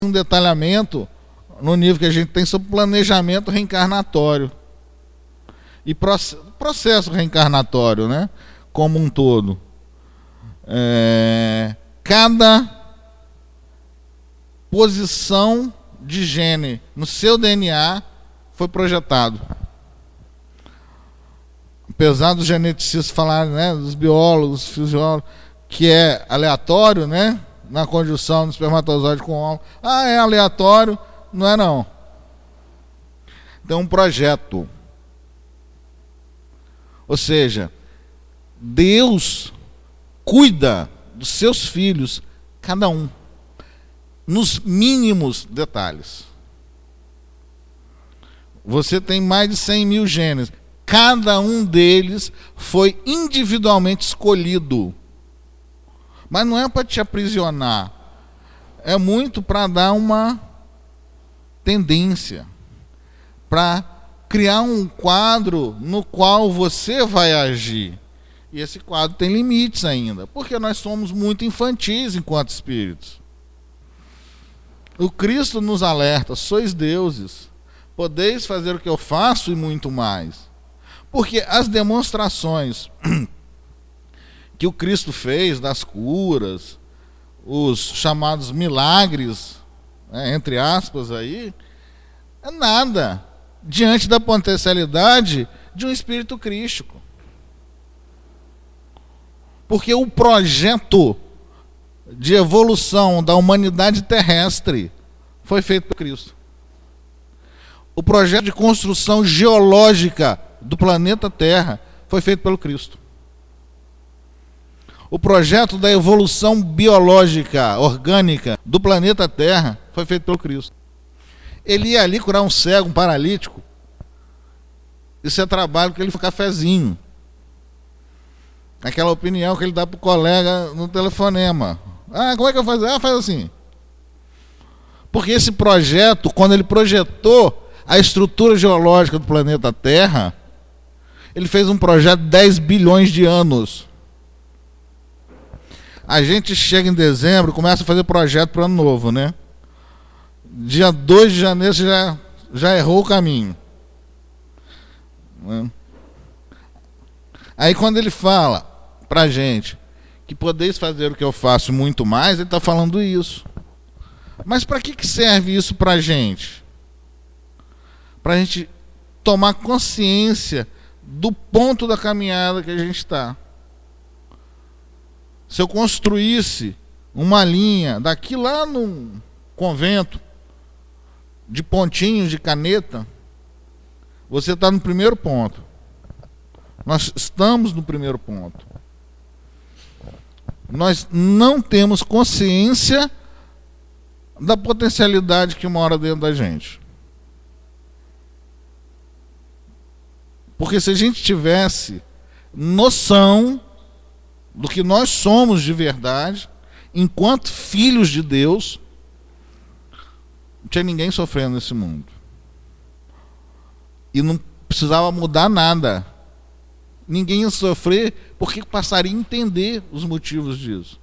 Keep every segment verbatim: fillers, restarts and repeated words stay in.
um detalhamento no nível que a gente tem sobre planejamento reencarnatório e processo reencarnatório, né, como um todo. É, cada posição de gene no seu D N A foi projetado. Apesar dos geneticistas falarem, né, dos biólogos, fisiólogos, que é aleatório, né, na conjunção do espermatozoide com o óvulo. Ah, é aleatório? Não é não. Tem um projeto. Ou seja, Deus cuida dos seus filhos, cada um, nos mínimos detalhes. Você tem mais de cem mil genes. Cada um deles foi individualmente escolhido. Mas não é para te aprisionar. É muito para dar uma tendência. Para criar um quadro no qual você vai agir. E esse quadro tem limites ainda. Porque nós somos muito infantis enquanto espíritos. O Cristo nos alerta: sois deuses. Podeis fazer o que eu faço e muito mais. Porque as demonstrações que o Cristo fez das curas, os chamados milagres, né, entre aspas aí, é nada diante da potencialidade de um espírito crístico. Porque o projeto de evolução da humanidade terrestre foi feito por Cristo. O projeto de construção geológica do planeta Terra foi feito pelo Cristo. O projeto da evolução biológica, orgânica do planeta Terra foi feito pelo Cristo. Ele ia ali curar um cego, um paralítico. Isso é trabalho que ele faz cafezinho. Aquela opinião que ele dá para o colega no telefonema. Ah, como é que eu faço? Ah, faz assim. Porque esse projeto, quando ele projetou a estrutura geológica do planeta Terra, ele fez um projeto de dez bilhões de anos. A gente chega em dezembro, começa a fazer projeto para o ano novo, né? Dia dois de janeiro você já, já errou o caminho. Né? Aí quando ele fala para a gente que podeis fazer o que eu faço muito mais, ele está falando isso. Mas para que, que serve isso para a gente? Para a gente tomar consciência do ponto da caminhada que a gente está. Se eu construísse uma linha daqui lá no convento, de pontinhos de caneta, você está no primeiro ponto. Nós estamos no primeiro ponto. Nós não temos consciência da potencialidade que mora dentro da gente. Porque se a gente tivesse noção do que nós somos de verdade, enquanto filhos de Deus, não tinha ninguém sofrendo nesse mundo. E não precisava mudar nada. Ninguém ia sofrer porque passaria a entender os motivos disso.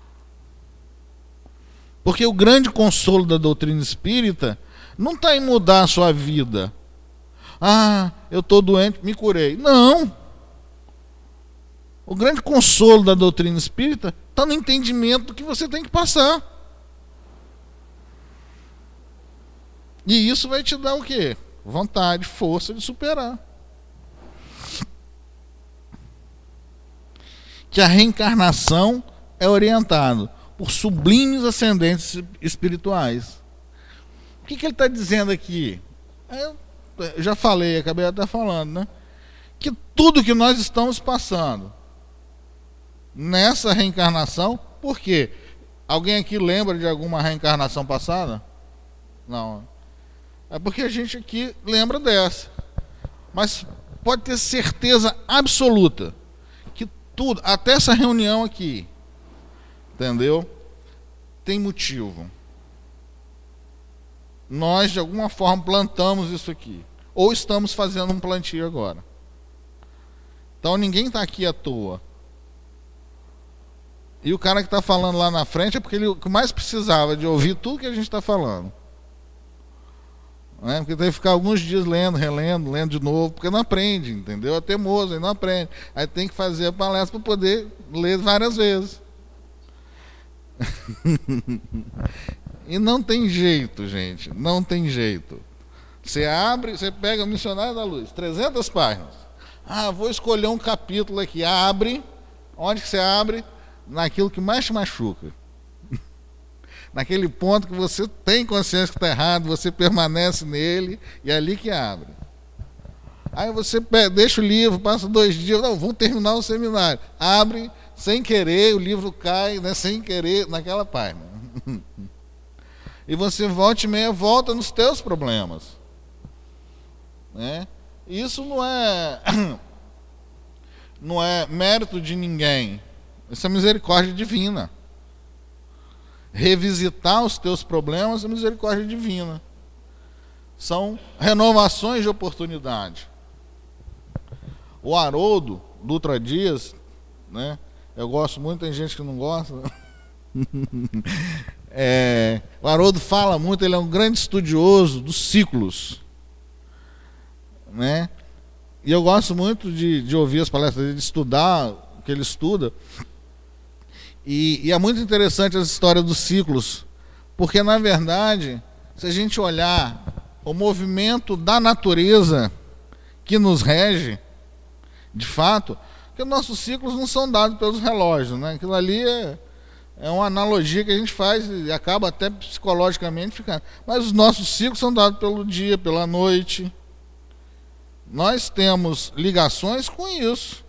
Porque o grande consolo da doutrina espírita não está em mudar a sua vida. Ah, eu estou doente, me curei. Não! O grande consolo da doutrina espírita está no entendimento do que você tem que passar. E isso vai te dar o quê? Vontade, força de superar. Que a reencarnação é orientada por sublimes ascendentes espirituais. O que, que ele está dizendo aqui? Eu já falei, acabei até falando, né? Que tudo que nós estamos passando nessa reencarnação, por quê? Alguém aqui lembra de alguma reencarnação passada? Não. É porque a gente aqui lembra dessa. Mas pode ter certeza absoluta que tudo, até essa reunião aqui, entendeu? Tem motivo. Nós, de alguma forma, plantamos isso aqui. Ou estamos fazendo um plantio agora. Então ninguém está aqui à toa. E o cara que está falando lá na frente é porque ele o que mais precisava de ouvir tudo que a gente está falando. Né? Porque tem que ficar alguns dias lendo, relendo, lendo de novo, porque não aprende, entendeu? É teimoso, ele não aprende. Aí tem que fazer a palestra para poder ler várias vezes. E não tem jeito, gente, não tem jeito. Você abre, você pega o Missionário da Luz, trezentas páginas. Ah, vou escolher um capítulo aqui. Abre, onde que você abre? Naquilo que mais te machuca. Naquele ponto que você tem consciência que está errado, você permanece nele, e é ali que abre. Aí você deixa o livro, passa dois dias, não, vamos terminar o seminário. Abre, sem querer, o livro cai, né, sem querer, naquela página. E você volta e meia, volta nos teus problemas. Né? Isso não é, não é mérito de ninguém. Isso é misericórdia divina. Revisitar os teus problemas é misericórdia divina. São renovações de oportunidade. O Haroldo Dutra Dias, né? Eu gosto muito, tem gente que não gosta. É, o Haroldo fala muito, ele é um grande estudioso dos ciclos, né? E eu gosto muito de, de ouvir as palestras dele, de estudar o que ele estuda. E, e é muito interessante essa história dos ciclos, porque na verdade, se a gente olhar o movimento da natureza que nos rege, de fato, que nossos ciclos não são dados pelos relógios, né? Aquilo ali é, é uma analogia que a gente faz e acaba até psicologicamente ficando. Mas os nossos ciclos são dados pelo dia, pela noite. Nós temos ligações com isso.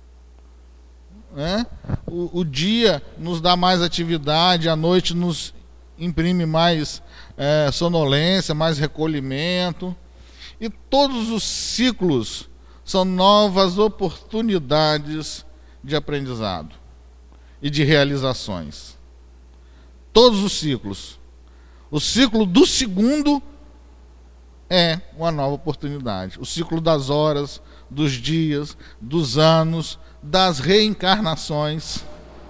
Né? O, o dia nos dá mais atividade, a noite nos imprime mais é, sonolência, mais recolhimento. E todos os ciclos são novas oportunidades de aprendizado e de realizações. Todos os ciclos. O ciclo do segundo é uma nova oportunidade. O ciclo das horas, dos dias, dos anos, das reencarnações.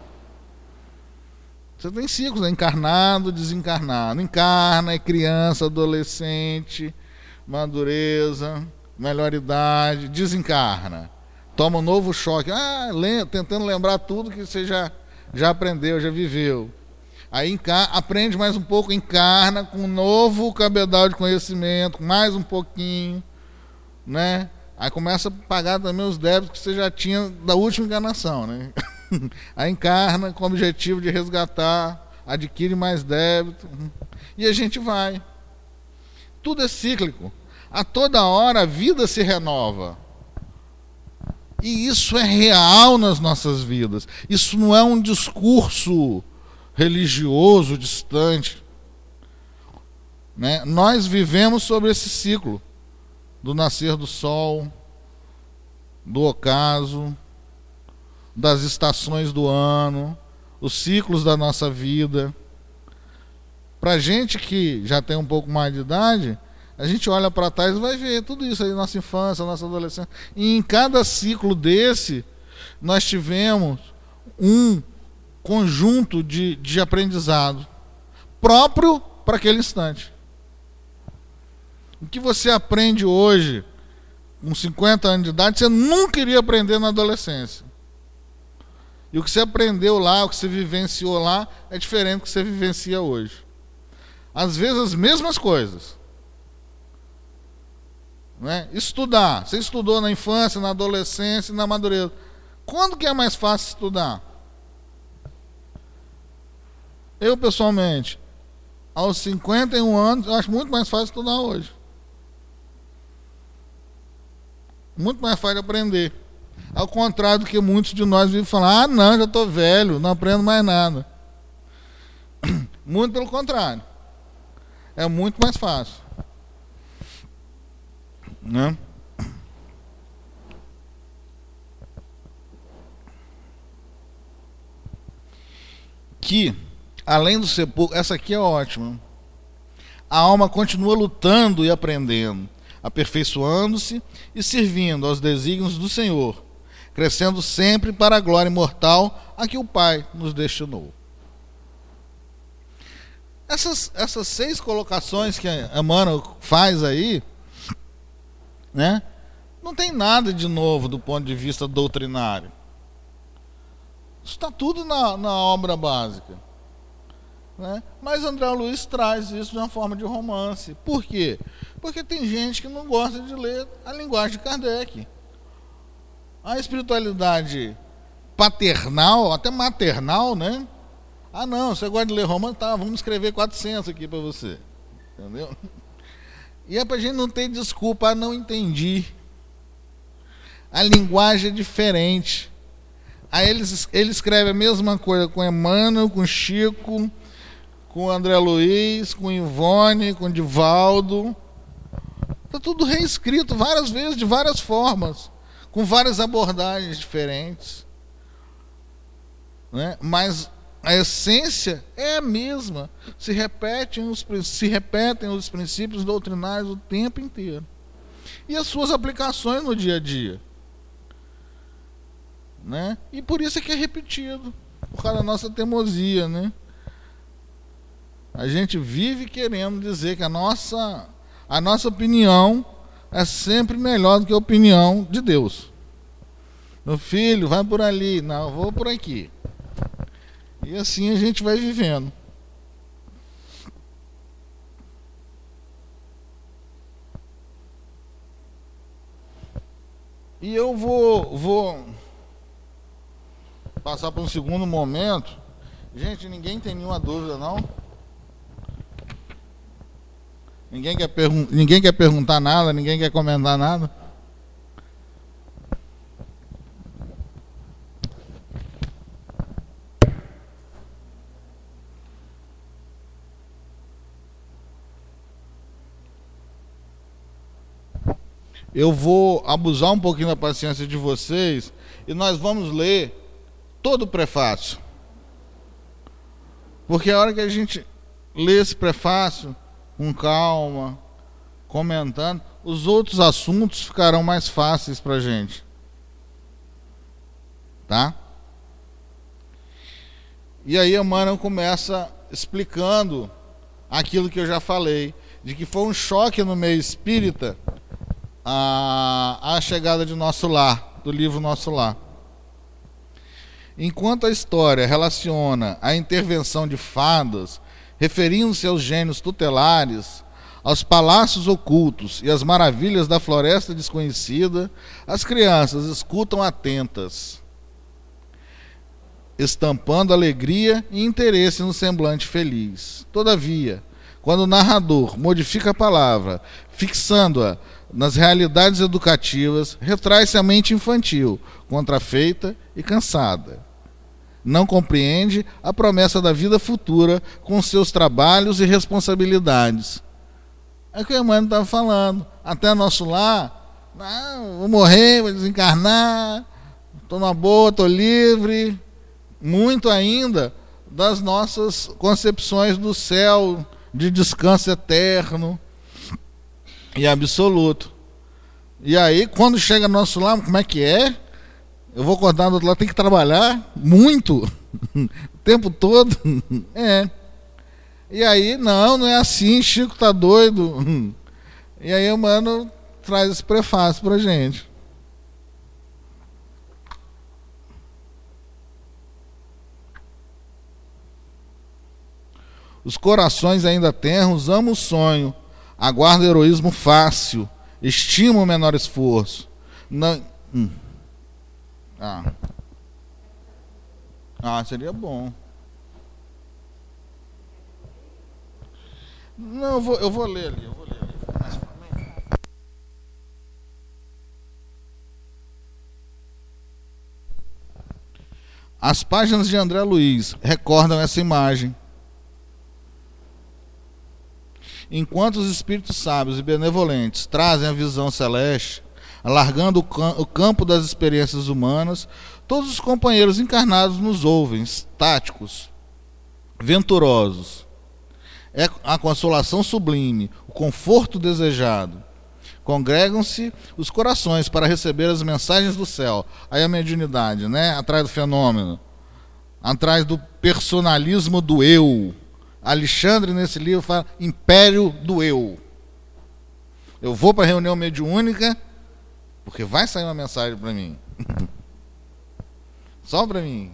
Você tem ciclos, né? Encarnado, desencarnado. Encarna, é criança, adolescente, madureza, melhor idade, desencarna. Toma um novo choque. Ah, lembra, tentando lembrar tudo que você já, já aprendeu, já viveu. Aí encar, aprende mais um pouco, encarna com um novo cabedal de conhecimento, mais um pouquinho, né? Aí começa a pagar também os débitos que você já tinha da última encarnação, né? Aí encarna com o objetivo de resgatar, adquire mais débito. E a gente vai. Tudo é cíclico. A toda hora a vida se renova. E isso é real nas nossas vidas. Isso não é um discurso religioso distante. Né? Nós vivemos sobre esse ciclo. Do nascer do sol, do ocaso, das estações do ano, os ciclos da nossa vida. Para gente que já tem um pouco mais de idade, a gente olha para trás e vai ver tudo isso aí, nossa infância, nossa adolescência. E em cada ciclo desse, nós tivemos um conjunto de, de aprendizado próprio para aquele instante. O que você aprende hoje, com cinquenta anos de idade, você nunca iria aprender na adolescência. E o que você aprendeu lá, o que você vivenciou lá, é diferente do que você vivencia hoje. Às vezes as mesmas coisas. Né? Estudar. Você estudou na infância, na adolescência e na madureza. Quando que é mais fácil estudar? Eu, pessoalmente, aos cinquenta e um anos, eu acho muito mais fácil estudar hoje. Muito mais fácil de aprender. Ao contrário do que muitos de nós vivem falar, ah, não, já estou velho, não aprendo mais nada. Muito pelo contrário. É muito mais fácil. Né? Que, além do sepulcro, essa aqui é ótima. A alma continua lutando e aprendendo, aperfeiçoando-se e servindo aos desígnios do Senhor, crescendo sempre para a glória imortal a que o Pai nos destinou. Essas, essas seis colocações que a Emmanuel faz aí, né, não tem nada de novo do ponto de vista doutrinário. Isso está tudo na, na obra básica, né? Mas André Luiz traz isso de uma forma de romance. Por quê? Porque tem gente que não gosta de ler a linguagem de Kardec. A espiritualidade paternal, até maternal, né? Ah, não, você gosta de ler romance? Tá, vamos escrever quatrocentos aqui para você. Entendeu? E é para a gente não ter desculpa, ah, não entendi. A linguagem é diferente. Aí ele, ele escreve a mesma coisa com Emmanuel, com Chico, com André Luiz, com Ivone, com Divaldo. Está tudo reescrito várias vezes, de várias formas, com várias abordagens diferentes, né? Mas a essência é a mesma. Se repetem os, se repetem os princípios doutrinários o tempo inteiro. E as suas aplicações no dia a dia, né? E por isso é que é repetido, por causa da nossa teimosia, né? A gente vive querendo dizer que a nossa, a nossa opinião é sempre melhor do que a opinião de Deus. Meu filho, vai por ali. Não, eu vou por aqui. E assim a gente vai vivendo. E eu vou, vou passar para um segundo momento. Gente, ninguém tem nenhuma dúvida, não? Ninguém quer, pergun- ninguém quer perguntar nada, ninguém quer comentar nada? Eu vou abusar um pouquinho da paciência de vocês e nós vamos ler todo o prefácio. Porque a hora que a gente lê esse prefácio com calma, comentando, os outros assuntos ficarão mais fáceis para a gente. Tá? E aí Emmanuel começa explicando aquilo que eu já falei, de que foi um choque no meio espírita a, a chegada de Nosso Lar, do livro Nosso Lar. Enquanto a história relaciona a intervenção de fadas, referindo-se aos gênios tutelares, aos palácios ocultos e às maravilhas da floresta desconhecida, as crianças escutam atentas, estampando alegria e interesse no semblante feliz. Todavia, quando o narrador modifica a palavra, fixando-a nas realidades educativas, retrai-se a mente infantil, contrafeita e cansada. Não compreende a promessa da vida futura com seus trabalhos e responsabilidades. É o que o Emmanuel estava falando. Até Nosso Lar, não, vou morrer, vou desencarnar, estou na boa, estou livre. Muito ainda das nossas concepções do céu, de descanso eterno e absoluto. E aí, quando chega Nosso Lar, como é que é? Eu vou acordar do outro lado, tem que trabalhar muito, o tempo todo. É. E aí, não, não é assim, Chico tá doido. E aí o Mano traz esse prefácio pra gente. Os corações ainda tenros amam o sonho, aguardam o heroísmo fácil, estimam o menor esforço. Não... Hum. Ah. ah, seria bom. Não, eu vou, eu vou ler ali, eu vou ler ali. As páginas de André Luiz recordam essa imagem. Enquanto os espíritos sábios e benevolentes trazem a visão celeste, alargando o campo das experiências humanas, todos os companheiros encarnados nos ouvem, estáticos, venturosos. É a consolação sublime, o conforto desejado. Congregam-se os corações para receber as mensagens do céu. Aí a mediunidade, né? Atrás do fenômeno. Atrás do personalismo do eu. Alexandre, nesse livro, fala império do eu. Eu vou para a reunião mediúnica porque vai sair uma mensagem para mim. Só para mim.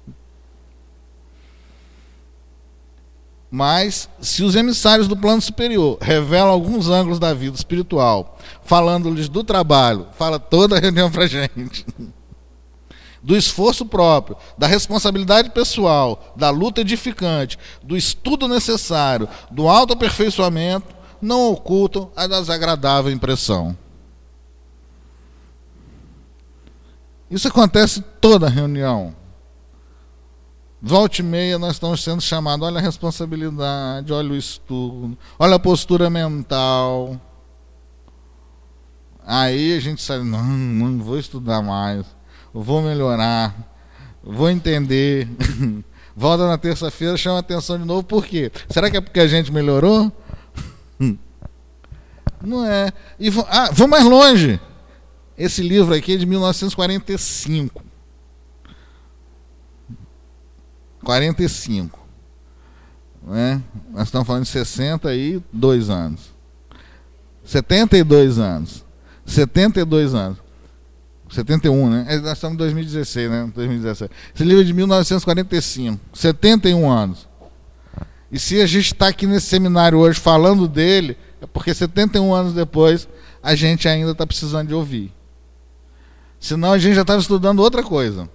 Mas, se os emissários do plano superior revelam alguns ângulos da vida espiritual, falando-lhes do trabalho, fala toda a reunião para a gente, do esforço próprio, da responsabilidade pessoal, da luta edificante, do estudo necessário, do autoaperfeiçoamento, não ocultam a desagradável impressão. Isso acontece em toda reunião. Volta e meia nós estamos sendo chamados, olha a responsabilidade, olha o estudo, olha a postura mental. Aí a gente sabe, não, não vou estudar mais, vou melhorar, vou entender. Volta na terça-feira, chama atenção de novo, por quê? Será que é porque a gente melhorou? Não é. E vou, ah, vou mais longe. Esse livro aqui é de mil novecentos e quarenta e cinco. quarenta e cinco. Né? Nós estamos falando de sessenta e dois anos. setenta e dois anos. setenta e dois anos. setenta e um, né? Nós estamos em dois mil e dezesseis, né? dois mil e dezessete. Esse livro é de mil novecentos e quarenta e cinco. setenta e um anos. E se a gente está aqui nesse seminário hoje falando dele, é porque setenta e um anos depois a gente ainda está precisando de ouvir. Senão a gente já estava estudando outra coisa.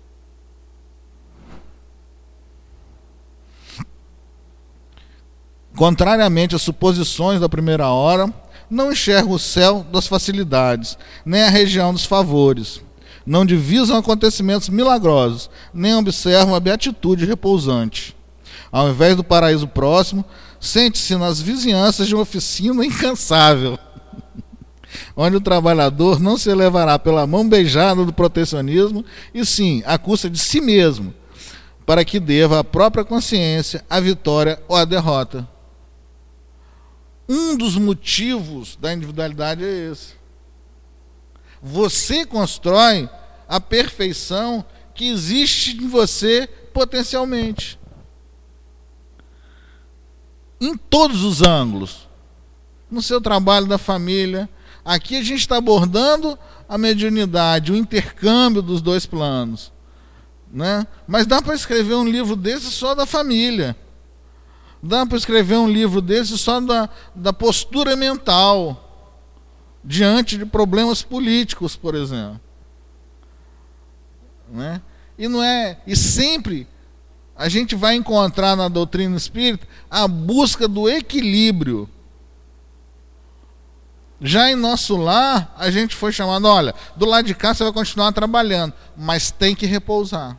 Contrariamente às suposições da primeira hora, não enxergam o céu das facilidades, nem a região dos favores. Não divisam acontecimentos milagrosos, nem observam a beatitude repousante. Ao invés do paraíso próximo, sente-se nas vizinhanças de uma oficina incansável, onde o trabalhador não se elevará pela mão beijada do protecionismo, e sim, à custa de si mesmo, para que deva à própria consciência a vitória ou a derrota. Um dos motivos da individualidade é esse. Você constrói a perfeição que existe em você potencialmente. Em todos os ângulos. No seu trabalho da família. Aqui a gente está abordando a mediunidade, o intercâmbio dos dois planos. Né? Mas dá para escrever um livro desse só da família. Dá para escrever um livro desse só da, da postura mental diante de problemas políticos, por exemplo. Né? E não é, e sempre a gente vai encontrar na doutrina espírita a busca do equilíbrio. Já em nosso lar, a gente foi chamado, olha, do lado de cá você vai continuar trabalhando, mas tem que repousar.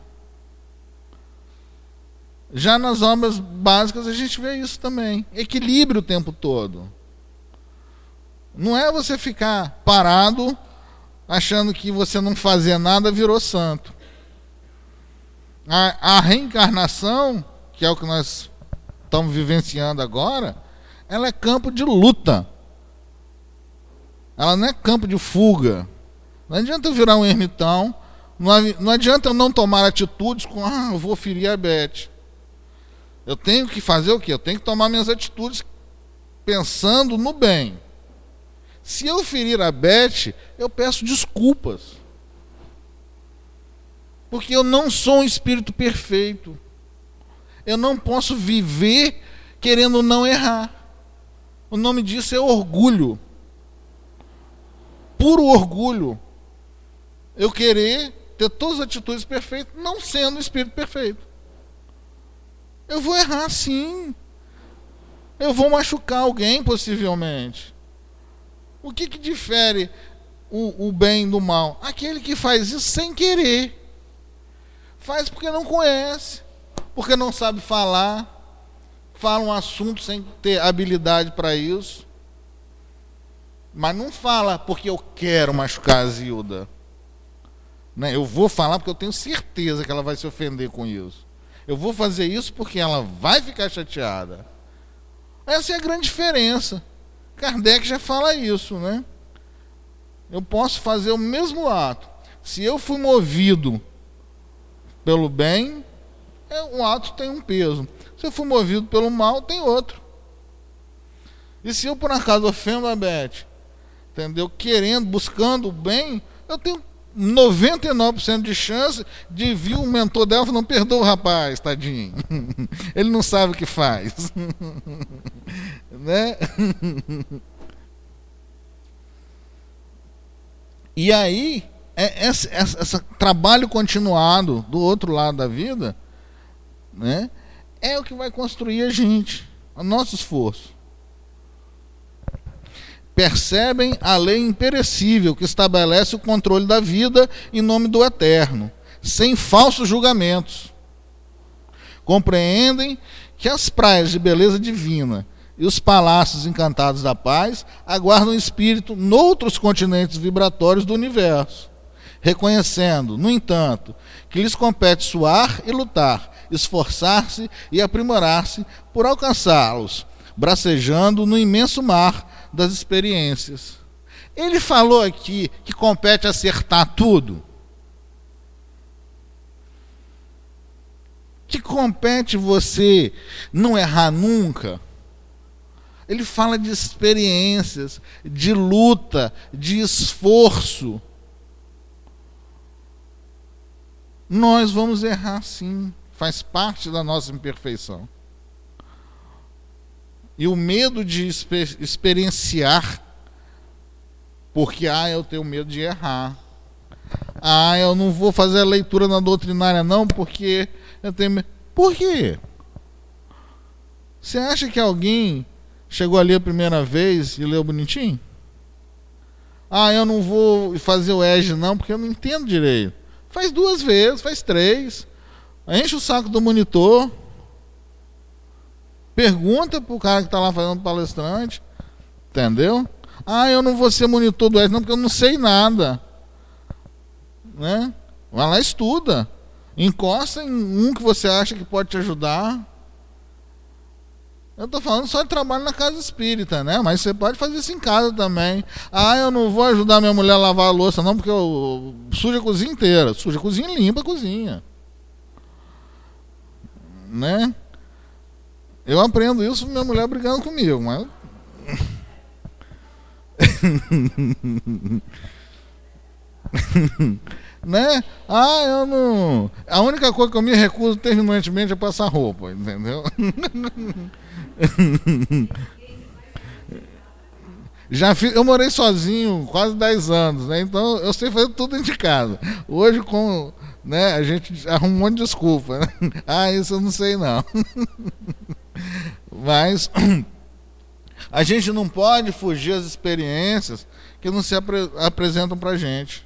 Já nas obras básicas a gente vê isso também. Equilíbrio o tempo todo. Não é você ficar parado achando que você não fazer nada virou santo. A, a reencarnação, que é o que nós estamos vivenciando agora, ela é campo de luta. Ela não é campo de fuga. Não adianta eu virar um ermitão. Não, não adianta eu não tomar atitudes com, ah, eu vou ferir a Beth. Eu tenho que fazer o quê? Eu tenho que tomar minhas atitudes pensando no bem. Se eu ferir a Beth, eu peço desculpas. Porque eu não sou um espírito perfeito. Eu não posso viver querendo não errar. O nome disso é orgulho. Puro orgulho. Eu querer ter todas as atitudes perfeitas, não sendo um espírito perfeito. Eu vou errar sim. Eu vou machucar alguém possivelmente. O que que difere o, o bem do mal? Aquele que faz isso sem querer. Faz porque não conhece, porque não sabe falar, fala um assunto sem ter habilidade para isso. Mas não fala porque eu quero machucar a Zilda. Né? Eu vou falar porque eu tenho certeza que ela vai se ofender com isso. Eu vou fazer isso porque ela vai ficar chateada. Essa é a grande diferença. Kardec já fala isso, né? Eu posso fazer o mesmo ato. Se eu fui movido pelo bem, é, o ato tem um peso. Se eu fui movido pelo mal, tem outro. E se eu por acaso ofendo a Beth, entendeu? Querendo, buscando o bem, eu tenho noventa e nove por cento de chance de vir o mentor dela e falar, não, perdoa o rapaz, tadinho. Ele não sabe o que faz. Né? E aí, é esse, esse, esse trabalho continuado do outro lado da vida, né, é o que vai construir a gente, o nosso esforço. Percebem a lei imperecível que estabelece o controle da vida em nome do eterno, sem falsos julgamentos. Compreendem que as praias de beleza divina e os palácios encantados da paz aguardam o espírito noutros continentes vibratórios do universo, reconhecendo, no entanto, que lhes compete suar e lutar, esforçar-se e aprimorar-se por alcançá-los, bracejando no imenso mar das experiências. Ele falou aqui que compete acertar tudo. Que compete você não errar nunca. Ele fala de experiências, de luta, de esforço. Nós vamos errar sim, faz parte da nossa imperfeição. E o medo de exper- experienciar, porque ah, eu tenho medo de errar. Ah, eu não vou fazer a leitura na doutrinária não, porque eu tenho medo. Por quê? Você acha que alguém chegou ali a primeira vez e leu bonitinho? Ah, eu não vou fazer o E G não, porque eu não entendo direito. Faz duas vezes, faz três. Enche o saco do monitor. Pergunta pro cara que está lá fazendo palestrante. Entendeu? Ah, eu não vou ser monitor do E G não, porque eu não sei nada. Né? Vai lá e estuda. Encosta em um que você acha que pode te ajudar. Eu estou falando só de trabalho na casa espírita, né? Mas você pode fazer isso em casa também. Ah, eu não vou ajudar minha mulher a lavar a louça não, porque eu suja a cozinha inteira. Suja a cozinha, limpa a cozinha. Né? Eu aprendo isso com minha mulher brigando comigo, mas... né? Ah, eu não... A única coisa que eu me recuso terminantemente é passar roupa, entendeu? Já fiz, eu morei sozinho quase dez anos, né? Então eu sei fazer tudo dentro de casa. Hoje, com, né, a gente arruma um monte de desculpa, né? Ah, isso eu não sei não. Mas a gente não pode fugir das experiências que não se apre- apresentam pra gente.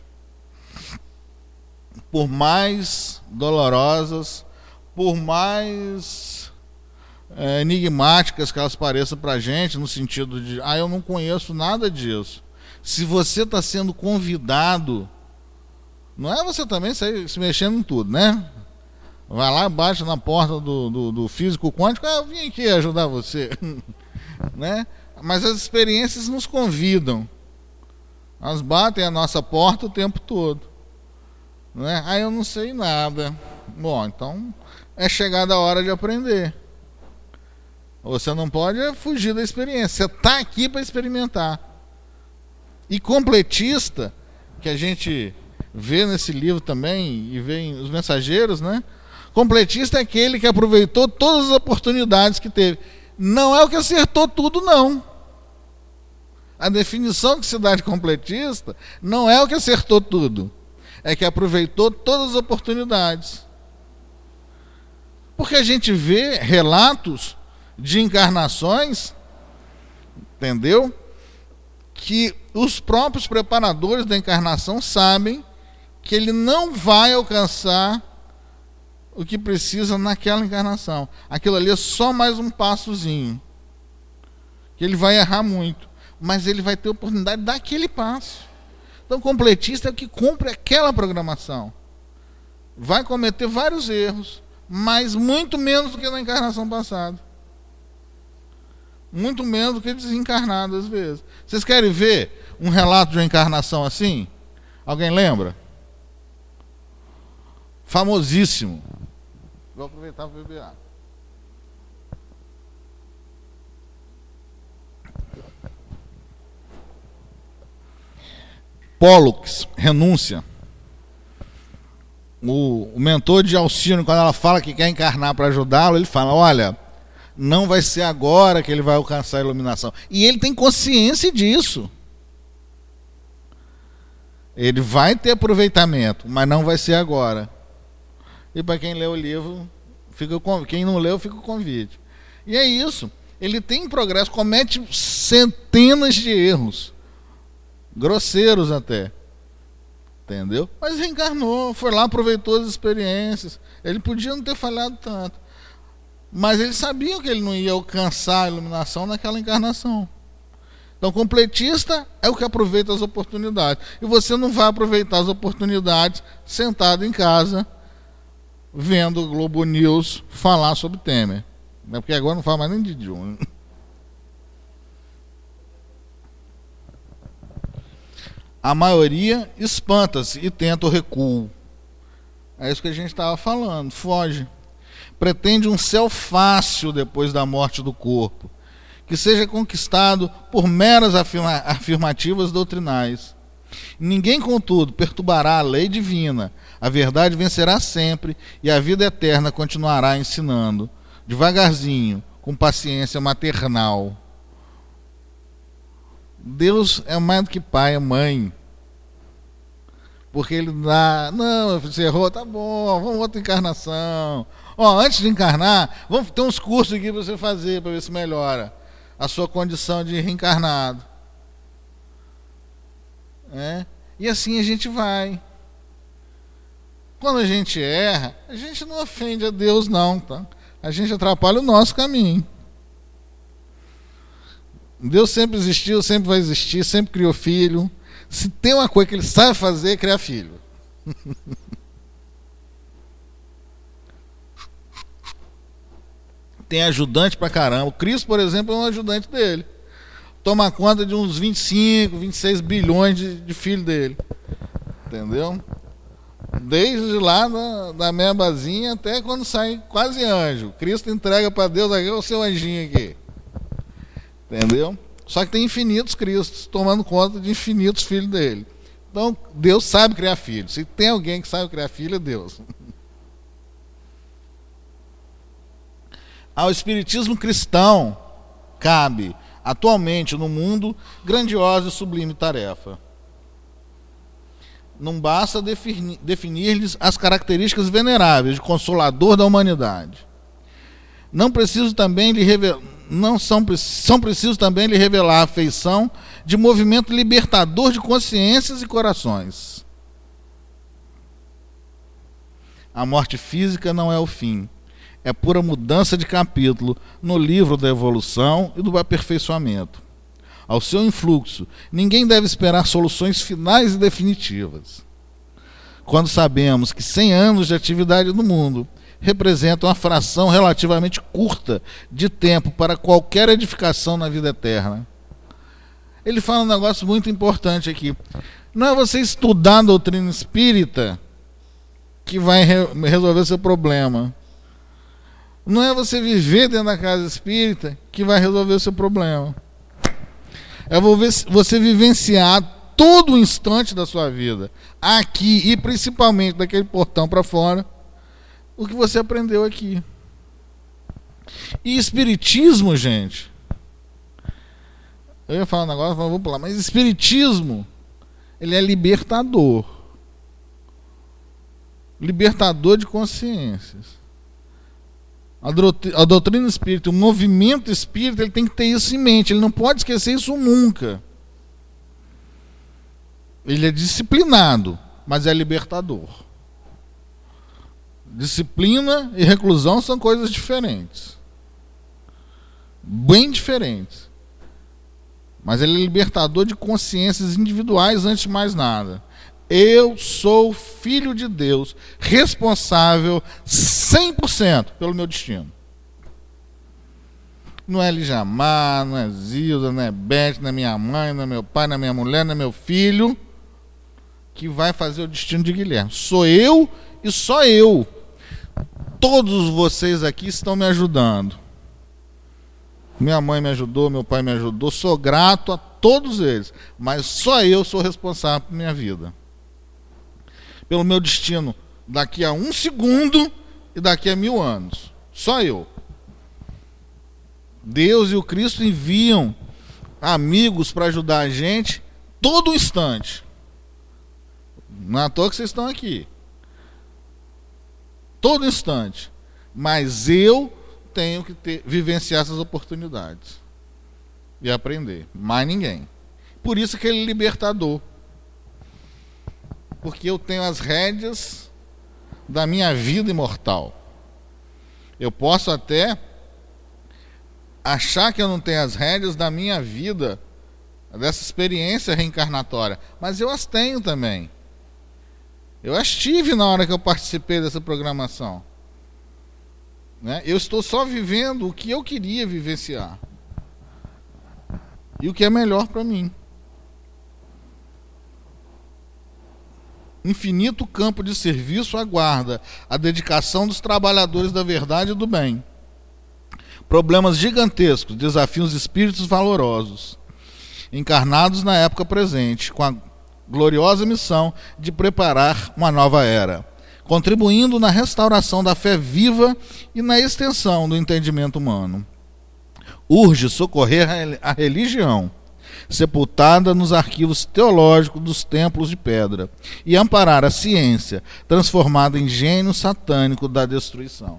Por mais dolorosas, por mais é, enigmáticas que elas pareçam para a gente, no sentido de, ah, eu não conheço nada disso. Se você está sendo convidado, não é você também sair se mexendo em tudo, né? Vai lá, bate na porta do, do, do físico quântico, ah, eu vim aqui ajudar você. Né? Mas as experiências nos convidam. Elas batem a nossa porta o tempo todo. Não é? Ah, eu não sei nada. Bom, então é chegada a hora de aprender. Você não pode fugir da experiência. Você está aqui para experimentar. E completista, que a gente vê nesse livro também, e vê em Os Mensageiros, né? Completista é aquele que aproveitou todas as oportunidades que teve. Não é o que acertou tudo, não. A definição que se dá de completista não é o que acertou tudo. É que aproveitou todas as oportunidades. Porque a gente vê relatos de encarnações, entendeu? Que os próprios preparadores da encarnação sabem que ele não vai alcançar o que precisa naquela encarnação. Aquilo ali é só mais um passozinho. Que ele vai errar muito, mas ele vai ter a oportunidade daquele passo. Então, completista é o que cumpre aquela programação. Vai cometer vários erros, mas muito menos do que na encarnação passada. Muito menos do que desencarnado às vezes. Vocês querem ver um relato de uma encarnação assim? Alguém lembra? Famosíssimo. Vou aproveitar para beber água. Pollux, renúncia. O, o mentor de Alcino, quando ela fala que quer encarnar para ajudá-lo, ele fala, olha, não vai ser agora que ele vai alcançar a iluminação. E ele tem consciência disso. Ele vai ter aproveitamento, mas não vai ser agora. E para quem lê o livro, fica o, quem não leu, fica o convite. E é isso. Ele tem progresso, comete centenas de erros. Grosseiros até. Entendeu? Mas reencarnou, foi lá, aproveitou as experiências. Ele podia não ter falhado tanto. Mas ele sabia que ele não ia alcançar a iluminação naquela encarnação. Então, completista é o que aproveita as oportunidades. E você não vai aproveitar as oportunidades sentado em casa, vendo o Globo News falar sobre Temer. É porque agora não fala mais nem de Dilma. A maioria espanta-se e tenta o recuo. É isso que a gente estava falando, foge. Pretende um céu fácil depois da morte do corpo, que seja conquistado por meras afirma- afirmativas doutrinais. Ninguém, contudo, perturbará a lei divina. A verdade vencerá sempre e a vida eterna continuará ensinando, devagarzinho, com paciência maternal. Deus é mais do que pai, é mãe. Porque ele dá, não, você errou, tá bom, vamos outra encarnação. Ó, antes de encarnar, vamos ter uns cursos aqui para você fazer, para ver se melhora a sua condição de reencarnado. É? E assim a gente vai. Quando a gente erra, a gente não ofende a Deus, não, tá? A gente atrapalha o nosso caminho. Deus sempre existiu, sempre vai existir, sempre criou filho. Se tem uma coisa que ele sabe fazer, é criar filho. Tem ajudante pra caramba. O Cristo, por exemplo, é um ajudante dele. Toma conta de uns vinte e cinco, vinte e seis bilhões de, de filhos dele. Entendeu? Desde lá da, da mebazinha até quando sai quase anjo. Cristo entrega para Deus aqui o seu anjinho aqui. Entendeu? Só que tem infinitos Cristos tomando conta de infinitos filhos dele. Então, Deus sabe criar filhos. Se tem alguém que sabe criar filho, é Deus. Ao espiritismo cristão cabe, atualmente no mundo, grandiosa e sublime tarefa. Não basta definir, definir-lhes as características veneráveis de consolador da humanidade. Não preciso também lhe revelar... Não são, são precisos também lhe revelar a feição de movimento libertador de consciências e corações. A morte física não é o fim, é pura mudança de capítulo no livro da evolução e do aperfeiçoamento. Ao seu influxo, ninguém deve esperar soluções finais e definitivas. Quando sabemos que cem anos de atividade no mundo representam uma fração relativamente curta de tempo para qualquer edificação na vida eterna. Ele fala um negócio muito importante aqui. Não é você estudar a doutrina espírita que vai re- resolver seu problema. Não é você viver dentro da casa espírita que vai resolver o seu problema. É você vivenciar todo o instante da sua vida, aqui e principalmente daquele portão para fora, o que você aprendeu aqui. E espiritismo, gente, eu ia falar um negócio, mas vou pular, mas espiritismo, ele é libertador. Libertador de consciências. A doutrina, a doutrina espírita, o movimento espírita, ele tem que ter isso em mente, ele não pode esquecer isso nunca. Ele é disciplinado, mas é libertador. Disciplina e reclusão são coisas diferentes. Bem diferentes. Mas ele é libertador de consciências individuais antes de mais nada. Eu sou filho de Deus, responsável cem por cento pelo meu destino. Não é Lijamar, não é Zilda, não é Beth, não é minha mãe, não é meu pai, não é minha mulher, não é meu filho que vai fazer o destino de Guilherme. Sou eu e só eu. Todos vocês aqui estão me ajudando. Minha mãe me ajudou, meu pai me ajudou, sou grato a todos eles, mas só eu sou responsável por minha vida, pelo meu destino daqui a um segundo e daqui a mil anos. Só eu. Deus e o Cristo enviam amigos para ajudar a gente todo instante. Não é à toa que vocês estão aqui. Todo instante. Mas eu tenho que ter, vivenciar essas oportunidades e aprender. Mais ninguém. Por isso que ele é libertador. Porque eu tenho as rédeas da minha vida imortal. Eu posso até achar que eu não tenho as rédeas da minha vida, dessa experiência reencarnatória, mas eu as tenho também. Eu as tive na hora que eu participei dessa programação. Né? Eu estou só vivendo o que eu queria vivenciar e o que é melhor para mim. Infinito campo de serviço aguarda a dedicação dos trabalhadores da verdade e do bem. Problemas gigantescos, desafios espíritos valorosos, encarnados na época presente, com a gloriosa missão de preparar uma nova era, contribuindo na restauração da fé viva e na extensão do entendimento humano. Urge socorrer a religião, sepultada nos arquivos teológicos dos templos de pedra, e amparar a ciência, transformada em gênio satânico da destruição.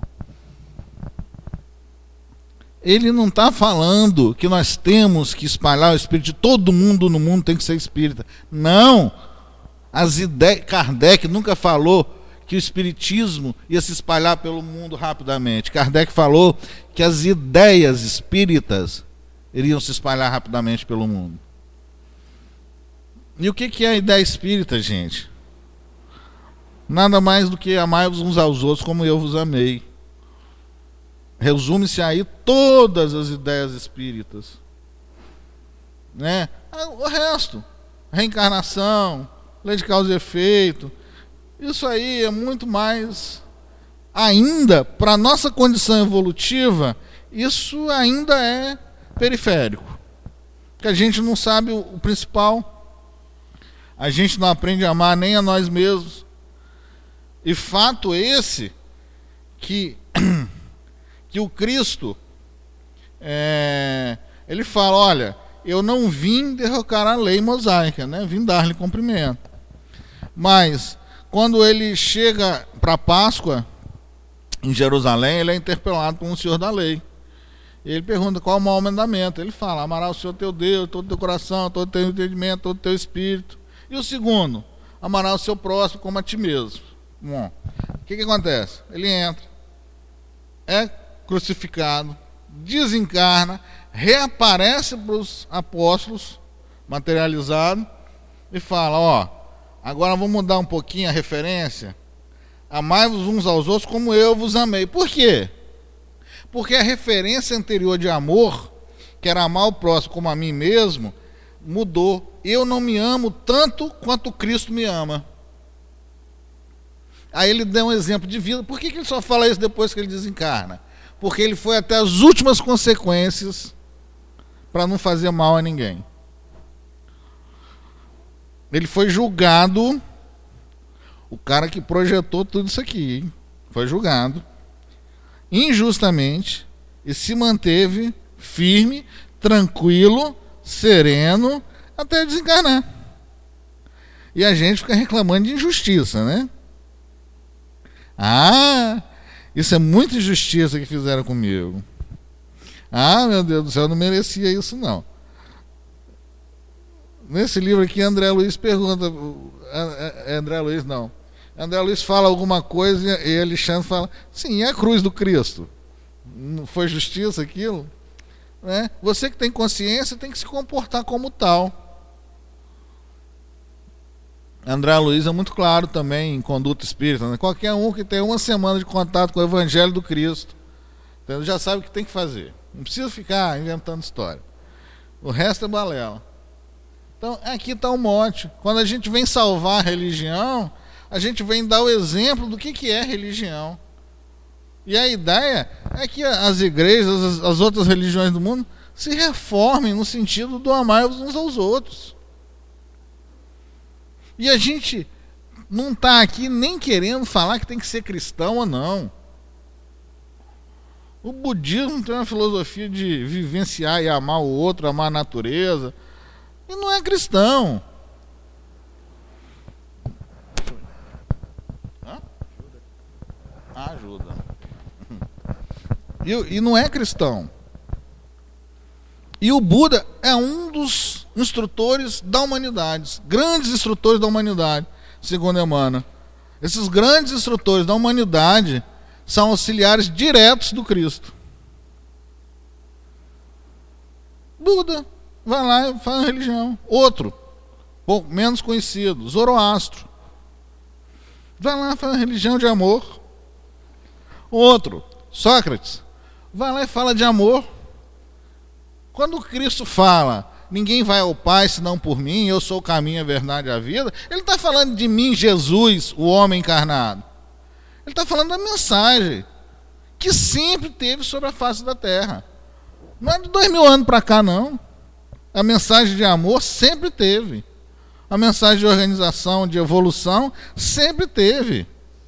Ele não está falando que nós temos que espalhar o espírito de todo mundo no mundo tem que ser espírita. Não! As ideias, Kardec nunca falou que o espiritismo ia se espalhar pelo mundo rapidamente. Kardec falou que as ideias espíritas iriam se espalhar rapidamente pelo mundo. E o que é a ideia espírita, gente? Nada mais do que amai-vos uns aos outros como eu vos amei. Resume-se aí todas as ideias espíritas, né? O resto, reencarnação, lei de causa e efeito, isso aí é muito mais, ainda, para a nossa condição evolutiva, isso ainda é periférico. Porque a gente não sabe o, o principal, a gente não aprende a amar nem a nós mesmos. E fato esse, que... que o Cristo, é, ele fala, olha, eu não vim derrocar a lei mosaica, né? Vim dar-lhe cumprimento. Mas, quando ele chega para a Páscoa, em Jerusalém, ele é interpelado por um senhor da lei. E ele pergunta qual é o maior mandamento. Ele fala, amarás o Senhor teu Deus, todo o teu coração, todo o teu entendimento, todo o teu espírito. E o segundo, amarás o seu próximo como a ti mesmo. Bom, o que, que acontece? Ele entra, é crucificado, desencarna, reaparece para os apóstolos, materializado, e fala, ó, agora vamos mudar um pouquinho a referência, amai-vos uns aos outros como eu vos amei. Por quê? Porque a referência anterior de amor, que era amar o próximo como a mim mesmo, mudou. Eu não me amo tanto quanto Cristo me ama. Aí ele deu um exemplo de vida. Por que que ele só fala isso depois que ele desencarna? Porque ele foi até as últimas consequências para não fazer mal a ninguém. Ele foi julgado, o cara que projetou tudo isso aqui, hein? Foi julgado injustamente e se manteve firme, tranquilo, sereno, até desencarnar. E a gente fica reclamando de injustiça, né? Ah, isso é muita injustiça que fizeram comigo. Ah, meu Deus do céu, eu não merecia isso, não. Nesse livro aqui, André Luiz pergunta... André Luiz, não. André Luiz fala alguma coisa e Alexandre fala... Sim, é a cruz do Cristo. Não foi justiça aquilo? Né? Você que tem consciência tem que se comportar como tal. André Luiz é muito claro também em Conduta Espírita, né? Qualquer um que tem uma semana de contato com o Evangelho do Cristo, então já sabe o que tem que fazer. Não precisa ficar inventando história. O resto é balela. Então, aqui está o mote. Quando a gente vem salvar a religião, a gente vem dar o exemplo do que, que é religião. E a ideia é que as igrejas, as, as outras religiões do mundo, se reformem no sentido do amar uns aos outros. E a gente não está aqui nem querendo falar que tem que ser cristão ou não. O budismo tem uma filosofia de vivenciar e amar o outro, amar a natureza. E não é cristão. Hã? Ajuda. E, e não é cristão. E o Buda é um dos instrutores da humanidade, grandes instrutores da humanidade, segundo Emmanuel. Esses grandes instrutores da humanidade são auxiliares diretos do Cristo. Buda vai lá e faz uma religião. Outro, pouco menos conhecido, Zoroastro, vai lá e faz uma religião de amor. Outro, Sócrates, vai lá e fala de amor. Quando Cristo fala, ninguém vai ao Pai senão por mim, eu sou o caminho, a verdade e a vida, ele está falando de mim, Jesus, o homem encarnado. Ele está falando da mensagem que sempre teve sobre a face da terra. Não é de dois mil anos para cá, não. A mensagem de amor sempre teve. A mensagem de organização, de evolução, sempre teve.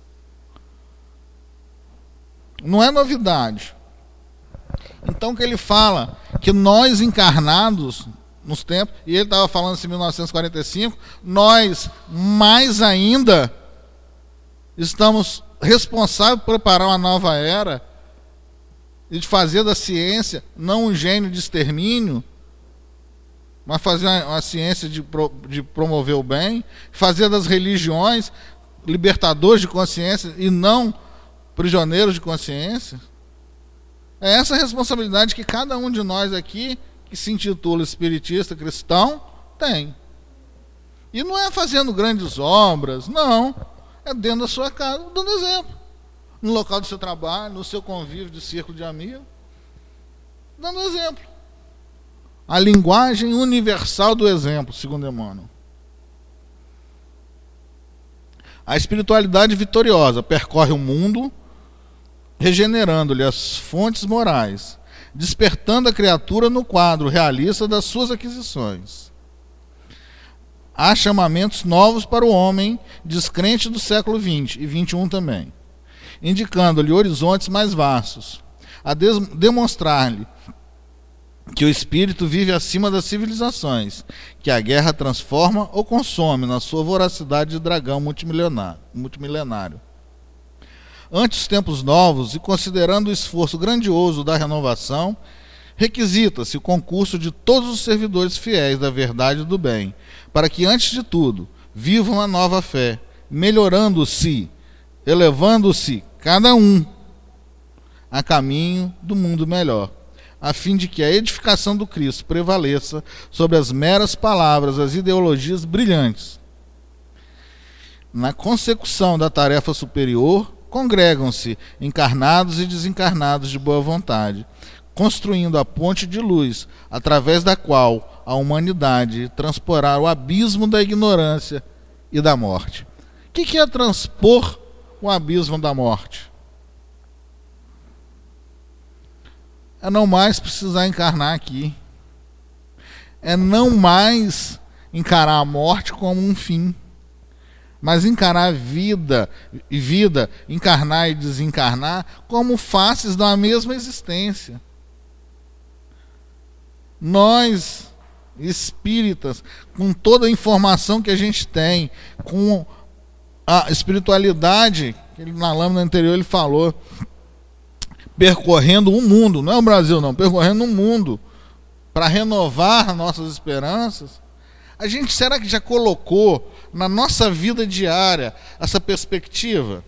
Não é novidade. Então que ele fala que nós encarnados nos tempos, e ele estava falando isso em mil novecentos e quarenta e cinco, nós mais ainda estamos responsáveis por preparar uma nova era e de fazer da ciência não um gênio de extermínio, mas fazer uma, uma ciência de, pro, de promover o bem, fazer das religiões libertadores de consciência e não prisioneiros de consciência. É essa responsabilidade que cada um de nós aqui, que se intitula espiritista cristão, tem. E não é fazendo grandes obras, não. É dentro da sua casa, dando exemplo. No local do seu trabalho, no seu convívio de círculo de amigos, dando exemplo. A linguagem universal do exemplo, segundo Emmanuel. A espiritualidade vitoriosa percorre o mundo, regenerando-lhe as fontes morais, despertando a criatura no quadro realista das suas aquisições. Há chamamentos novos para o homem descrente do século vinte e vinte e um também, indicando-lhe horizontes mais vastos, a demonstrar-lhe que o espírito vive acima das civilizações, que a guerra transforma ou consome na sua voracidade de dragão multimilenário. multimilenário. Ante os tempos novos e considerando o esforço grandioso da renovação, requisita-se o concurso de todos os servidores fiéis da verdade e do bem, para que, antes de tudo, vivam a nova fé, melhorando-se, elevando-se, cada um, a caminho do mundo melhor, a fim de que a edificação do Cristo prevaleça sobre as meras palavras, as ideologias brilhantes. Na consecução da tarefa superior, congregam-se encarnados e desencarnados de boa vontade, construindo a ponte de luz, através da qual a humanidade transporá o abismo da ignorância e da morte. O que é transpor o abismo da morte? É não mais precisar encarnar aqui. É não mais encarar a morte como um fim, mas encarar a vida e vida, encarnar e desencarnar, como faces da mesma existência. Nós, espíritas, com toda a informação que a gente tem, com a espiritualidade, que na lâmina anterior ele falou, percorrendo o mundo, não é o Brasil não, percorrendo o mundo, para renovar nossas esperanças, a gente, será que já colocou na nossa vida diária essa perspectiva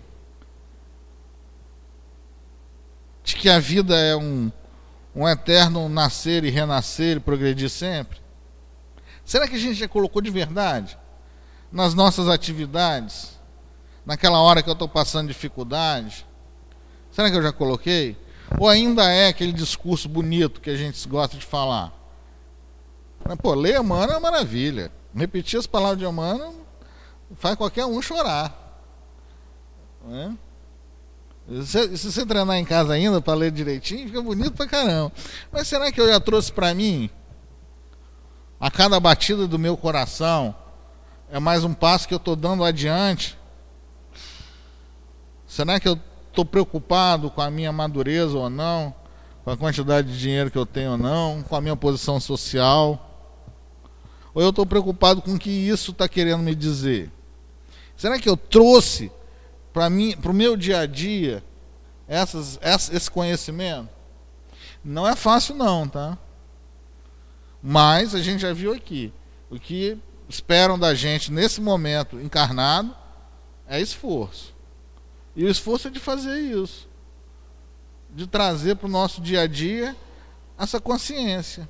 de que a vida é um, um eterno nascer e renascer e progredir sempre? Será que a gente já colocou de verdade nas nossas atividades, naquela hora que eu estou passando dificuldade? Será que eu já coloquei? Ou ainda é aquele discurso bonito que a gente gosta de falar? Pô, ler Emmanuel é uma maravilha. Repetir as palavras de Emmanuel faz qualquer um chorar. Né? Se, se você treinar em casa ainda para ler direitinho, fica bonito pra caramba. Mas será que eu já trouxe para mim? A cada batida do meu coração é mais um passo que eu estou dando adiante? Será que eu estou preocupado com a minha madureza ou não? Com a quantidade de dinheiro que eu tenho ou não? Com a minha posição social? Ou eu estou preocupado com o que isso está querendo me dizer? Será que eu trouxe para mim, para o meu dia a dia, essas, essa, esse conhecimento? Não é fácil não, tá? Mas a gente já viu aqui, o que esperam da gente nesse momento encarnado é esforço. E o esforço é de fazer isso, de trazer para o nosso dia a dia essa consciência.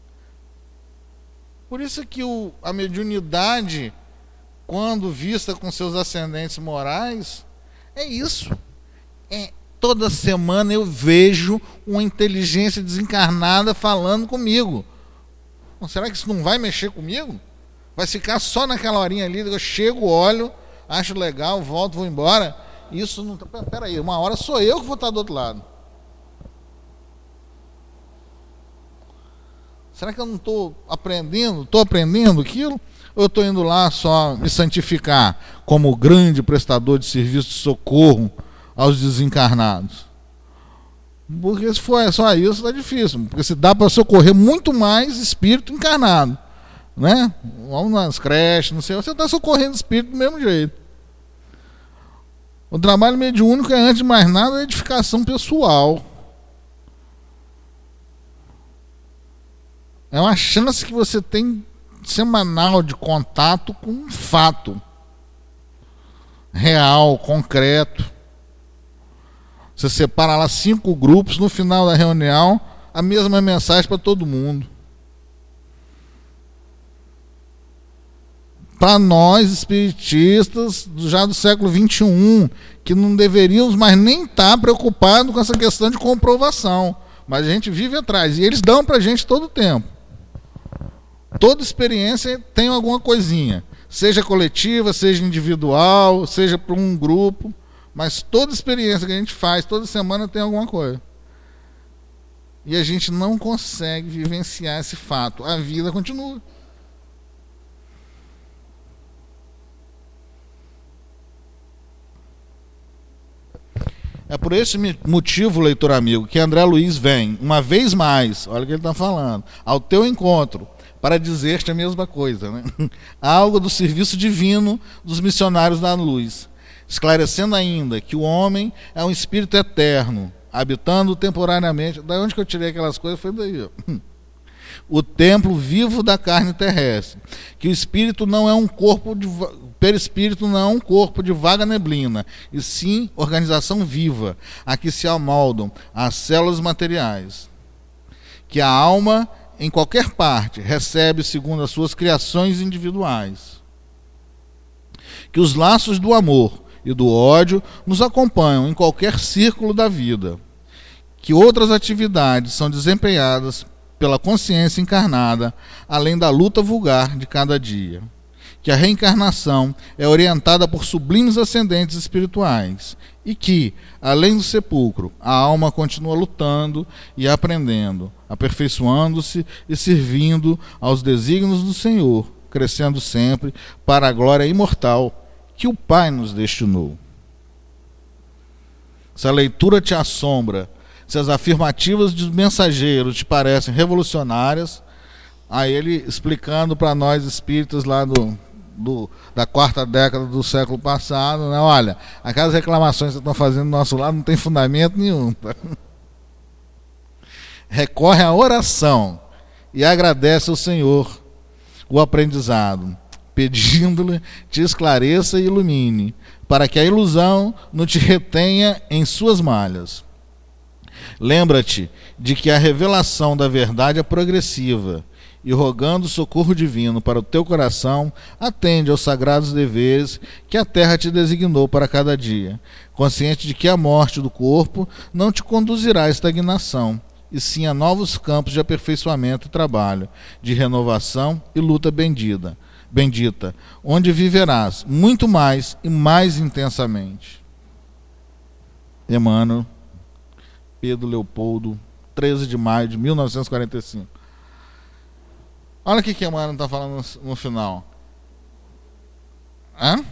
Por isso que o, a mediunidade, quando vista com seus ascendentes morais, é isso. É, toda semana eu vejo uma inteligência desencarnada falando comigo. Será que isso não vai mexer comigo? Vai ficar só naquela horinha ali, eu chego, olho, acho legal, volto, vou embora. Isso não... Peraí, uma hora sou eu que vou estar do outro lado. Será que eu não estou aprendendo? Estou aprendendo aquilo? Ou eu estou indo lá só me santificar como grande prestador de serviço de socorro aos desencarnados? Porque se for só isso, está difícil. Porque se dá para socorrer muito mais espírito encarnado, né? Vamos nas creches, não sei, você está socorrendo espírito do mesmo jeito. O trabalho mediúnico é, antes de mais nada, a edificação pessoal. É uma chance que você tem semanal de contato com um fato real, concreto. Você separa lá cinco grupos, no final da reunião, a mesma mensagem para todo mundo. Para nós, espiritistas, já do século vinte e um, que não deveríamos mais nem estar preocupados com essa questão de comprovação. Mas a gente vive atrás. E eles dão para a gente todo o tempo. Toda experiência tem alguma coisinha. Seja coletiva, seja individual, seja para um grupo. Mas toda experiência que a gente faz, toda semana tem alguma coisa. E a gente não consegue vivenciar esse fato. A vida continua. É por esse motivo, leitor amigo, que André Luiz vem, uma vez mais, olha o que ele está falando, ao teu encontro, para dizer-te a mesma coisa, né? Algo do serviço divino dos missionários da luz, esclarecendo ainda que o homem é um espírito eterno, habitando temporariamente. Da onde que eu tirei aquelas coisas? Foi daí, ó. O templo vivo da carne terrestre, que o espírito não é um corpo de perispírito não é um corpo de vaga neblina, e sim organização viva, a que se amoldam as células materiais, que a alma em qualquer parte recebe segundo as suas criações individuais, que os laços do amor e do ódio nos acompanham em qualquer círculo da vida, que outras atividades são desempenhadas pela consciência encarnada, além da luta vulgar de cada dia, que a reencarnação é orientada por sublimes ascendentes espirituais e que, além do sepulcro, a alma continua lutando e aprendendo, aperfeiçoando-se e servindo aos desígnios do Senhor, crescendo sempre para a glória imortal que o Pai nos destinou. Se a leitura te assombra, se as afirmativas dos mensageiros te parecem revolucionárias, aí ele explicando para nós espíritas lá do, do, da quarta década do século passado, né? Olha, aquelas reclamações que vocês estão fazendo do nosso lado não tem fundamento nenhum. Tá? Recorre à oração e agradece ao Senhor o aprendizado, pedindo-lhe te esclareça e ilumine, para que a ilusão não te retenha em suas malhas. Lembra-te de que a revelação da verdade é progressiva e rogando socorro divino para o teu coração, atende aos sagrados deveres que a terra te designou para cada dia, consciente de que a morte do corpo não te conduzirá à estagnação, e sim a novos campos de aperfeiçoamento e trabalho, de renovação e luta bendita, bendita, onde viverás muito mais e mais intensamente. Emmanuel, Pedro Leopoldo, treze de maio de mil novecentos e quarenta e cinco. Olha o que que Emmanuel está falando no, no final. Hã?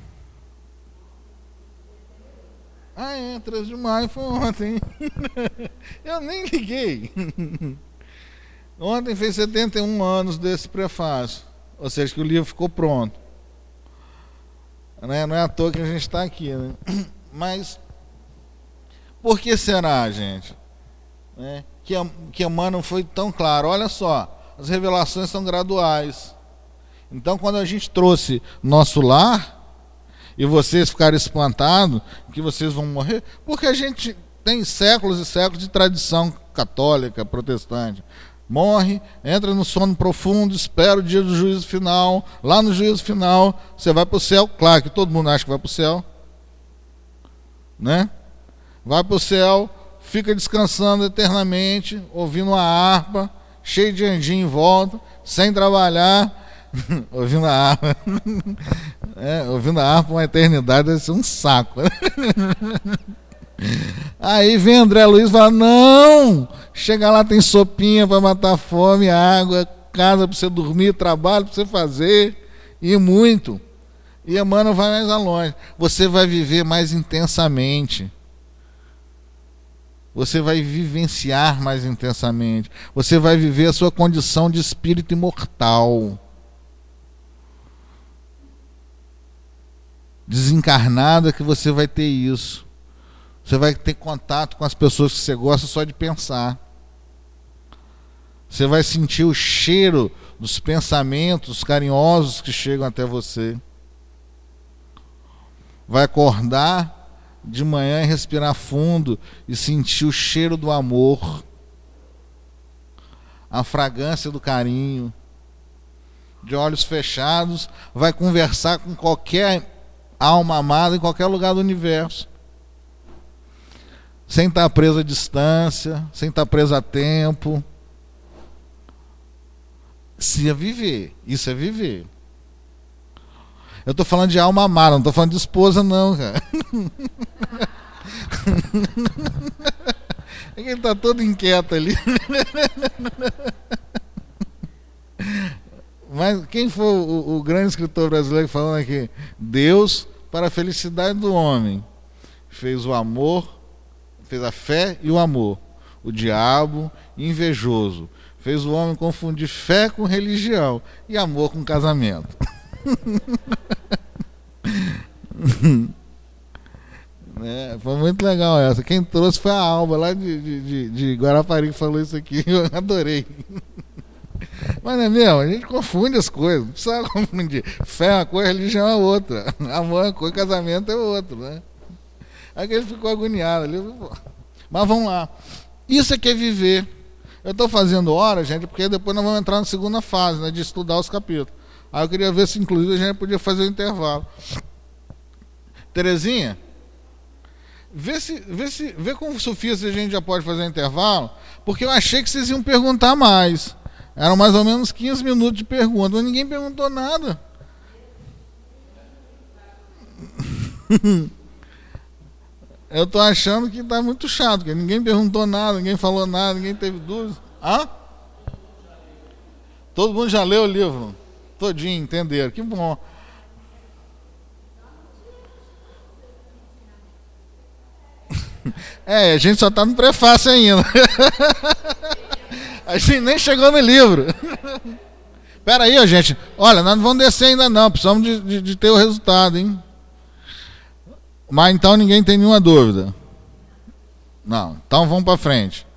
Ah, é, treze de maio foi ontem. Eu nem liguei. Ontem fez setenta e um anos desse prefácio. Ou seja, que o livro ficou pronto. Não é, não é à toa que a gente está aqui, né? Mas, por que será, gente? É, que, que Emmanuel foi tão claro. Olha só. As revelações são graduais. Então, quando a gente trouxe nosso lar, e vocês ficaram espantados que vocês vão morrer, porque a gente tem séculos e séculos de tradição católica, protestante. Morre, entra no sono profundo, espera o dia do juízo final. Lá no juízo final, você vai para o céu. Claro que todo mundo acha que vai para o céu, né? Vai para o céu, fica descansando eternamente, ouvindo uma harpa, cheio de anjinho em volta, sem trabalhar, ouvindo a harpa. É, ouvindo a harpa uma eternidade deve ser um saco. Aí vem André Luiz e fala: não, chega lá, tem sopinha para matar a fome, água, casa para você dormir, trabalho para você fazer, e muito. E Emmanuel vai mais longe. Você vai viver mais intensamente. Você vai vivenciar mais intensamente. Você vai viver a sua condição de espírito imortal. Desencarnada que você vai ter isso. Você vai ter contato com as pessoas que você gosta só de pensar. Você vai sentir o cheiro dos pensamentos carinhosos que chegam até você. Vai acordar de manhã e respirar fundo e sentir o cheiro do amor, a fragrância do carinho. De olhos fechados, vai conversar com qualquer alma amada em qualquer lugar do universo, sem estar preso à distância, sem estar preso a tempo. Isso é viver, isso é viver. Eu estou falando de alma amada, não estou falando de esposa não, cara. É que ele está todo inquieto ali. Mas quem foi o, o grande escritor brasileiro falando aqui? Deus, para a felicidade do homem, fez o amor, fez a fé e o amor. O diabo, invejoso, fez o homem confundir fé com religião e amor com casamento. É, foi muito legal essa. Quem trouxe foi a Alba, lá de, de, de Guarapari, que falou isso aqui. Eu adorei. Mas não é mesmo? A gente confunde as coisas. Não precisa confundir. Fé é uma coisa, religião é outra. Amor é uma coisa, casamento é outra, né? Aí que ele ficou agoniado ali. Mas vamos lá. Isso é que é viver. Eu estou fazendo hora, gente, porque depois nós vamos entrar na segunda fase, né, de estudar os capítulos. Aí eu queria ver se, inclusive, a gente podia fazer o intervalo. Terezinha, vê, se, vê, se, vê com Sofia se a gente já pode fazer o intervalo, porque eu achei que vocês iam perguntar mais. Eram mais ou menos quinze minutos de pergunta, mas ninguém perguntou nada. Eu estou achando que está muito chato, porque ninguém perguntou nada, ninguém falou nada, ninguém teve dúvidas. Hã? Todo mundo já leu o livro? Todinho, entenderam? Que bom. É, a gente só está no prefácio ainda. A gente nem chegou no livro. Espera aí, ó, gente. Olha, nós não vamos descer ainda não. Precisamos de, de, de ter o resultado, hein? Mas então ninguém tem nenhuma dúvida. Não, então vamos para frente.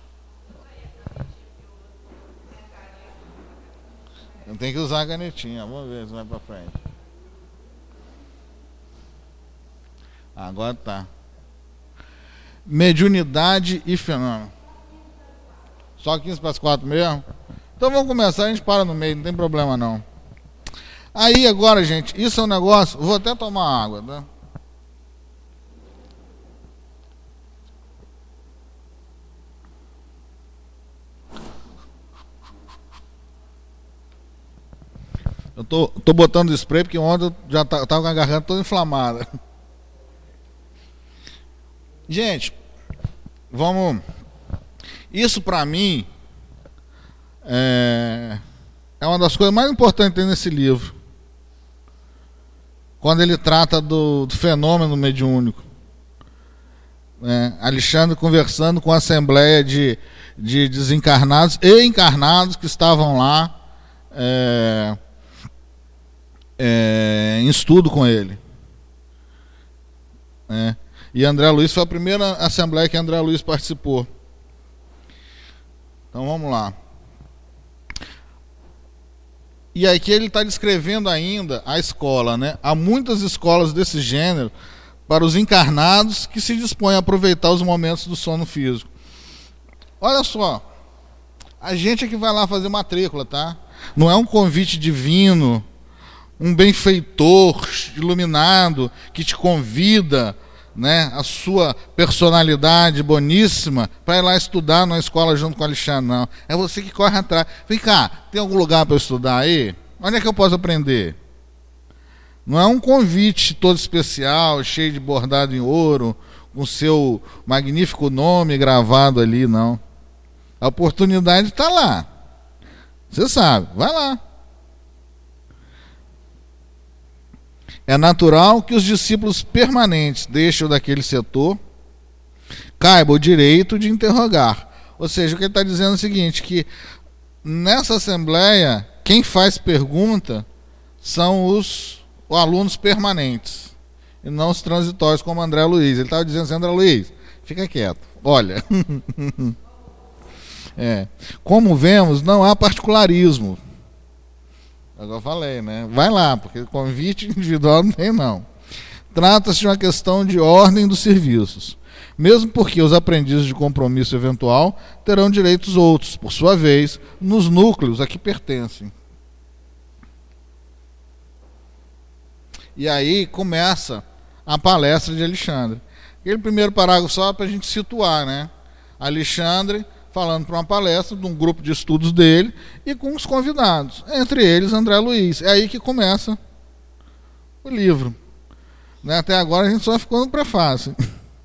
Eu tenho que usar a canetinha. Vamos ver se vai para frente. Agora tá. Mediunidade e fenômeno. Só quinze para as quatro mesmo? Então vamos começar, a gente para no meio, não tem problema não. Aí agora, gente, isso é um negócio, vou até tomar água, tá? Eu tô, tô botando spray porque ontem eu já tava com a garganta toda inflamada. Gente, vamos... Isso pra mim é, é uma das coisas mais importantes que tem nesse livro. Quando ele trata do, do fenômeno mediúnico. É, Alexandre conversando com a assembleia de, de desencarnados e encarnados que estavam lá é, é, em estudo com ele. É, e André Luiz foi a primeira assembleia que André Luiz participou. Então vamos lá. E aqui ele está descrevendo ainda a escola, né? Há muitas escolas desse gênero para os encarnados que se dispõem a aproveitar os momentos do sono físico. Olha só, a gente é que vai lá fazer matrícula, tá? Não é um convite divino, um benfeitor iluminado que te convida, né, a sua personalidade boníssima para ir lá estudar numa escola junto com o Alexandre, não. É você que corre atrás. Vem cá, tem algum lugar para eu estudar aí? Onde é que eu posso aprender? Não é um convite todo especial, cheio de bordado em ouro, com seu magnífico nome gravado ali, não. A oportunidade está lá. Você sabe, vai lá. É natural que os discípulos permanentes deixem daquele setor, caibam o direito de interrogar. Ou seja, o que ele está dizendo é o seguinte, que nessa assembleia, quem faz pergunta são os, os alunos permanentes, e não os transitórios como André Luiz. Ele estava dizendo assim, André Luiz, fica quieto, olha. é. Como vemos, não há particularismo. Agora eu falei, né? Vai lá, porque convite individual não tem, não. Trata-se de uma questão de ordem dos serviços. Mesmo porque os aprendizes de compromisso eventual terão direitos outros, por sua vez, nos núcleos a que pertencem. E aí começa a palestra de Alexandre. Aquele primeiro parágrafo só para a gente situar, né? Alexandre falando para uma palestra de um grupo de estudos dele e com os convidados, entre eles André Luiz. É aí que começa o livro, né? Até agora a gente só ficou no prefácio.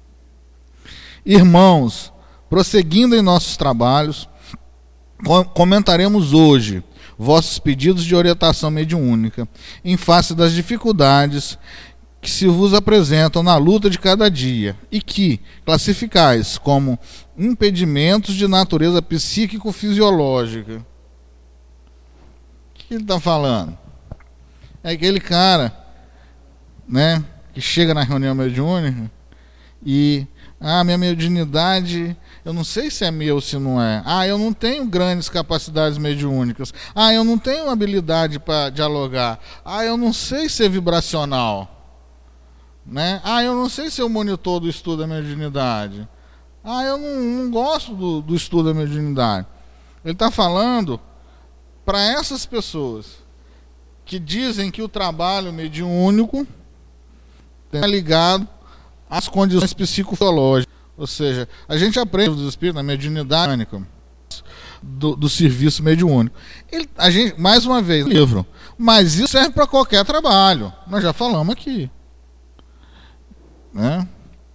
Irmãos, prosseguindo em nossos trabalhos, comentaremos hoje vossos pedidos de orientação mediúnica em face das dificuldades que se vos apresentam na luta de cada dia e que classificais como impedimentos de natureza psíquico-fisiológica. O que ele está falando? É aquele cara, né, que chega na reunião mediúnica e ah, minha mediunidade, eu não sei se é meu ou se não é. Ah, eu não tenho grandes capacidades mediúnicas. Ah, eu não tenho habilidade para dialogar. Ah, eu não sei ser vibracional. Né? Ah, eu não sei se eu monitor do estudo da mediunidade. Ah, eu não, não gosto do, do estudo da mediunidade. Ele está falando para essas pessoas que dizem que o trabalho mediúnico está ligado às condições psicofisiológicas. Ou seja, a gente aprende dos espíritos na mediunidade do, do serviço mediúnico. Ele, a gente, mais uma vez, livro. Mas isso serve para qualquer trabalho. Nós já falamos aqui. Né?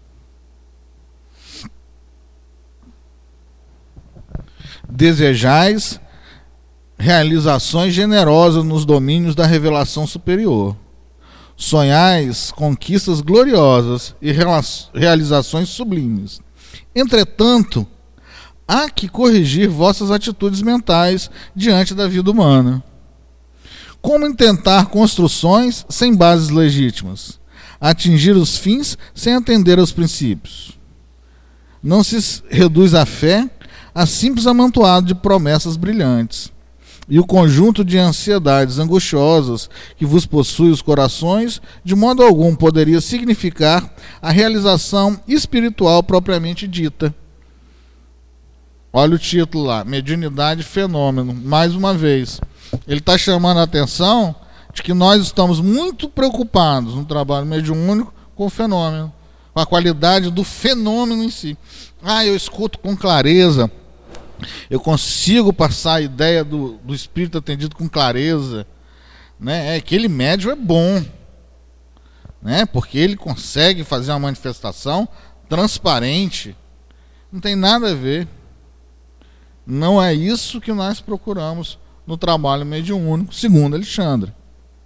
Desejais realizações generosas nos domínios da revelação superior. Sonhais conquistas gloriosas e realizações sublimes. Entretanto, há que corrigir vossas atitudes mentais diante da vida humana. Como intentar construções sem bases legítimas? Atingir os fins sem atender aos princípios. Não se reduz a fé a simples amontoado de promessas brilhantes. E o conjunto de ansiedades angustiosas que vos possui os corações, de modo algum poderia significar a realização espiritual propriamente dita. Olha o título lá, mediunidade e fenômeno. Mais uma vez, ele está chamando a atenção de que nós estamos muito preocupados no trabalho mediúnico com o fenômeno, com a qualidade do fenômeno em si. Ah, eu escuto com clareza, eu consigo passar a ideia do, do espírito atendido com clareza, né? É, aquele médium é bom, né? Porque ele consegue fazer uma manifestação transparente. Não tem nada a ver. Não é isso que nós procuramos no trabalho mediúnico, segundo Alexandre.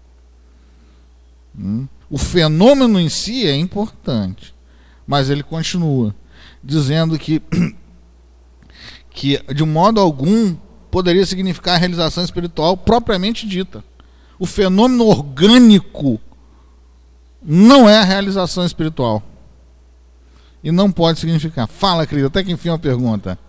Hum. O fenômeno em si é importante, mas ele continua dizendo que, que de modo algum poderia significar a realização espiritual propriamente dita. O fenômeno orgânico não é a realização espiritual. E não pode significar. Fala, querida, até que enfim uma pergunta.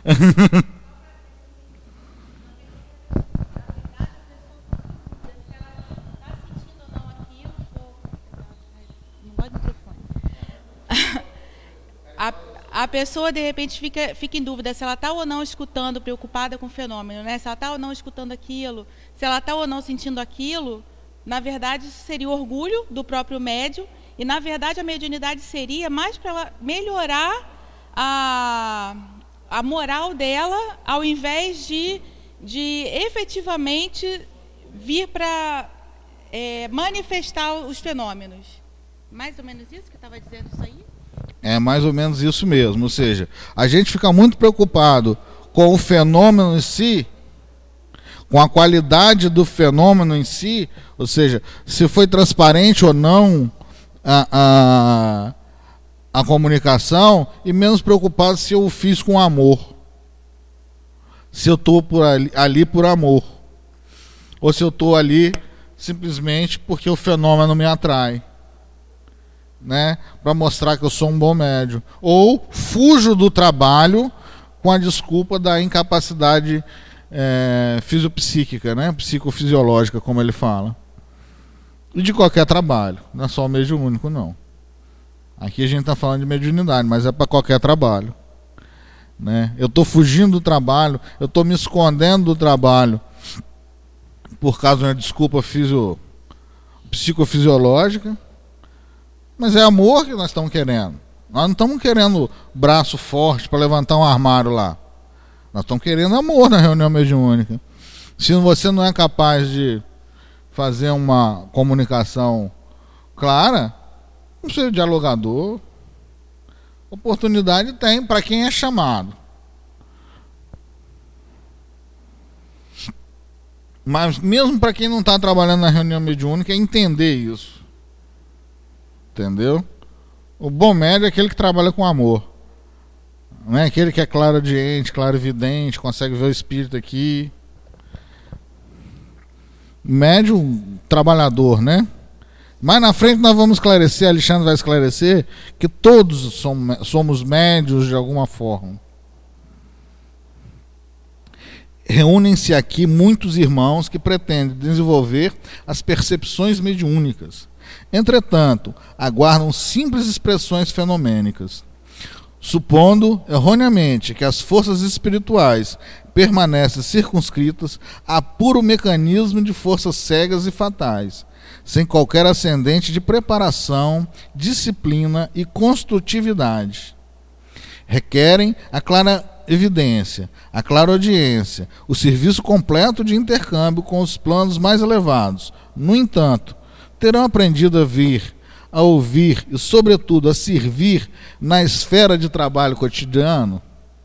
A, a pessoa de repente fica, fica em dúvida se ela está ou não escutando, preocupada com o fenômeno, né? Se ela está ou não escutando aquilo, se ela está ou não sentindo aquilo. Na verdade, isso seria orgulho do próprio médium, e na verdade a mediunidade seria mais para ela melhorar a, a moral dela, ao invés de, de efetivamente vir para é, manifestar os fenômenos. Mais ou menos isso que eu estava dizendo isso aí? É mais ou menos isso mesmo, ou seja, a gente fica muito preocupado com o fenômeno em si, com a qualidade do fenômeno em si, ou seja, se foi transparente ou não a, a, a comunicação, e menos preocupado se eu o fiz com amor, se eu estou ali, ali por amor, ou se eu estou ali simplesmente porque o fenômeno me atrai, né, para mostrar que eu sou um bom médium, ou fujo do trabalho com a desculpa da incapacidade é, fisiopsíquica, né, psicofisiológica, como ele fala. E de qualquer trabalho, não é só o mediúnico, não. Aqui a gente está falando de mediunidade, mas é para qualquer trabalho, né? Eu estou fugindo do trabalho, eu estou me escondendo do trabalho por causa de uma desculpa fisio, psicofisiológica. Mas é amor que nós estamos querendo. Nós não estamos querendo braço forte para levantar um armário lá. Nós estamos querendo amor na reunião mediúnica. Se você não é capaz de fazer uma comunicação clara, não seja dialogador. Oportunidade tem para quem é chamado. Mas mesmo para quem não está trabalhando na reunião mediúnica, é entender isso. Entendeu? O bom médium é aquele que trabalha com amor. Não é aquele que é claro-audiente, claro-vidente, consegue ver o espírito aqui. Médium trabalhador, né? Mais na frente nós vamos esclarecer, Alexandre vai esclarecer, que todos somos médios de alguma forma. Reúnem-se aqui muitos irmãos que pretendem desenvolver as percepções mediúnicas. Entretanto, aguardam simples expressões fenomênicas, supondo erroneamente que as forças espirituais permanecem circunscritas a puro mecanismo de forças cegas e fatais, sem qualquer ascendente de preparação, disciplina e construtividade. Requerem a clara evidência, a clara audiência, o serviço completo de intercâmbio com os planos mais elevados. No entanto, terão aprendido a vir, a ouvir e, sobretudo, a servir na esfera de trabalho cotidiano?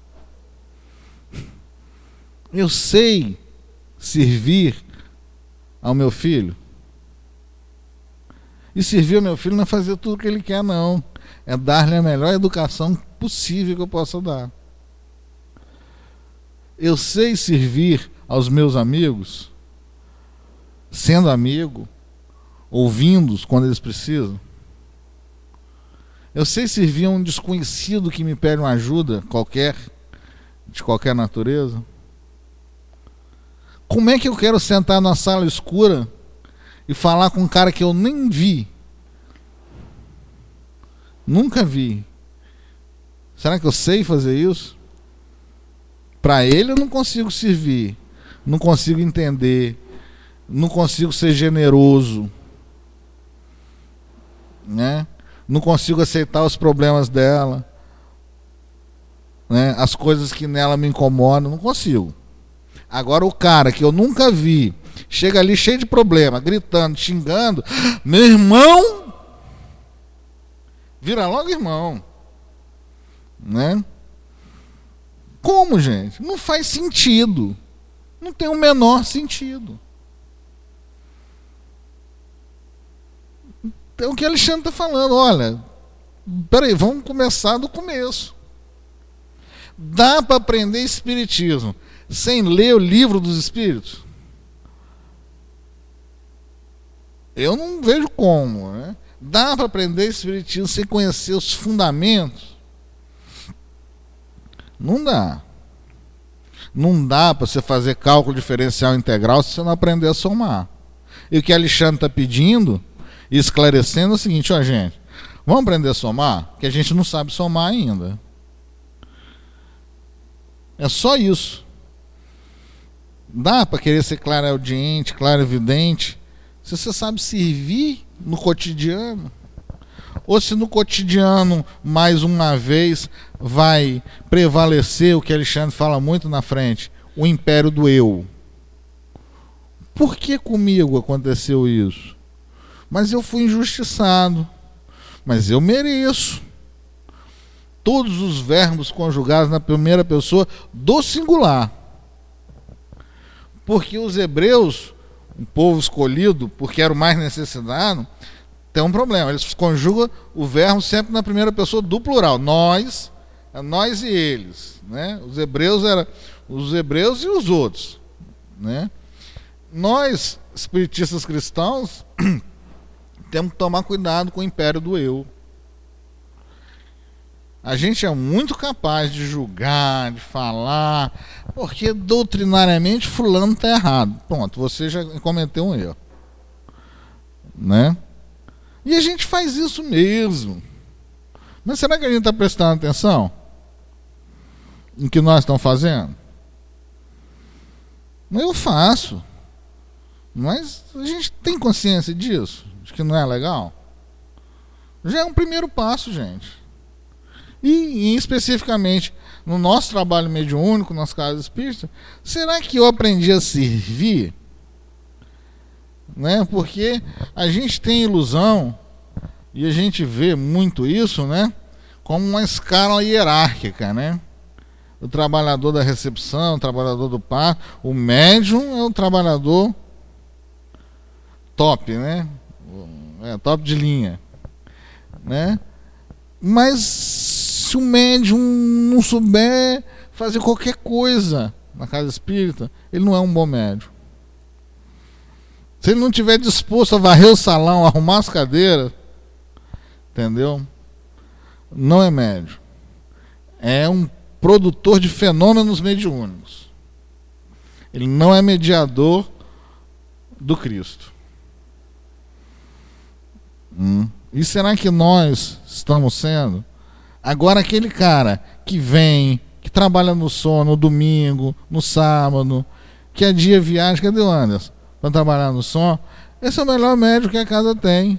Eu sei servir ao meu filho. E servir ao meu filho não é fazer tudo o que ele quer, não. É dar-lhe a melhor educação possível que eu possa dar. Eu sei servir aos meus amigos, sendo amigo, ouvindo-os quando eles precisam. Eu sei servir a um desconhecido que me pede uma ajuda qualquer, de qualquer natureza. Como é que eu quero sentar na sala escura e falar com um cara que eu nem vi? Nunca vi. Será que eu sei fazer isso? Para ele eu não consigo servir, não consigo entender, não consigo ser generoso, né? Não consigo aceitar os problemas dela, né? As coisas que nela me incomodam, não consigo. Agora o cara que eu nunca vi, chega ali cheio de problema, gritando, xingando, meu irmão, vira logo irmão, né? Como, gente? Não faz sentido. Não tem o menor sentido. É o que Alexandre está falando. Olha, peraí, vamos começar do começo. Dá para aprender espiritismo sem ler o livro dos espíritos? Eu não vejo como, né? Dá para aprender espiritismo sem conhecer os fundamentos? Não dá. Não dá para você fazer cálculo diferencial integral se você não aprender a somar. E o que Alexandre está pedindo e esclarecendo é o seguinte: ó, gente, vamos aprender a somar? Que a gente não sabe somar ainda. É só isso. Dá para querer ser clareaudiente, clarividente, se você sabe servir no cotidiano. Ou se no cotidiano, mais uma vez, vai prevalecer o que Alexandre fala muito na frente, o império do eu. Por que comigo aconteceu isso? Mas eu fui injustiçado. Mas eu mereço. Todos os verbos conjugados na primeira pessoa do singular. Porque os hebreus, o povo escolhido, porque era o mais necessitado, tem um problema. Eles conjugam o verbo sempre na primeira pessoa do plural. Nós, nós e eles, né? Os hebreus eram os hebreus e os outros, né? Nós, espiritistas cristãos, temos que tomar cuidado com o império do eu. A gente é muito capaz de julgar, de falar, porque doutrinariamente fulano está errado. Pronto, você já cometeu um erro, né? E a gente faz isso mesmo. Mas será que a gente está prestando atenção no que nós estamos fazendo? Eu faço. Mas a gente tem consciência disso? De que não é legal? Já é um primeiro passo, gente. E, e especificamente, no nosso trabalho mediúnico, nas casas espíritas, será que eu aprendi a servir? Né? Porque a gente tem ilusão, e a gente vê muito isso, né? Como uma escala hierárquica, né? O trabalhador da recepção, o trabalhador do par, o médium é o trabalhador top, né? É, top de linha, né? Mas se o médium não souber fazer qualquer coisa na casa espírita, ele não é um bom médium. Se ele não estiver disposto a varrer o salão, arrumar as cadeiras, entendeu? Não é médium. É um produtor de fenômenos mediúnicos. Ele não é mediador do Cristo. Hum. E será que nós estamos sendo? Agora aquele cara que vem, que trabalha no sono, no domingo, no sábado, que é dia viagem, cadê o Anderson? Para trabalhar no som, esse é o melhor médico que a casa tem.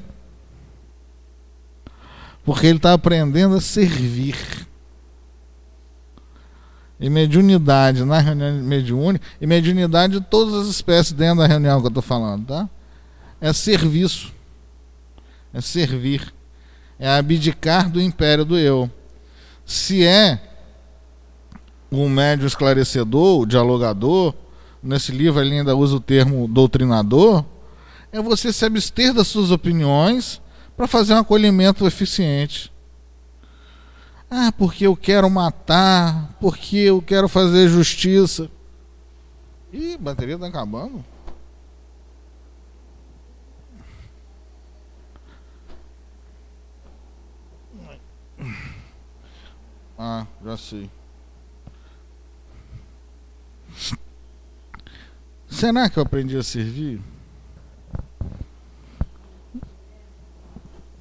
Porque ele está aprendendo a servir. E mediunidade na reunião mediúnica, e mediunidade de todas as espécies dentro da reunião que eu estou falando, tá? É serviço. É servir. É abdicar do império do eu. Se é um médium esclarecedor, o dialogador, nesse livro ele ainda usa o termo doutrinador, é você se abster das suas opiniões para fazer um acolhimento eficiente. Ah, porque eu quero matar, porque eu quero fazer justiça. Ih, a bateria está acabando. Ah, já sei. Será que eu aprendi a servir?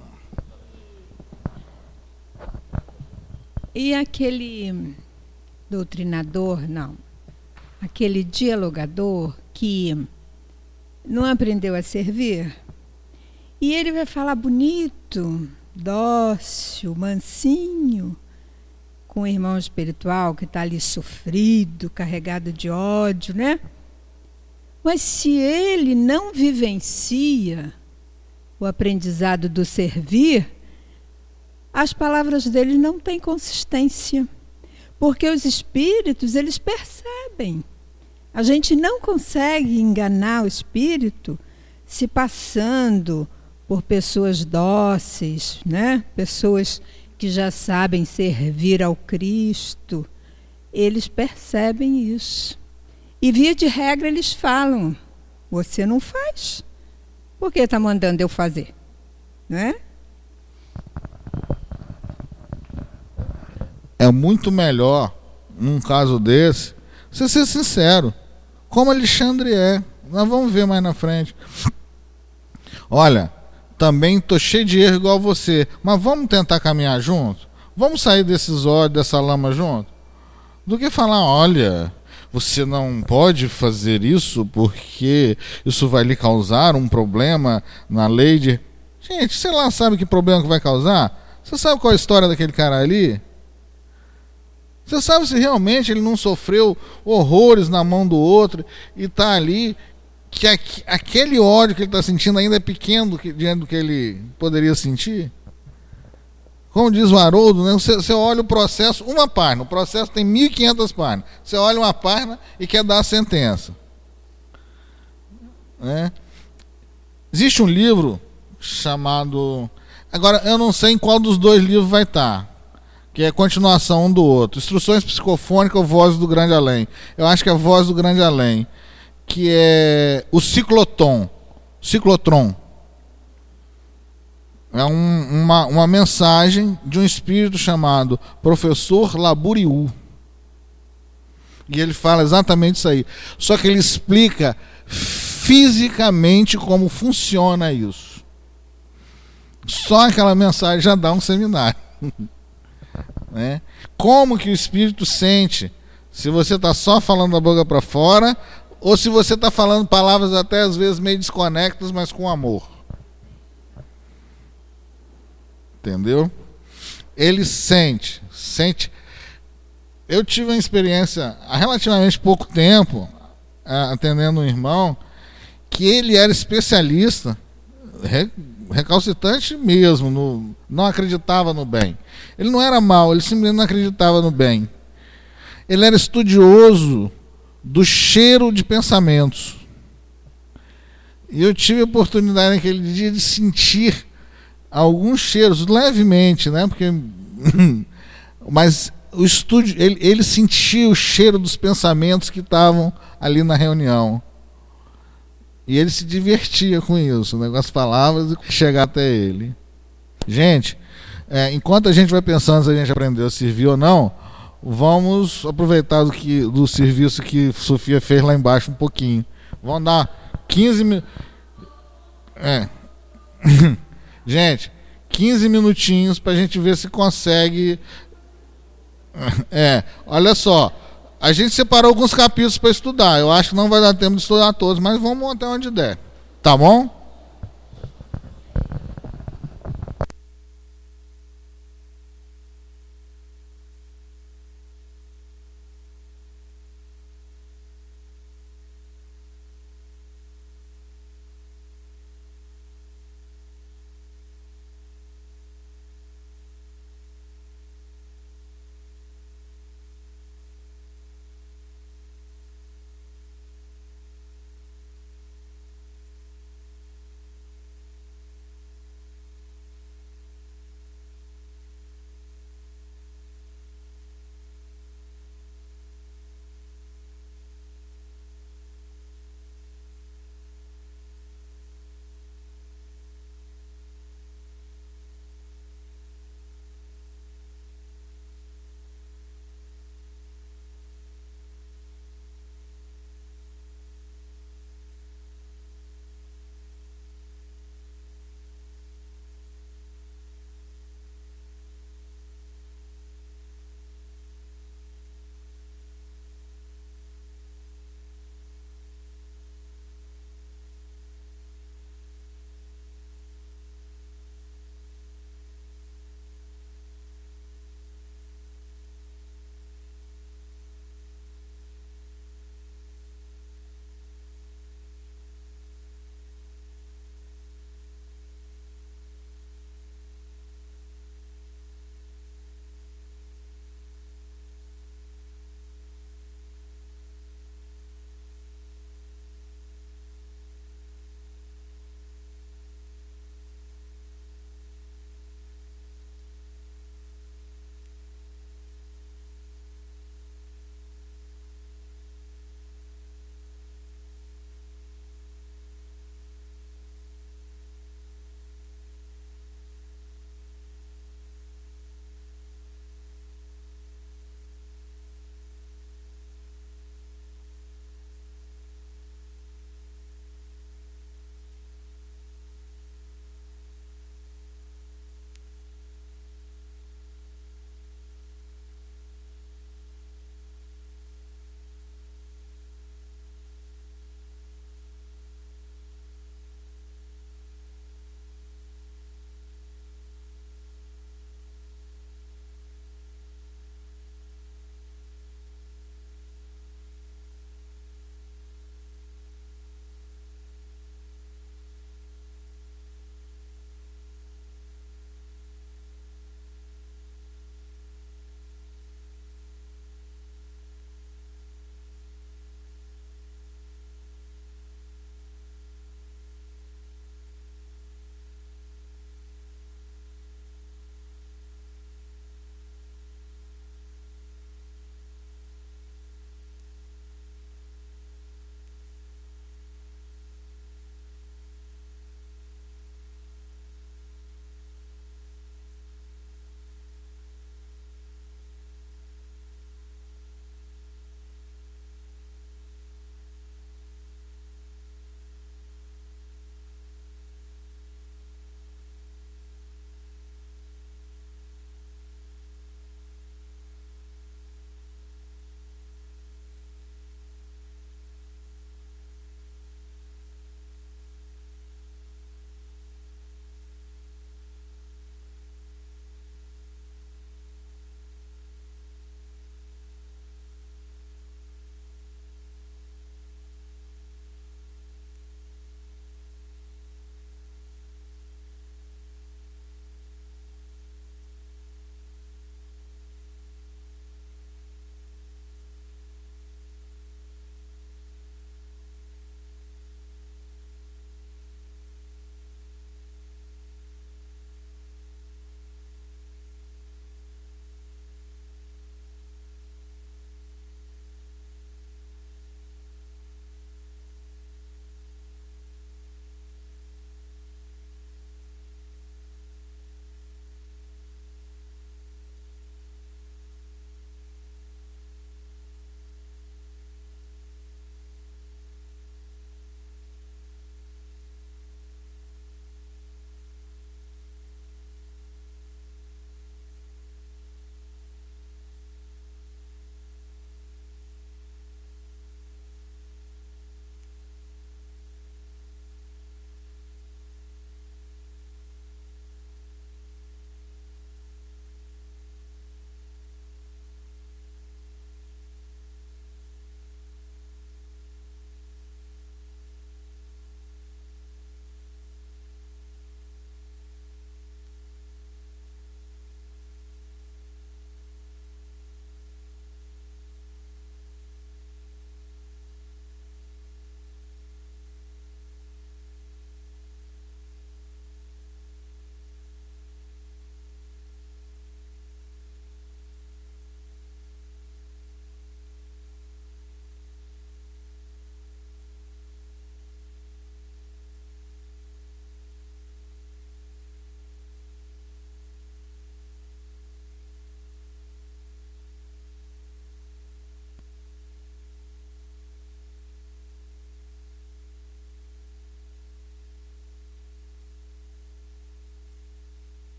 E aquele doutrinador, não. Aquele dialogador que não aprendeu a servir. E ele vai falar bonito, dócil, mansinho, com o irmão espiritual que está ali sofrido, carregado de ódio, né? Mas se ele não vivencia o aprendizado do servir, as palavras dele não têm consistência. Porque os espíritos, eles percebem. A gente não consegue enganar o espírito se passando por pessoas dóceis, né? Pessoas que já sabem servir ao Cristo. Eles percebem isso. E via de regra eles falam, você não faz. Por que está mandando eu fazer? Né? É muito melhor, num caso desse, você ser sincero. Como Alexandre é. Nós vamos ver mais na frente. Olha, também estou cheio de erro igual você, mas vamos tentar caminhar junto? Vamos sair desses ódios, dessa lama junto? Do que falar, olha, você não pode fazer isso porque isso vai lhe causar um problema na lei de... Gente, sei lá, sabe que problema que vai causar? Você sabe qual é a história daquele cara ali? Você sabe se realmente ele não sofreu horrores na mão do outro e está ali, que aqu- aquele ódio que ele está sentindo ainda é pequeno que, diante do que ele poderia sentir? Como diz o Haroldo, né? você, você olha o processo, uma página, o processo tem mil e quinhentas páginas. Você olha uma página e quer dar a sentença. Né? Existe um livro chamado... Agora, eu não sei em qual dos dois livros vai estar, que é a continuação um do outro. Instruções Psicofônicas ou Voz do Grande Além. Eu acho que é a Voz do Grande Além, que é o ciclotron. Ciclotron. É um, uma, uma mensagem de um espírito chamado Professor Laburiu. E ele fala exatamente isso aí. Só que ele explica fisicamente como funciona isso. Só aquela mensagem já dá um seminário. Né? Como que o espírito sente se você está só falando da boca para fora ou se você está falando palavras até às vezes meio desconectas, mas com amor. Entendeu? Ele sente, sente. Eu tive uma experiência há relativamente pouco tempo atendendo um irmão que ele era especialista, recalcitrante mesmo, no, não acreditava no bem. Ele não era mau, ele simplesmente não acreditava no bem. Ele era estudioso do cheiro de pensamentos. E eu tive a oportunidade naquele dia de sentir alguns cheiros, levemente, né? Porque, mas o estúdio, ele, ele sentia o cheiro dos pensamentos que estavam ali na reunião. E ele se divertia com isso, né, com as palavras e chegar até ele. Gente, é, enquanto a gente vai pensando se a gente aprendeu a servir ou não, vamos aproveitar do, que, do serviço que Sofia fez lá embaixo um pouquinho. Vamos dar quinze minutos. É. Gente, quinze minutinhos para a gente ver se consegue. É, olha só. A gente separou alguns capítulos para estudar. Eu acho que não vai dar tempo de estudar todos, mas vamos até onde der. Tá bom?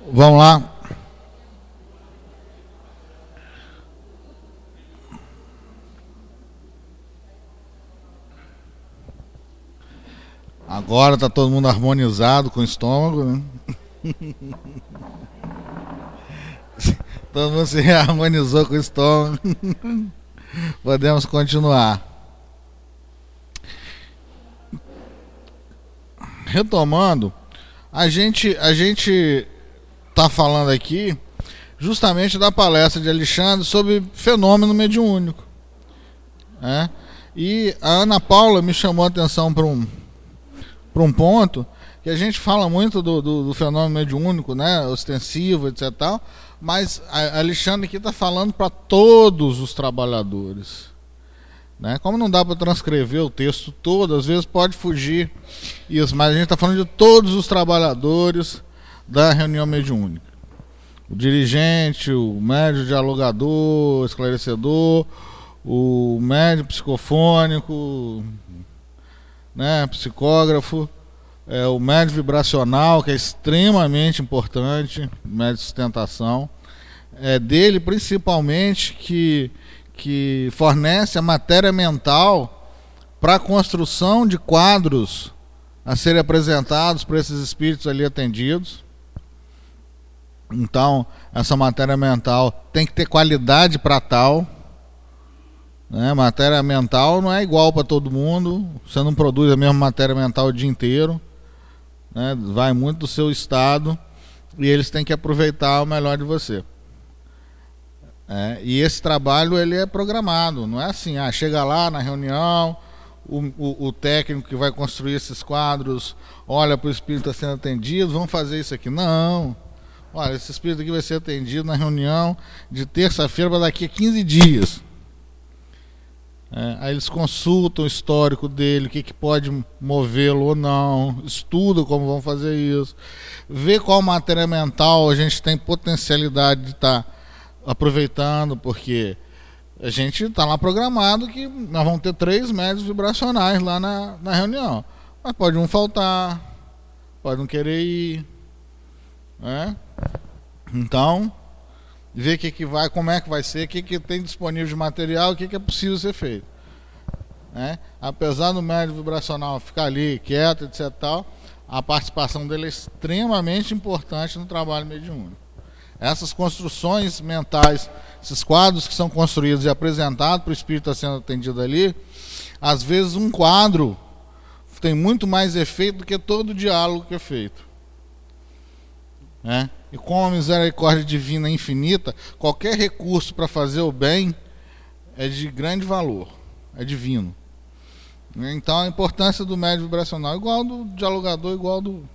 Vamos lá. Agora está todo mundo harmonizado com o estômago, né? Todo mundo se harmonizou com o estômago. Podemos continuar. Retomando, a gente a gente está falando aqui justamente da palestra de Alexandre sobre fenômeno mediúnico, né? E a Ana Paula me chamou a atenção para um para um ponto que a gente fala muito do, do, do fenômeno mediúnico, né, ostensivo, etc tal, mas a Alexandre aqui está falando para todos os trabalhadores, né? Como não dá para transcrever o texto todo, às vezes pode fugir isso, mas a gente está falando de todos os trabalhadores da reunião mediúnica: o dirigente, o médium dialogador, esclarecedor, o médium psicofônico, né, psicógrafo, é, o médium vibracional, que é extremamente importante, médium de sustentação, é dele principalmente que, que fornece a matéria mental para a construção de quadros a serem apresentados para esses espíritos ali atendidos. Então, essa matéria mental tem que ter qualidade para tal. Né? Matéria mental não é igual para todo mundo. Você não produz a mesma matéria mental o dia inteiro, né? Vai muito do seu estado e eles têm que aproveitar o melhor de você. É, e esse trabalho ele é programado. Não é assim, ah, chega lá na reunião, o, o, o técnico que vai construir esses quadros olha para o espírito tá sendo atendido, vamos fazer isso aqui. Não. Olha, esse espírito aqui vai ser atendido na reunião de terça-feira para daqui a quinze dias. É, aí eles consultam o histórico dele, o que, que pode movê-lo ou não, estudam como vão fazer isso, vê qual matéria mental a gente tem potencialidade de estar tá aproveitando, porque a gente está lá programado que nós vamos ter três médios vibracionais lá na, na reunião, mas pode um faltar, pode não querer ir, né? Então, ver o que, que vai, como é que vai ser, o que, que tem disponível de material, o que, que é possível ser feito. Né? Apesar do médium vibracional ficar ali quieto, etc tal, a participação dele é extremamente importante no trabalho mediúnico. Essas construções mentais, esses quadros que são construídos e apresentados para o espírito estar sendo atendido ali, às vezes um quadro tem muito mais efeito do que todo o diálogo que é feito. Né? E como a misericórdia divina é infinita, qualquer recurso para fazer o bem é de grande valor, é divino. Então a importância do médium vibracional é igual do dialogador, igual do...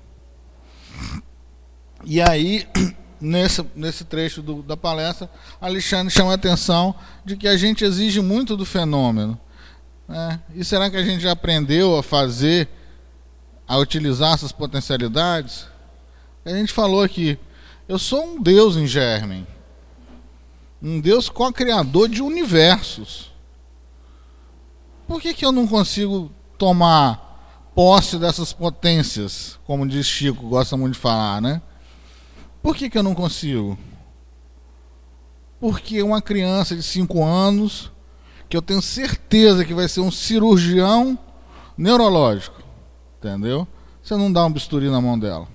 E aí, nesse, nesse trecho do, da palestra, Alexandre chama a atenção de que a gente exige muito do fenômeno. Né? E será que a gente já aprendeu a fazer, a utilizar essas potencialidades? A gente falou aqui, eu sou um Deus em germen, um Deus co-criador de universos. Por que que eu não consigo tomar posse dessas potências, como diz Chico, gosta muito de falar, né? Por que que eu não consigo? Porque uma criança de cinco anos, que eu tenho certeza que vai ser um cirurgião neurológico, entendeu? Você não dá um bisturi na mão dela.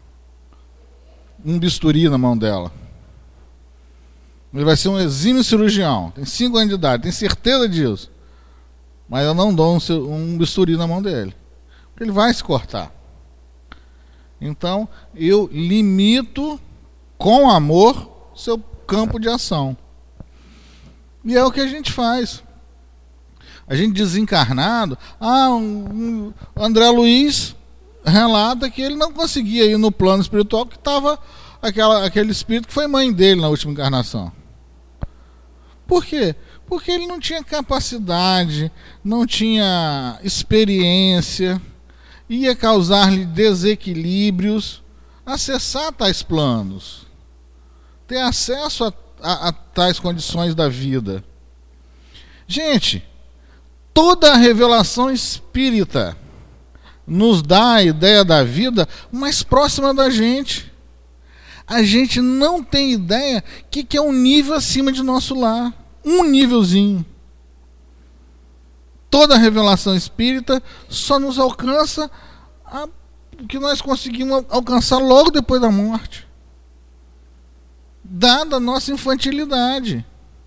Um bisturi na mão dela. Ele vai ser um exímio cirurgião, tem cinco anos de idade, tem certeza disso. Mas eu não dou um, um bisturi na mão dele, porque ele vai se cortar. Então, eu limito com amor seu campo de ação. E é o que a gente faz. A gente desencarnado, ah, um, um, André Luiz relata que ele não conseguia ir no plano espiritual, que estava aquele espírito que foi mãe dele na última encarnação. Por quê? Porque ele não tinha capacidade, não tinha experiência, ia causar-lhe desequilíbrios, acessar tais planos, ter acesso a, a, a tais condições da vida. Gente, toda a revelação espírita nos dá a ideia da vida mais próxima da gente. A gente não tem ideia o que, que é um nível acima de nosso lar. Um nívelzinho. Toda a revelação espírita só nos alcança a, o que nós conseguimos alcançar logo depois da morte. Dada a nossa infantilidade.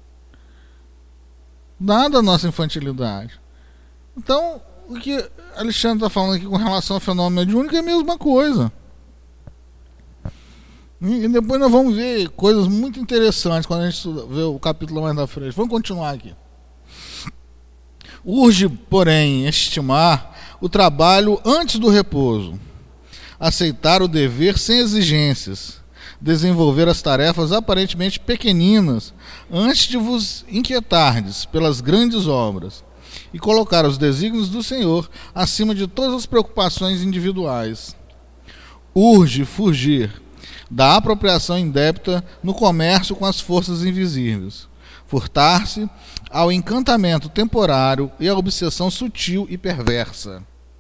Dada a nossa infantilidade. Então, o que Alexandre está falando aqui com relação ao fenômeno mediúnico é a mesma coisa. E depois nós vamos ver coisas muito interessantes quando a gente vê o capítulo mais da frente. Vamos continuar aqui. Urge, porém, estimar o trabalho antes do repouso, aceitar o dever sem exigências, desenvolver as tarefas aparentemente pequeninas antes de vos inquietardes pelas grandes obras e colocar os desígnios do Senhor acima de todas as preocupações individuais. Urge fugir da apropriação indébita no comércio com as forças invisíveis, furtar-se ao encantamento temporário e à obsessão sutil e perversa.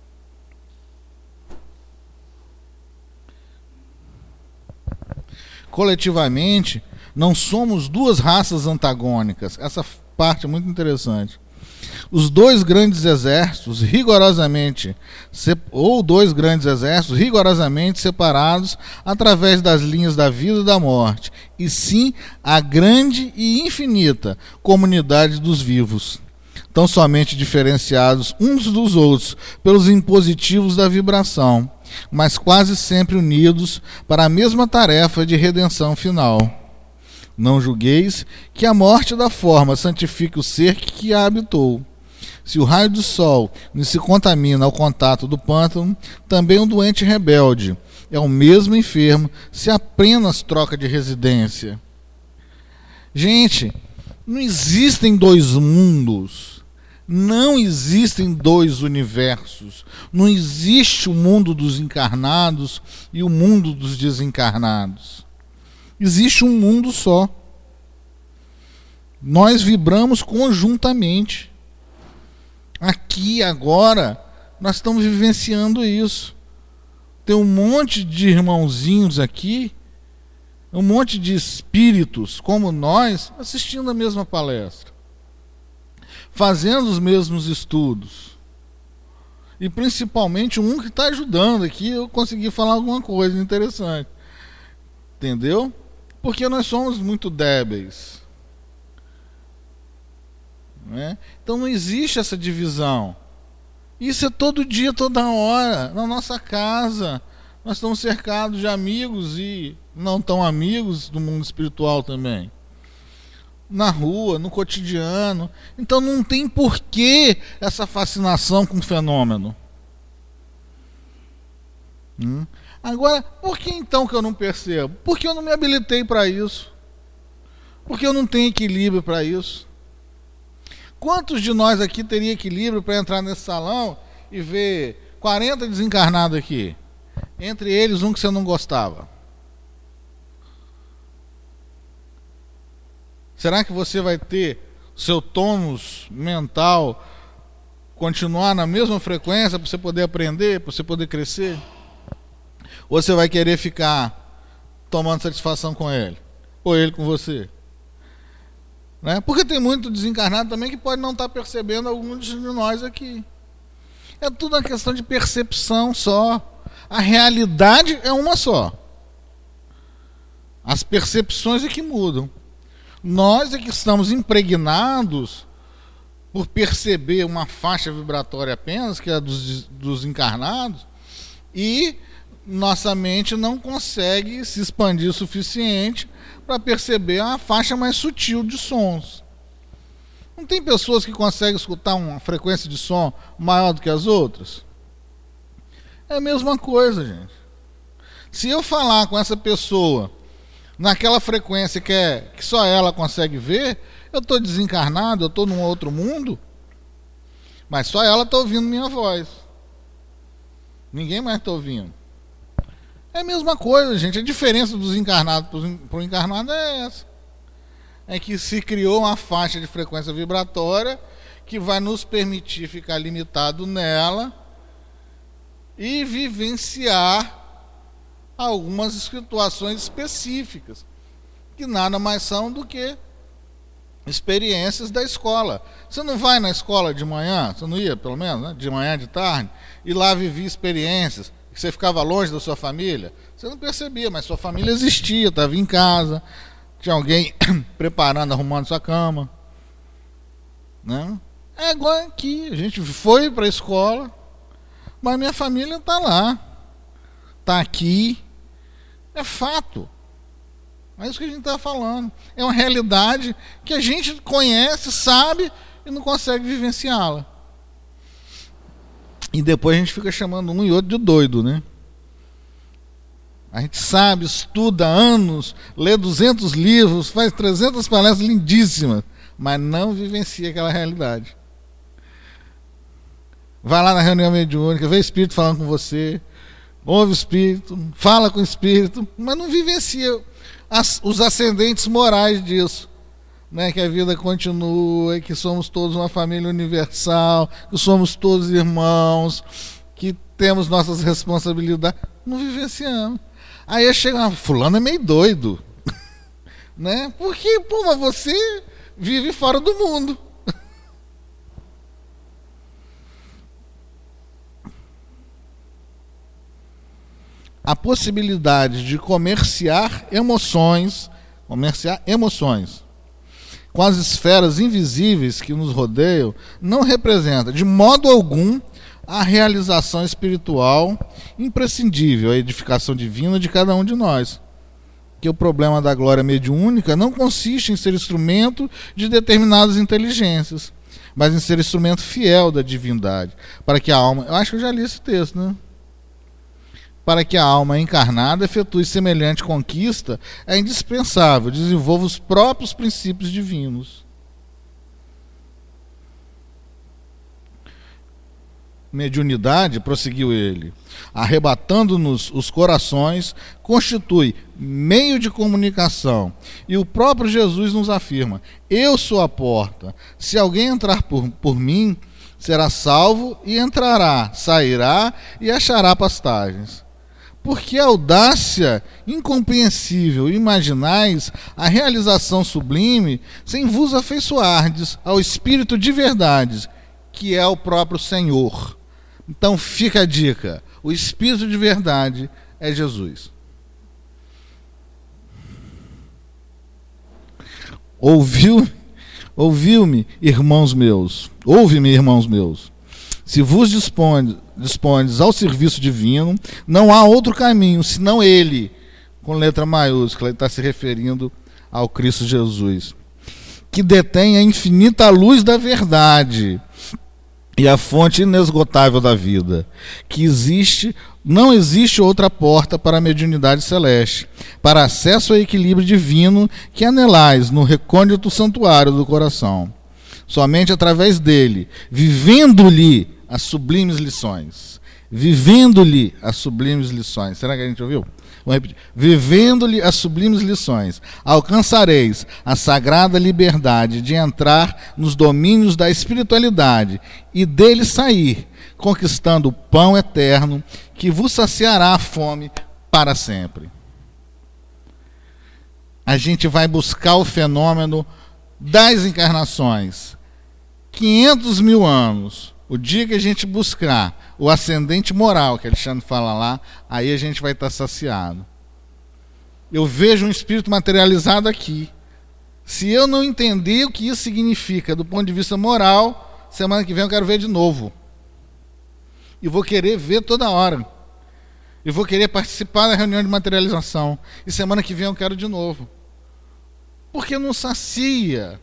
Coletivamente, não somos duas raças antagônicas. Essa parte é muito interessante. Os dois grandes exércitos rigorosamente ou dois grandes exércitos rigorosamente separados através das linhas da vida e da morte, e sim a grande e infinita comunidade dos vivos, tão somente diferenciados uns dos outros pelos impositivos da vibração, mas quase sempre unidos para a mesma tarefa de redenção final. Não julgueis que a morte da forma santifique o ser que a habitou. Se o raio do sol se contamina ao contato do pântano, também um doente rebelde é o mesmo enfermo se apenas troca de residência. Gente, não existem dois mundos, não existem dois universos, não existe o mundo dos encarnados e o mundo dos desencarnados. Existe um mundo só. Nós vibramos conjuntamente. Aqui, agora, nós estamos vivenciando isso. Tem um monte de irmãozinhos aqui, um monte de espíritos como nós, assistindo a mesma palestra, fazendo os mesmos estudos. E principalmente um que está ajudando aqui, eu consegui falar alguma coisa interessante. Entendeu? Porque nós somos muito débeis. Né? Então não existe essa divisão. Isso é todo dia, toda hora, na nossa casa. Nós estamos cercados de amigos e não tão amigos do mundo espiritual também. Na rua, no cotidiano. Então não tem porquê essa fascinação com o fenômeno. Hum? Agora, por que então que eu não percebo? Porque eu não me habilitei para isso. Porque eu não tenho equilíbrio para isso. Quantos de nós aqui teria equilíbrio para entrar nesse salão e ver quarenta desencarnados aqui? Entre eles um que você não gostava. Será que você vai ter seu tônus mental continuar na mesma frequência para você poder aprender, para você poder crescer? Ou você vai querer ficar tomando satisfação com ele? Ou ele com você? Né? Porque tem muito desencarnado também que pode não estar percebendo alguns de nós aqui. É tudo uma questão de percepção só. A realidade é uma só. As percepções é que mudam. Nós é que estamos impregnados por perceber uma faixa vibratória apenas, que é a dos, dos encarnados, e nossa mente não consegue se expandir o suficiente para perceber uma faixa mais sutil de sons. Não tem pessoas que conseguem escutar uma frequência de som maior do que as outras? É a mesma coisa, gente. Se eu falar com essa pessoa naquela frequência que, é, que só ela consegue ver, eu estou desencarnado, eu estou num outro mundo, mas só ela está ouvindo minha voz. Ninguém mais está ouvindo. É a mesma coisa, gente. A diferença dos encarnados para o encarnado é essa. É que se criou uma faixa de frequência vibratória que vai nos permitir ficar limitado nela e vivenciar algumas situações específicas, que nada mais são do que experiências da escola. Você não vai na escola de manhã, você não ia pelo menos, né? De manhã, de tarde, e lá vivia experiências, que você ficava longe da sua família, você não percebia, mas sua família existia, estava em casa, tinha alguém preparando, arrumando sua cama, né? É igual aqui, a gente foi para a escola, mas minha família está lá, está aqui, é fato. É isso que a gente está falando. É uma realidade que a gente conhece, sabe e não consegue vivenciá-la. E depois a gente fica chamando um e outro de doido, né? A gente sabe, estuda anos, lê duzentos livros, faz trezentas palestras lindíssimas, mas não vivencia aquela realidade. Vai lá na reunião mediúnica, vê o espírito falando com você, ouve o espírito, fala com o espírito, mas não vivencia As, os ascendentes morais disso, né? Que a vida continua, que somos todos uma família universal, que somos todos irmãos, que temos nossas responsabilidades. Não vivenciamos. Aí chega, ah, fulano é meio doido, né? Porque, pô, mas você vive fora do mundo. A possibilidade de comerciar emoções, comerciar emoções com as esferas invisíveis que nos rodeiam não representa de modo algum a realização espiritual imprescindível, a edificação divina de cada um de nós. Que o problema da glória mediúnica não consiste em ser instrumento de determinadas inteligências, mas em ser instrumento fiel da divindade, para que a alma... Eu acho que eu já li esse texto, né? Para que a alma encarnada efetue semelhante conquista, é indispensável desenvolva os próprios princípios divinos. Mediunidade, prosseguiu ele, arrebatando-nos os corações, constitui meio de comunicação. E o próprio Jesus nos afirma: eu sou a porta. Se alguém entrar por, por mim, será salvo e entrará, sairá e achará pastagens. Porque a audácia incompreensível imaginais a realização sublime sem vos afeiçoardes ao Espírito de verdade, que é o próprio Senhor. Então fica a dica, o Espírito de verdade é Jesus. Ouviu, ouviu-me, irmãos meus, ouve-me, irmãos meus. Se vos dispondes, dispondes ao serviço divino, não há outro caminho senão ele, com letra maiúscula, ele está se referindo ao Cristo Jesus, que detém a infinita luz da verdade e a fonte inesgotável da vida, que existe, não existe outra porta para a mediunidade celeste, para acesso ao equilíbrio divino que anelais no recôndito santuário do coração. Somente através dele, vivendo-lhe as sublimes lições. Vivendo-lhe as sublimes lições. Será que a gente ouviu? Vou repetir. Vivendo-lhe as sublimes lições, alcançareis a sagrada liberdade de entrar nos domínios da espiritualidade e dele sair, conquistando o pão eterno que vos saciará a fome para sempre. A gente vai buscar o fenômeno das encarnações. quinhentos mil anos. O dia que a gente buscar o ascendente moral, que Alexandre fala lá, aí a gente vai estar saciado. Eu vejo um espírito materializado aqui. Se eu não entender o que isso significa do ponto de vista moral, semana que vem eu quero ver de novo. E vou querer ver toda hora. E vou querer participar da reunião de materialização. E semana que vem eu quero de novo. Porque não sacia.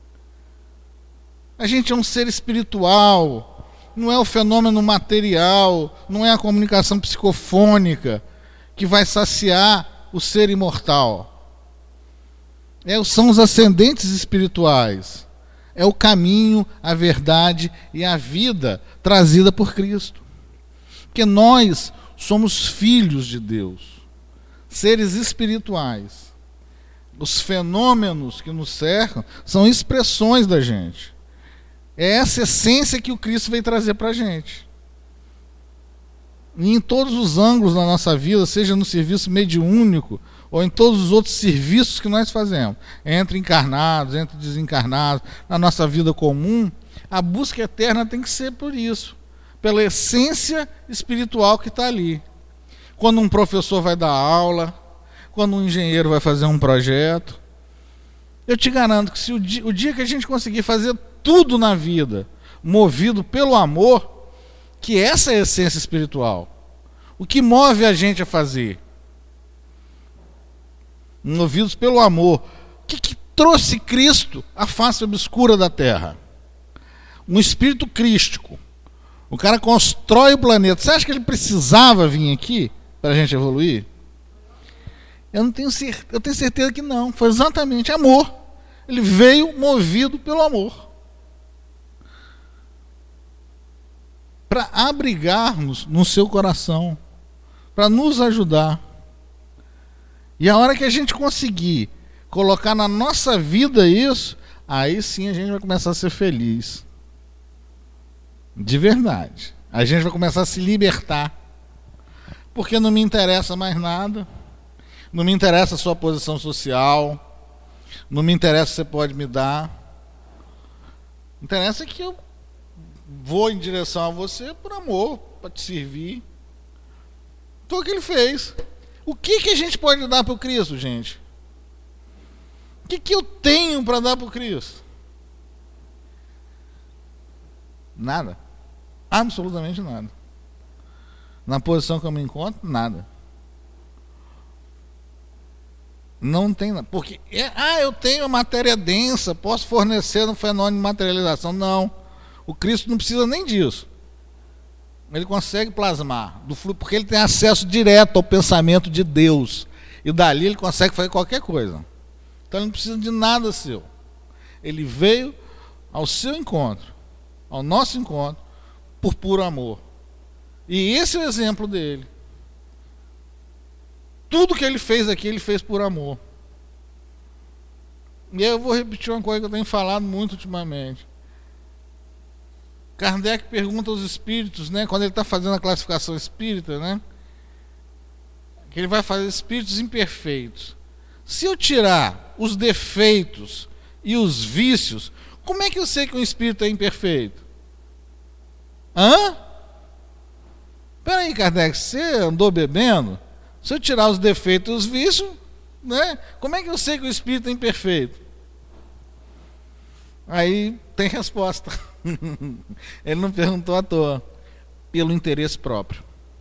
A gente é um ser espiritual. Não é o fenômeno material, não é a comunicação psicofônica que vai saciar o ser imortal. É, são os ascendentes espirituais. É o caminho, a verdade e a vida trazida por Cristo. Porque nós somos filhos de Deus, seres espirituais. Os fenômenos que nos cercam são expressões da gente. É essa essência que o Cristo veio trazer para a gente. e em todos os ângulos da nossa vida, seja no serviço mediúnico ou em todos os outros serviços que nós fazemos, entre encarnados, entre desencarnados, na nossa vida comum, a busca eterna tem que ser por isso, pela essência espiritual que está ali. Quando um professor vai dar aula, quando um engenheiro vai fazer um projeto, eu te garanto que se o dia, o dia que a gente conseguir fazer tudo na vida movido pelo amor, que essa é a essência espiritual, o que move a gente a fazer, movidos pelo amor, o que, que trouxe Cristo à face obscura da Terra? Um espírito crístico. O cara constrói o planeta. Você acha que ele precisava vir aqui para a gente evoluir? Eu não tenho certeza, eu tenho certeza que não. Foi exatamente amor. Ele veio movido pelo amor, para abrigar-nos no seu coração, para nos ajudar. E a hora que a gente conseguir colocar na nossa vida isso, aí sim a gente vai começar a ser feliz. De verdade. A gente vai começar a se libertar. Porque não me interessa mais nada. Não me interessa a sua posição social. Não me interessa o que você pode me dar. Interessa que eu vou em direção a você por amor, para te servir. Foi o que ele fez. O que, que a gente pode dar para o Cristo, gente? O que, que eu tenho para dar para o Cristo? Nada. Absolutamente nada. Na posição que eu me encontro, nada. Não tem nada. Porque, é, ah, eu tenho matéria densa, posso fornecer no fenômeno de materialização. Não. O Cristo não precisa nem disso. Ele consegue plasmar do fluxo, porque ele tem acesso direto ao pensamento de Deus. E dali ele consegue fazer qualquer coisa. Então ele não precisa de nada seu. Ele veio ao seu encontro, ao nosso encontro, por puro amor. E esse é o exemplo dele. Tudo que ele fez aqui, ele fez por amor. E aí eu vou repetir uma coisa que eu tenho falado muito ultimamente. Kardec pergunta aos espíritos, né, quando ele está fazendo a classificação espírita, né, que ele vai fazer espíritos imperfeitos. Se eu tirar os defeitos e os vícios, como é que eu sei que um espírito é imperfeito? Hã? Peraí, Kardec, você andou bebendo? Se eu tirar os defeitos e os vícios, né, como é que eu sei que o espírito é imperfeito? Aí tem resposta. Ele não perguntou à toa. Pelo interesse próprio.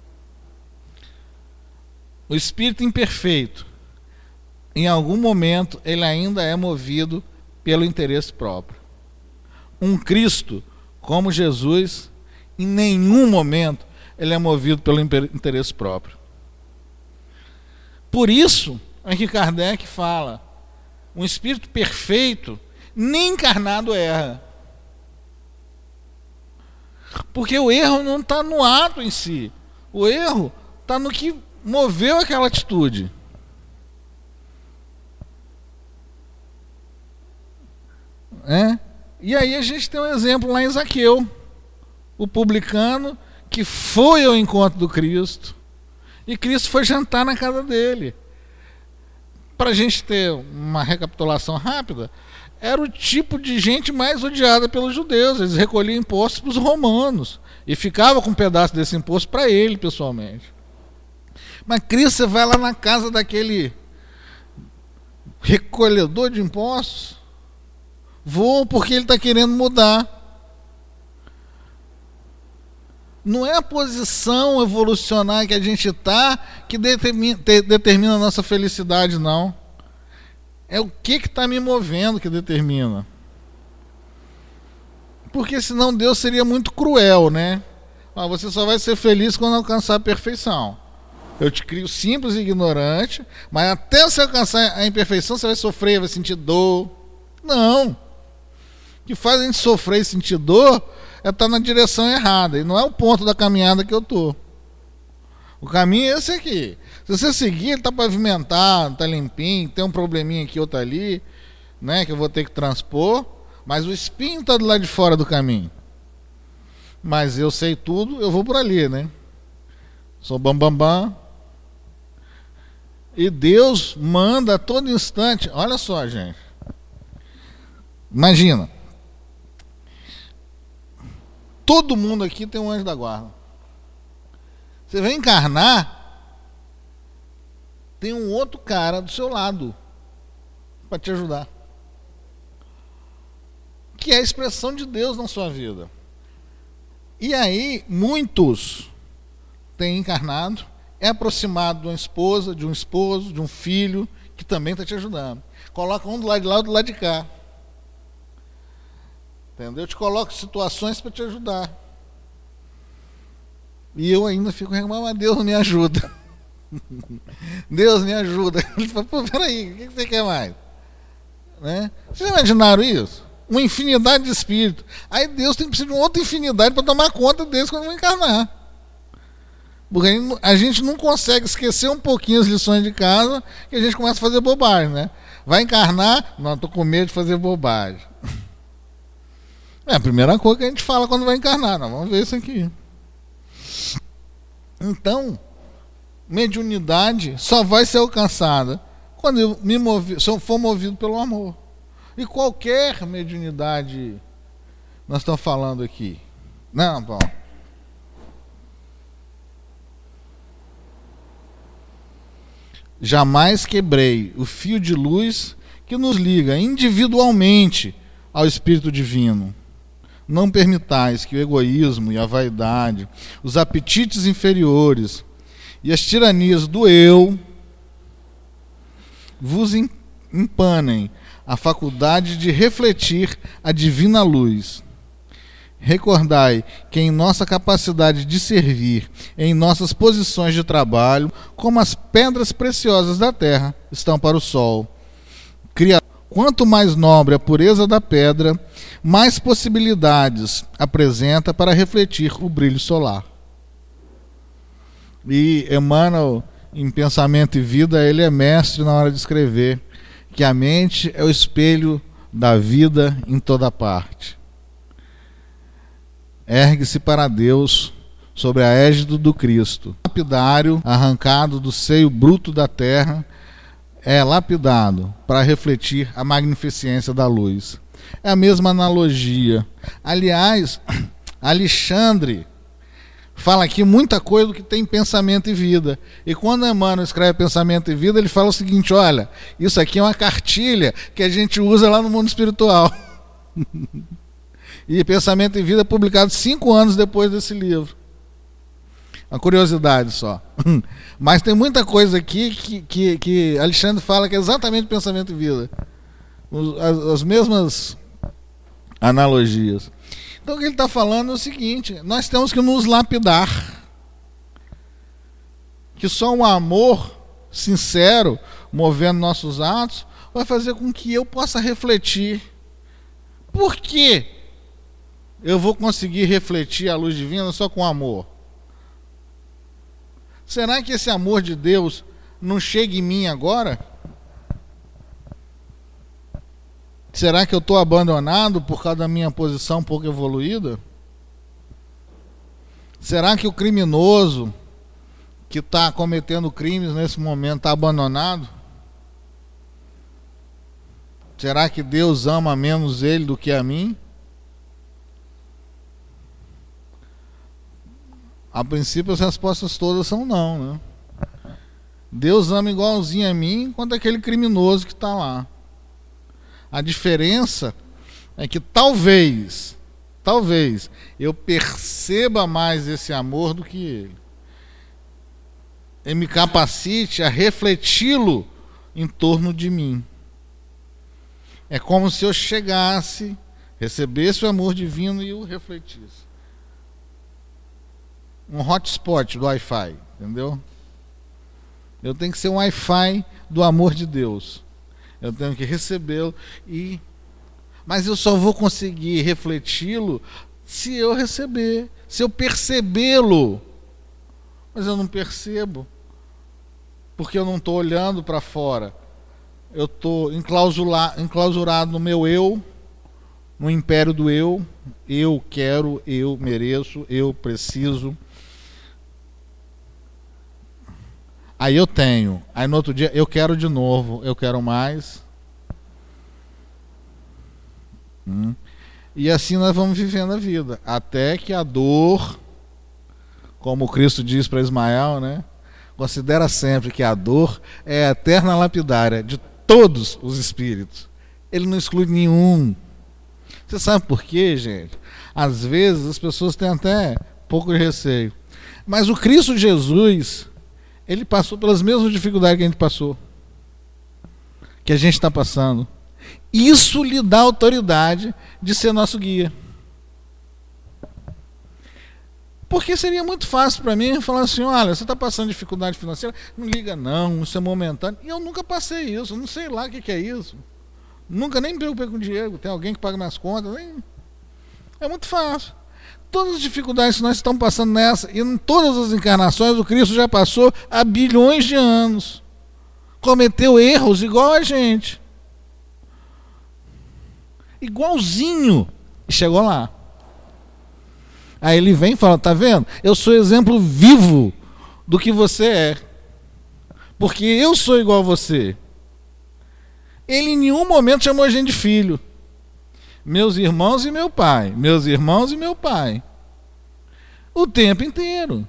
O espírito imperfeito, em algum momento, ele ainda é movido pelo interesse próprio. Um Cristo, como Jesus, em nenhum momento, ele é movido pelo interesse próprio. Por isso é que Kardec fala, um espírito perfeito, nem encarnado erra. Porque o erro não está no ato em si. O erro está no que moveu aquela atitude. É? E aí a gente tem um exemplo lá em Zaqueu. O publicano que foi ao encontro do Cristo. E Cristo foi jantar na casa dele. Para a gente ter uma recapitulação rápida, era o tipo de gente mais odiada pelos judeus. Eles recolhiam impostos para os romanos e ficava com um pedaço desse imposto para ele pessoalmente. Mas Cristo, você vai lá na casa daquele recolhedor de impostos, voa porque ele está querendo mudar. Não é a posição evolucionária que a gente está que determina, determina a nossa felicidade, não. É o que está me movendo que determina. Porque senão Deus seria muito cruel, né? Ah, você só vai ser feliz quando alcançar a perfeição. Eu te crio simples e ignorante, mas até você alcançar a imperfeição você vai sofrer, vai sentir dor. Não. O que faz a gente sofrer e sentir dor é estar na direção errada. E não é o ponto da caminhada que eu estou. O caminho é esse aqui. Se você seguir, ele está pavimentado, está limpinho, tem um probleminha aqui, outro ali, né, que eu vou ter que transpor, mas o espinho está do lado de fora do caminho. Mas eu sei tudo, eu vou por ali, né? Sou bambambam. Bam, bam. E Deus manda a todo instante. Olha só, gente. Imagina. Todo mundo aqui tem um anjo da guarda. Você vem encarnar, tem um outro cara do seu lado para te ajudar. Que é a expressão de Deus na sua vida. E aí, muitos têm encarnado, é aproximado de uma esposa, de um esposo, de um filho, que também está te ajudando. Coloca um do lado de lá e do lado de cá. Entendeu? Eu te coloco situações para te ajudar. E eu ainda fico reclamando, mas Deus me ajuda. Deus me ajuda. Ele fala, pô, peraí, o que você quer mais? Né? Vocês imaginaram isso? Uma infinidade de espíritos. Aí Deus tem que precisar de uma outra infinidade para tomar conta deles quando vão encarnar. Porque a gente não consegue esquecer um pouquinho as lições de casa que a gente começa a fazer bobagem, né? Vai encarnar? Não, estou com medo de fazer bobagem. É a primeira coisa que a gente fala quando vai encarnar. Não, vamos ver isso aqui. Então, mediunidade só vai ser alcançada quando eu me movi, se eu for movido pelo amor. E qualquer mediunidade nós estamos falando aqui. Não, Paulo. Jamais quebrei o fio de luz que nos liga individualmente ao Espírito Divino. Não permitais que o egoísmo e a vaidade, os apetites inferiores e as tiranias do eu vos empanem a faculdade de refletir a divina luz. Recordai que em nossa capacidade de servir, em nossas posições de trabalho, como as pedras preciosas da terra estão para o sol. Quanto mais nobre a pureza da pedra, mais possibilidades apresenta para refletir o brilho solar. E Emmanuel, em Pensamento e Vida, ele é mestre na hora de escrever que a mente é o espelho da vida em toda parte. Ergue-se para Deus sobre a égide do Cristo. Lapidário, arrancado do seio bruto da terra, é lapidado para refletir a magnificência da luz. É a mesma analogia. Aliás, Alexandre fala aqui muita coisa do que tem Pensamento e Vida. E quando Emmanuel escreve Pensamento e Vida, ele fala o seguinte: olha, isso aqui é uma cartilha que a gente usa lá no mundo espiritual. E Pensamento e Vida é publicado cinco anos depois desse livro. Uma curiosidade só. Mas tem muita coisa aqui que, que, que Alexandre fala que é exatamente Pensamento e Vida. As, as mesmas analogias. Então o que ele está falando é o seguinte: nós temos que nos lapidar. Que só um amor sincero, movendo nossos atos, vai fazer com que eu possa refletir. Por quê? Eu vou conseguir refletir a luz divina só com amor? Será que esse amor de Deus não chega em mim agora? Será que eu estou abandonado por causa da minha posição pouco evoluída? Será que o criminoso que está cometendo crimes nesse momento está abandonado? Será que Deus ama menos ele do que a mim? A princípio as respostas todas são não, né? Deus ama igualzinho a mim quanto aquele criminoso que está lá. A diferença é que talvez, talvez eu perceba mais esse amor do que ele. E me capacite a refleti-lo em torno de mim. É como se eu chegasse, recebesse o amor divino e o refletisse. Um hotspot do Wi-Fi, entendeu? Eu tenho que ser um Wi-Fi do amor de Deus. Eu tenho que recebê-lo e... Mas eu só vou conseguir refleti-lo se eu receber, se eu percebê-lo. Mas eu não percebo, porque eu não estou olhando para fora. Eu estou enclausurado no meu eu, no império do eu. Eu quero, eu mereço, eu preciso. Aí eu tenho. Aí no outro dia eu quero de novo. Eu quero mais. Hum. E assim nós vamos vivendo a vida. Até que a dor, como Cristo diz para Ismael, né? Considera sempre que a dor é a eterna lapidária de todos os espíritos. Ele não exclui nenhum. Você sabe por quê, gente? Às vezes as pessoas têm até pouco de receio. Mas o Cristo Jesus, ele passou pelas mesmas dificuldades que a gente passou. Que a gente está passando. Isso lhe dá autoridade de ser nosso guia. Porque seria muito fácil para mim falar assim, olha, você está passando dificuldade financeira, não liga não, isso é momentâneo. E eu nunca passei isso, eu não sei lá o que, que é isso. Nunca nem me preocupei com o Diego, tem alguém que paga minhas contas. Nem... É muito fácil. Todas as dificuldades que nós estamos passando nessa, e em todas as encarnações, o Cristo já passou há bilhões de anos. Cometeu erros igual a gente. Igualzinho. E chegou lá. Aí ele vem e fala, tá vendo? Eu sou exemplo vivo do que você é. Porque eu sou igual a você. Ele em nenhum momento chamou a gente de filho. Meus irmãos e meu pai. Meus irmãos e meu pai. O tempo inteiro.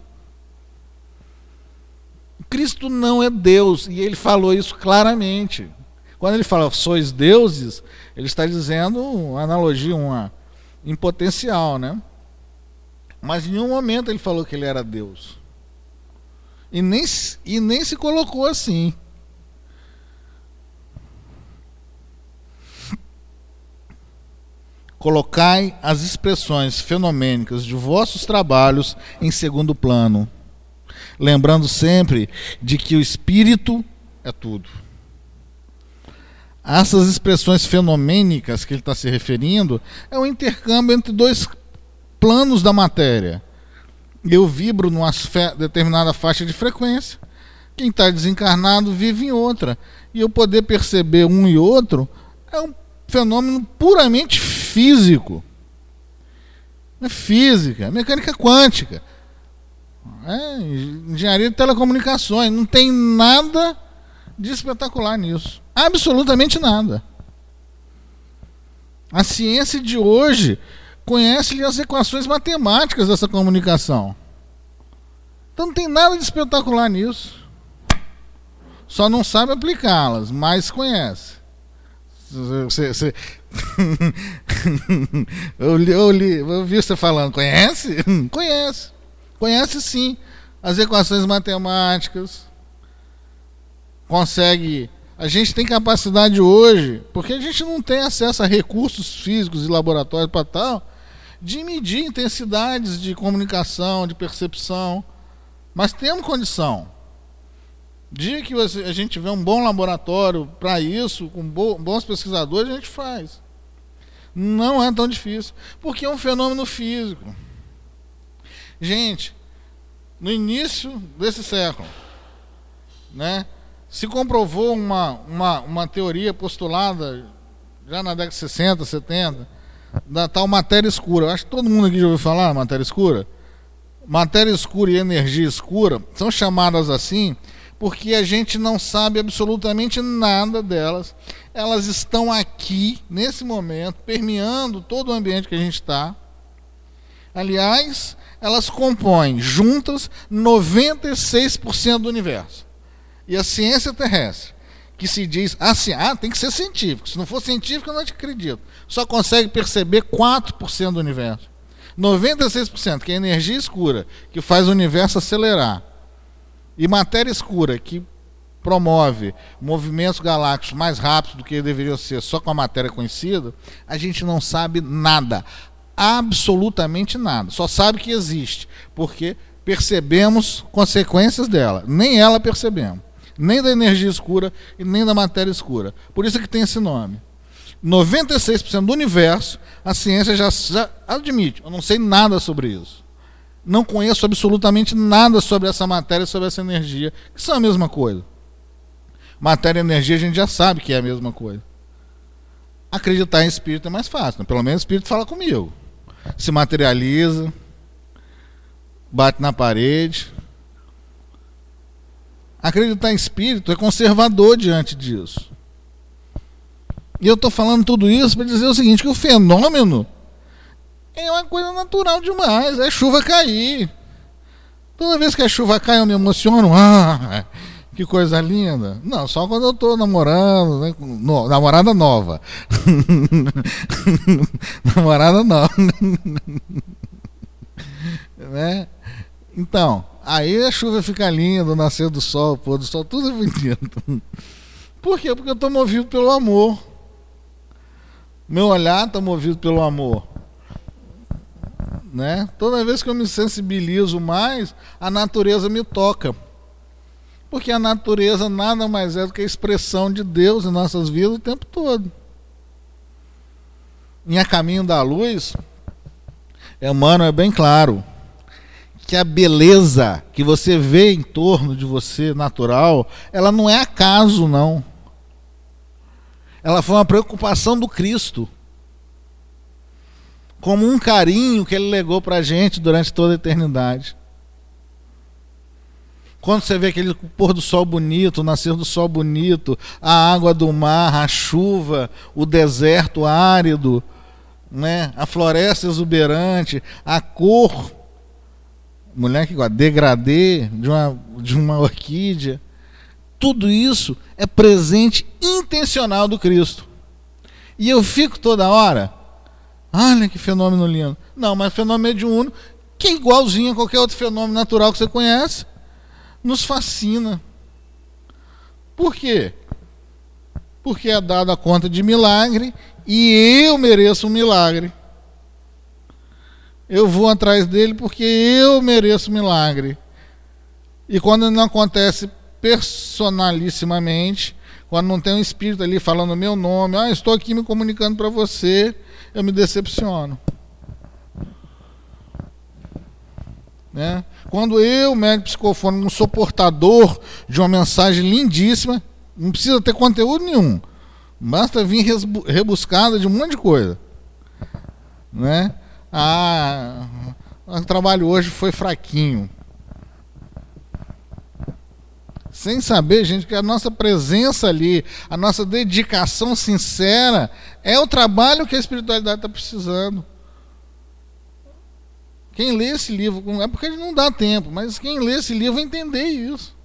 Cristo não é Deus. E ele falou isso claramente. Quando ele fala, sois deuses, ele está dizendo uma analogia, uma, em potencial, né? Mas em nenhum momento ele falou que ele era Deus. E nem, e nem se colocou assim. Colocai as expressões fenomênicas de vossos trabalhos em segundo plano, lembrando sempre de que o espírito é tudo. Essas expressões fenomênicas que ele está se referindo é um intercâmbio entre dois planos da matéria. Eu vibro numa determinada faixa de frequência, quem está desencarnado vive em outra, e eu poder perceber um e outro é um fenômeno puramente físico. É física, mecânica quântica, é engenharia de telecomunicações. Não tem nada de espetacular nisso. Absolutamente nada. A ciência de hoje conhece as equações matemáticas dessa comunicação. Então não tem nada de espetacular nisso. Só não sabe aplicá-las, mas conhece. Você, você... eu, li, eu, li, eu vi você falando, conhece? Conhece. Conhece sim as equações matemáticas. Consegue. A gente tem capacidade hoje, porque a gente não tem acesso a recursos físicos e laboratórios para tal, de medir intensidades de comunicação, de percepção. Mas temos condição. Dia que a gente tiver um bom laboratório para isso, com bons pesquisadores, a gente faz. Não é tão difícil, porque é um fenômeno físico. Gente, no início desse século, né, se comprovou uma, uma, uma teoria postulada já na década de sessenta, setenta, da tal matéria escura. Eu acho que todo mundo aqui já ouviu falar de matéria escura. Matéria escura e energia escura são chamadas assim porque a gente não sabe absolutamente nada delas. Elas estão aqui, nesse momento, permeando todo o ambiente que a gente está. Aliás, elas compõem juntas noventa e seis por cento do universo. E a ciência terrestre, que se diz assim, ah, tem que ser científico. Se não for científico, eu não te acredito. Só consegue perceber quatro por cento do universo. noventa e seis por cento, que é energia escura, que faz o universo acelerar. E matéria escura, que promove movimentos galácticos mais rápidos do que deveriam ser só com a matéria conhecida, a gente não sabe nada. Absolutamente nada. Só sabe que existe, porque percebemos consequências dela. Nem ela percebemos. Nem da energia escura e nem da matéria escura. Por isso é que tem esse nome. noventa e seis por cento do universo, a ciência já, já admite. Eu não sei nada sobre isso. Não conheço absolutamente nada sobre essa matéria, sobre essa energia, que são a mesma coisa. Matéria e energia a gente já sabe que é a mesma coisa. Acreditar em espírito é mais fácil, né? Pelo menos o espírito fala comigo. Se materializa, bate na parede. Acreditar em espírito é conservador diante disso. E eu estou falando tudo isso para dizer o seguinte, que o fenômeno é uma coisa natural demais, é chuva cair. Toda vez que a chuva cai eu me emociono, ah, que coisa linda. Não, só quando eu estou namorando, né? No, namorada nova. namorada nova. né? Então, aí a chuva fica linda, o nascer do sol, o pôr do sol, tudo é bonito. Por quê? Porque eu estou movido pelo amor. Meu olhar está movido pelo amor. Né? Toda vez que eu me sensibilizo mais, a natureza me toca. Porque a natureza nada mais é do que a expressão de Deus em nossas vidas o tempo todo. Em A Caminho da Luz, Emmanuel é bem claro que a beleza que você vê em torno de você, natural, ela não é acaso, não. Ela foi uma preocupação do Cristo. Como um carinho que ele legou para a gente durante toda a eternidade. Quando você vê aquele pôr do sol bonito, o nascer do sol bonito, a água do mar, a chuva, o deserto árido, né? A floresta exuberante, a cor, mulher que gosta, degradê de uma, de uma orquídea, tudo isso é presente intencional do Cristo. E eu fico toda hora, olha que fenômeno lindo. Não, mas fenômeno mediúnico, que é igualzinho a qualquer outro fenômeno natural que você conhece, nos fascina. Por quê? Porque é dada a conta de milagre e eu mereço um milagre. Eu vou atrás dele porque eu mereço um milagre. E quando não acontece personalissimamente, quando não tem um espírito ali falando o meu nome, ah, estou aqui me comunicando para você, eu me decepciono. Né? Quando eu, médico psicofônico, um sou portador de uma mensagem lindíssima, não precisa ter conteúdo nenhum, basta vir rebuscada de um monte de coisa. Né? Ah, o trabalho hoje foi fraquinho. Sem saber, gente, que a nossa presença ali, a nossa dedicação sincera é o trabalho que a espiritualidade está precisando. Quem lê esse livro, é porque não dá tempo, mas quem lê esse livro vai entender isso.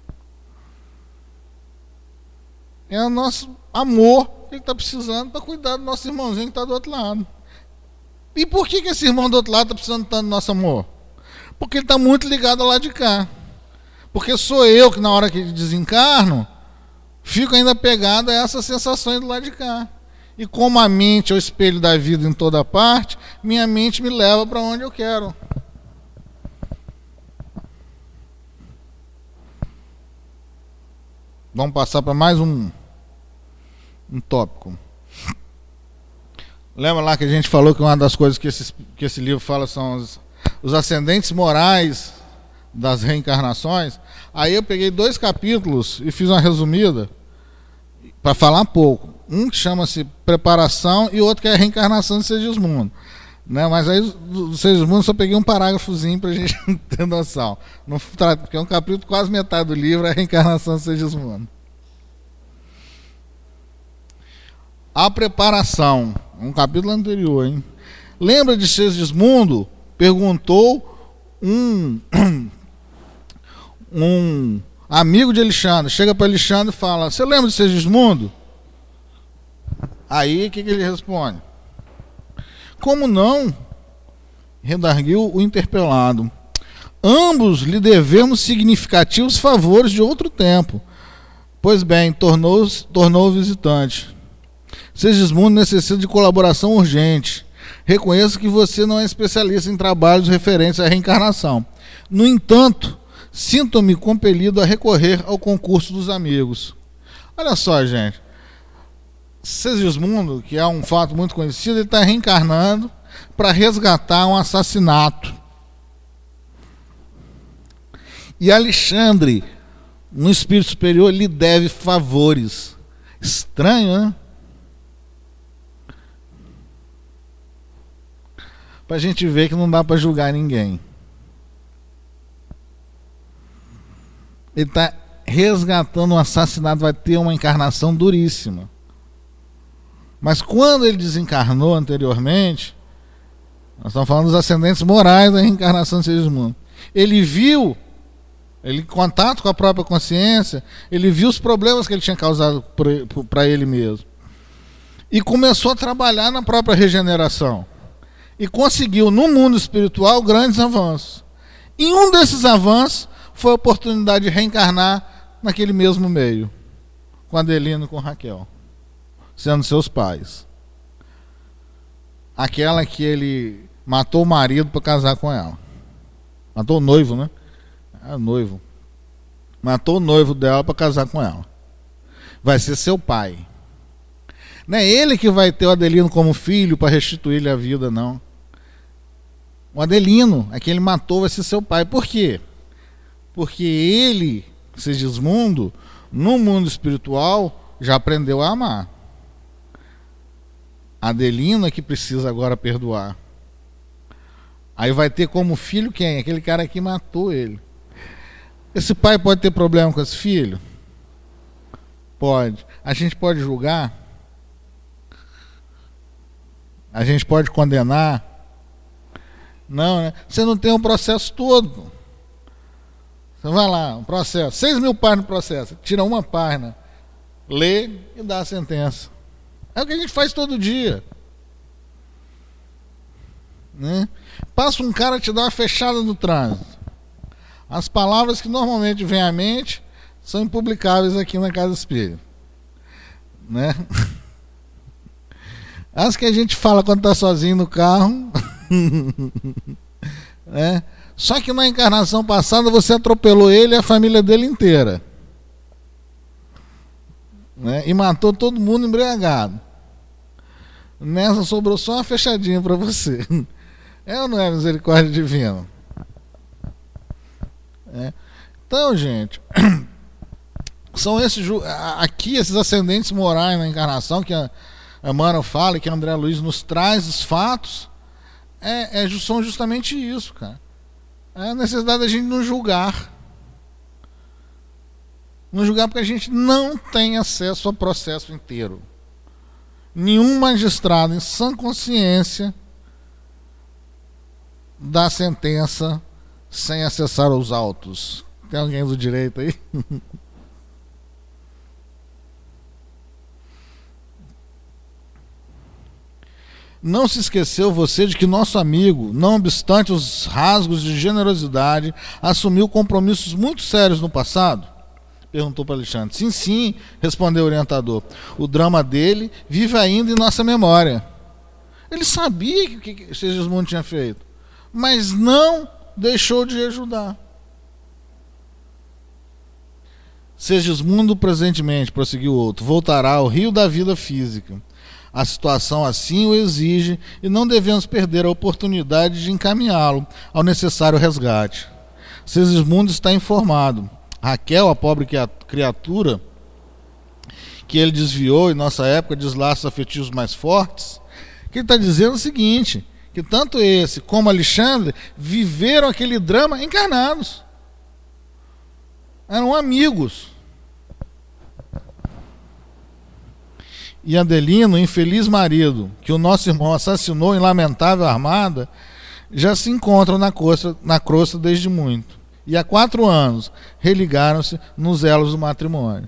É o nosso amor que ele está precisando para cuidar do nosso irmãozinho que está do outro lado. E por que, que esse irmão do outro lado está precisando tanto do nosso amor? Porque ele está muito ligado ao lado de cá. Porque sou eu que na hora que desencarno, fico ainda pegado a essas sensações do lado de cá. E como a mente é o espelho da vida em toda parte, minha mente me leva para onde eu quero. Vamos passar para mais um, um tópico. Lembra lá que a gente falou que uma das coisas que esse, que esse livro fala são os, os ascendentes morais das reencarnações? Aí eu peguei dois capítulos e fiz uma resumida para falar pouco. Um que chama-se Preparação e outro que é a Reencarnação de Segismundo. Né? Mas aí do Segismundo só peguei um parágrafozinho para a gente ter noção. Não, porque é um capítulo, quase metade do livro é a Reencarnação de Segismundo. A Preparação, um capítulo anterior, hein? Lembra de Segismundo? Perguntou um um amigo de Alexandre, chega para Alexandre e fala: você lembra de Segismundo? Aí o que, que ele responde? Como não? Redarguiu o interpelado. Ambos lhe devemos significativos favores de outro tempo. Pois bem, tornou, tornou o visitante. Segismundo necessita de colaboração urgente. Reconheço que você não é especialista em trabalhos referentes à reencarnação. No entanto, sinto-me compelido a recorrer ao concurso dos amigos. Olha só, gente. Segismundo, que é um fato muito conhecido, ele está reencarnando para resgatar um assassinato. E Alexandre, um espírito superior, lhe deve favores. Estranho, né? Para a gente ver que não dá para julgar ninguém. Ele está resgatando um assassinato, vai ter uma encarnação duríssima. Mas quando ele desencarnou anteriormente, nós estamos falando dos ascendentes morais da reencarnação de Segismundo. Ele viu, ele em contato com a própria consciência, ele viu os problemas que ele tinha causado para ele mesmo. E começou a trabalhar na própria regeneração. E conseguiu, no mundo espiritual, grandes avanços. E um desses avanços foi a oportunidade de reencarnar naquele mesmo meio, com Adelino e com Raquel, sendo seus pais. Aquela que ele matou o marido para casar com ela. Matou o noivo, né? É noivo. Matou o noivo dela para casar com ela. Vai ser seu pai. Não é ele que vai ter o Adelino como filho para restituir-lhe a vida, não. O Adelino, a que ele matou, vai ser seu pai. Por quê? Porque ele, Segismundo, no mundo espiritual, já aprendeu a amar. Adelino é que precisa agora perdoar. Aí vai ter como filho quem? Aquele cara que matou ele. Esse pai pode ter problema com esse filho? Pode. A gente pode julgar? A gente pode condenar? Não, né? Você não tem um processo todo. Você vai lá, um processo, seis mil páginas no processo, tira uma página, lê e dá a sentença. É o que a gente faz todo dia. Né? Passa um cara te dá uma fechada no trânsito. As palavras que normalmente vêm à mente são impublicáveis aqui na Casa Espírita. Né? As que a gente fala quando está sozinho no carro. Né? Só que na encarnação passada você atropelou ele e a família dele inteira. Né? E matou todo mundo embriagado. Nessa sobrou só uma fechadinha para você. É ou não é misericórdia divina? É. Então, gente, são esses aqui esses ascendentes morais na encarnação que a Emmanuel fala e que a André Luiz nos traz os fatos. É, é, são justamente isso, cara. É a necessidade da gente não julgar. Não julgar porque a gente não tem acesso ao processo inteiro. Nenhum magistrado em sã consciência dá sentença sem acessar os autos. Tem alguém do direito aí? Não se esqueceu você de que nosso amigo, não obstante os rasgos de generosidade, assumiu compromissos muito sérios no passado? Perguntou para Alexandre. Sim, sim, respondeu o orientador. O drama dele vive ainda em nossa memória. Ele sabia o que, que Segismundo tinha feito, mas não deixou de ajudar. Segismundo presentemente, prosseguiu o outro, voltará ao rio da vida física. A situação assim o exige e não devemos perder a oportunidade de encaminhá-lo ao necessário resgate. Segismundo está informado. Raquel, a pobre criatura que ele desviou em nossa época de laços afetivos mais fortes, que ele está dizendo o seguinte, que tanto esse como Alexandre viveram aquele drama encarnados. Eram amigos. E Adelino, infeliz marido, que o nosso irmão assassinou em lamentável armada, já se encontram na crosta, na crosta desde muito. E há quatro anos religaram-se nos elos do matrimônio.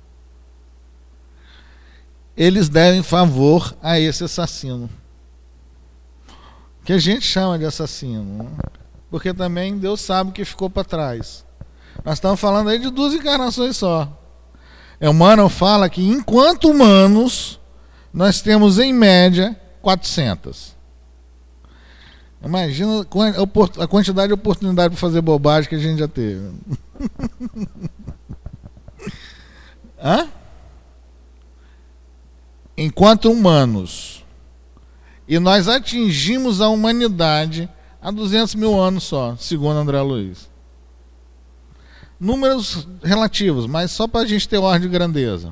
Eles devem favor a esse assassino, que a gente chama de assassino, porque também Deus sabe o que ficou para trás. Nós estamos falando aí de duas encarnações só. Emmanuel fala que enquanto humanos nós temos em média quatrocentas. Imagina a quantidade de oportunidade para fazer bobagem que a gente já teve. Hã? Enquanto humanos. E nós atingimos a humanidade há duzentos mil anos só, segundo André Luiz. Números relativos, mas só para a gente ter ordem de grandeza.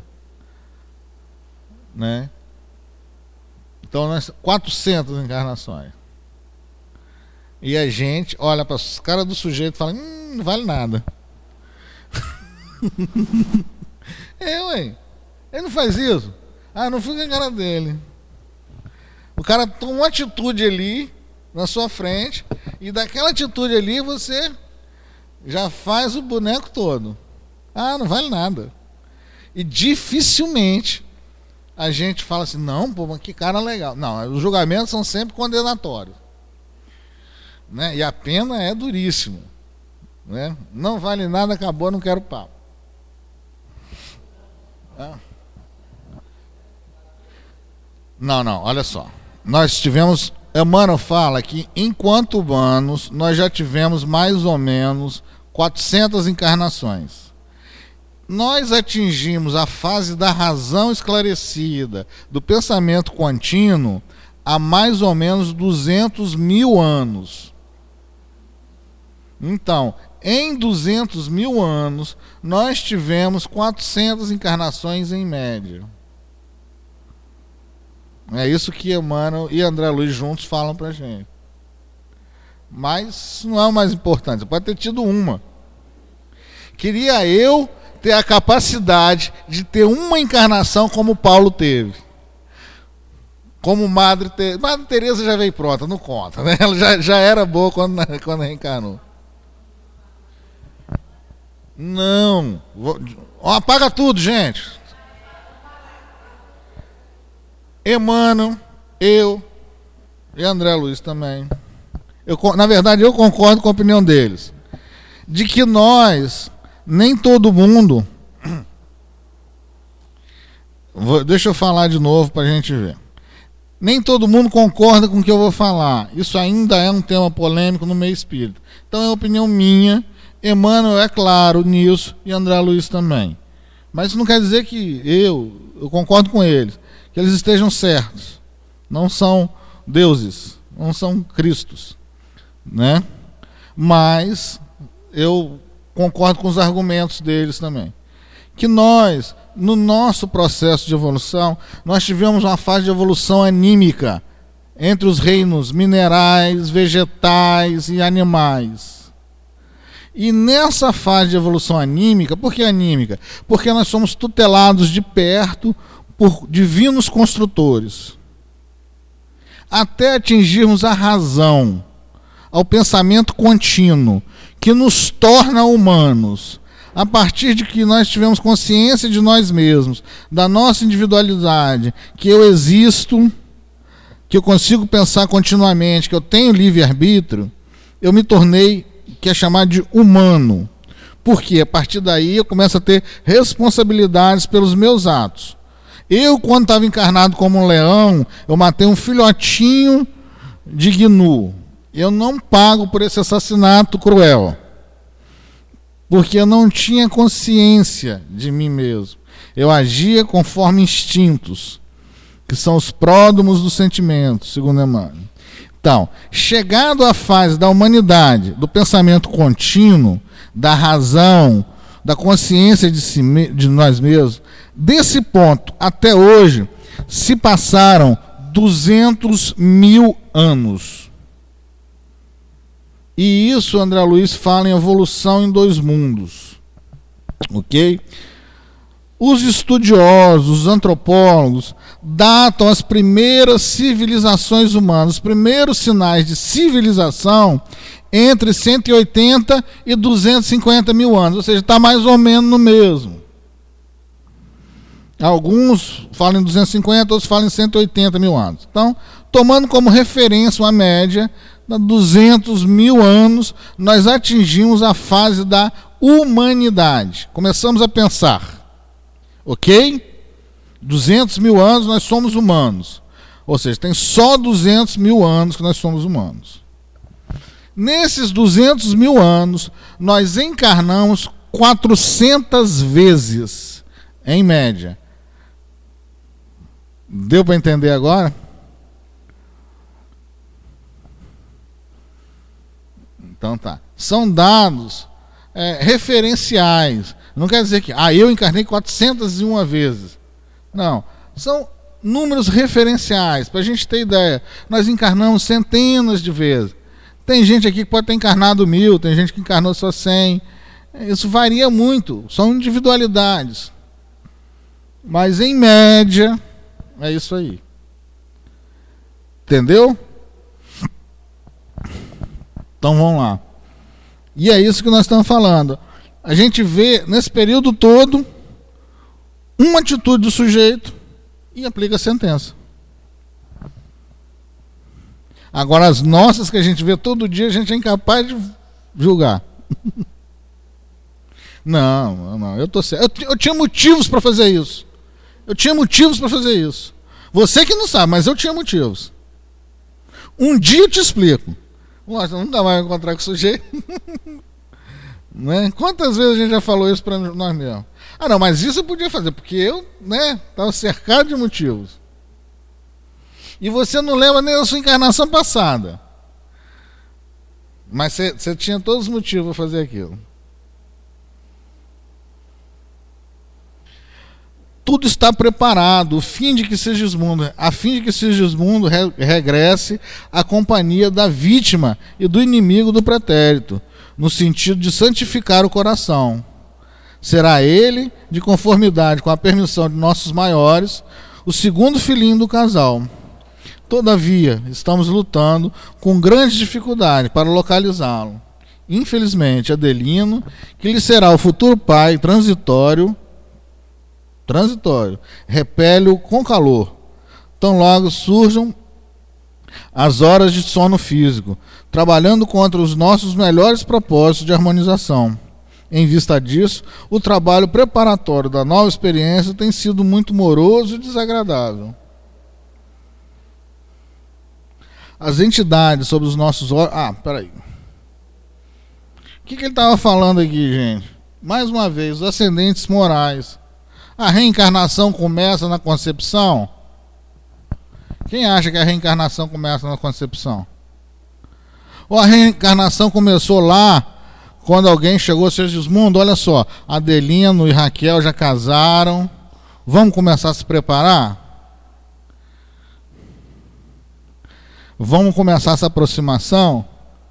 Né? Então, nós, quatrocentas encarnações. E a gente olha para os caras do sujeito e fala, hum, não vale nada. É, ué. Ele não faz isso. Ah, não fica a cara dele. O cara toma uma atitude ali na sua frente e daquela atitude ali você já faz o boneco todo. Ah, não vale nada. E dificilmente a gente fala assim, não, pô, mas que cara legal. Não, os julgamentos são sempre condenatórios. Né? E a pena é duríssima. Né? Não vale nada, acabou, não quero papo. Ah. Não, não, olha só. Nós tivemos, Emmanuel fala que enquanto humanos nós já tivemos mais ou menos quatrocentas encarnações. Nós atingimos a fase da razão esclarecida, do pensamento contínuo, há mais ou menos duzentos mil anos. Então, em duzentos mil anos, nós tivemos quatrocentas encarnações em média. É isso que Emmanuel e André Luiz juntos falam pra gente. Mas não é o mais importante. Você pode ter tido uma. Queria eu ter a capacidade de ter uma encarnação como Paulo teve. Como Madre Teresa. Madre Teresa já veio pronta, não conta, né? Ela já, já era boa quando, quando reencarnou. Não. Vou, ó, apaga tudo, gente. Emmanuel, eu e André Luiz também. Eu, na verdade, eu concordo com a opinião deles. De que nós, nem todo mundo... Vou, deixa eu falar de novo para a gente ver. Nem todo mundo concorda com o que eu vou falar. Isso ainda é um tema polêmico no meio espírita. Então é opinião minha. Emmanuel é claro nisso e André Luiz também. Mas isso não quer dizer que eu, eu concordo com eles, que eles estejam certos. Não são deuses, não são cristos, né? Mas eu concordo com os argumentos deles também. Que nós, no nosso processo de evolução, nós tivemos uma fase de evolução anímica entre os reinos minerais, vegetais e animais. E nessa fase de evolução anímica, por que anímica? Porque nós somos tutelados de perto por divinos construtores, até atingirmos a razão, ao pensamento contínuo, que nos torna humanos, a partir de que nós tivemos consciência de nós mesmos, da nossa individualidade, que eu existo, que eu consigo pensar continuamente, que eu tenho livre-arbítrio, eu me tornei, que é chamado de humano. Porque a partir daí eu começo a ter responsabilidades pelos meus atos. Eu, quando estava encarnado como um leão, eu matei um filhotinho de gnu. Eu não pago por esse assassinato cruel, porque eu não tinha consciência de mim mesmo. Eu agia conforme instintos, que são os pródromos do sentimento, segundo Emmanuel. Então, chegado à fase da humanidade, do pensamento contínuo, da razão, da consciência de, si, de nós mesmos, desse ponto até hoje, se passaram duzentos mil anos. E isso, André Luiz fala em evolução em dois mundos. Ok? Os estudiosos, os antropólogos, datam as primeiras civilizações humanas, os primeiros sinais de civilização, entre cento e oitenta e duzentos e cinquenta mil anos. Ou seja, está mais ou menos no mesmo. Alguns falam em duzentos e cinquenta, outros falam em cento e oitenta mil anos. Então, tomando como referência uma média de duzentos mil anos, nós atingimos a fase da humanidade. Começamos a pensar. Ok? duzentos mil anos nós somos humanos. Ou seja, tem só duzentos mil anos que nós somos humanos. Nesses duzentos mil anos, nós encarnamos quatrocentas vezes, em média. Deu para entender agora? Então tá. São dados é, referenciais. Não quer dizer que ah, eu encarnei quatrocentas e uma vezes. Não. São números referenciais. Para a gente ter ideia, nós encarnamos centenas de vezes. Tem gente aqui que pode ter encarnado mil, tem gente que encarnou só cem. Isso varia muito, são individualidades. Mas em média, é isso aí. Entendeu? Então vamos lá. E é isso que nós estamos falando. A gente vê nesse período todo uma atitude do sujeito e aplica a sentença. Agora as nossas que a gente vê todo dia, a gente é incapaz de julgar. Não, não, eu tô certo. Eu, eu tinha motivos para fazer isso. Eu tinha motivos para fazer isso. Você que não sabe, mas eu tinha motivos. Um dia eu te explico. Nossa, nunca mais vai encontrar com o sujeito. Né? Quantas vezes a gente já falou isso para nós mesmos? Ah, não, mas isso eu podia fazer, porque eu, né, estava cercado de motivos. E você não lembra nem da sua encarnação passada. Mas você, você tinha todos os motivos para fazer aquilo. Tudo está preparado, o fim de que Segismundo, a fim de que Segismundo regresse à companhia da vítima e do inimigo do pretérito, no sentido de santificar o coração. Será ele, de conformidade com a permissão de nossos maiores, o segundo filhinho do casal. Todavia, estamos lutando com grande dificuldade para localizá-lo. Infelizmente, Adelino, que lhe será o futuro pai transitório, transitório, repele-o com calor. Tão logo surjam as horas de sono físico, trabalhando contra os nossos melhores propósitos de harmonização. Em vista disso, o trabalho preparatório da nova experiência tem sido muito moroso e desagradável. As entidades sob os nossos olhos... Ah, peraí. O que, que ele estava falando aqui, gente? Mais uma vez, os ascendentes morais. A reencarnação começa na concepção? Quem acha que a reencarnação começa na concepção? Ou a reencarnação começou lá, quando alguém chegou a Segismundo? Olha só, Adelino e Raquel já casaram, vamos começar a se preparar? Vamos começar essa aproximação?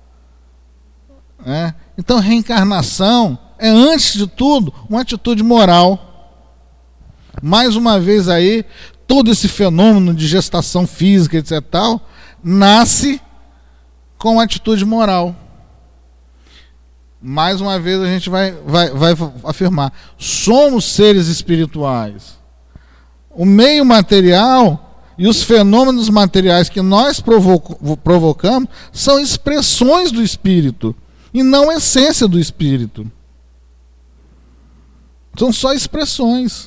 É? Então, reencarnação é, antes de tudo, uma atitude moral. Mais uma vez aí, todo esse fenômeno de gestação física, etc tal, nasce com atitude moral. Mais uma vez a gente vai, vai, vai afirmar, somos seres espirituais. O meio material e os fenômenos materiais que nós provoco, provocamos são expressões do espírito e não essência do espírito. São só expressões.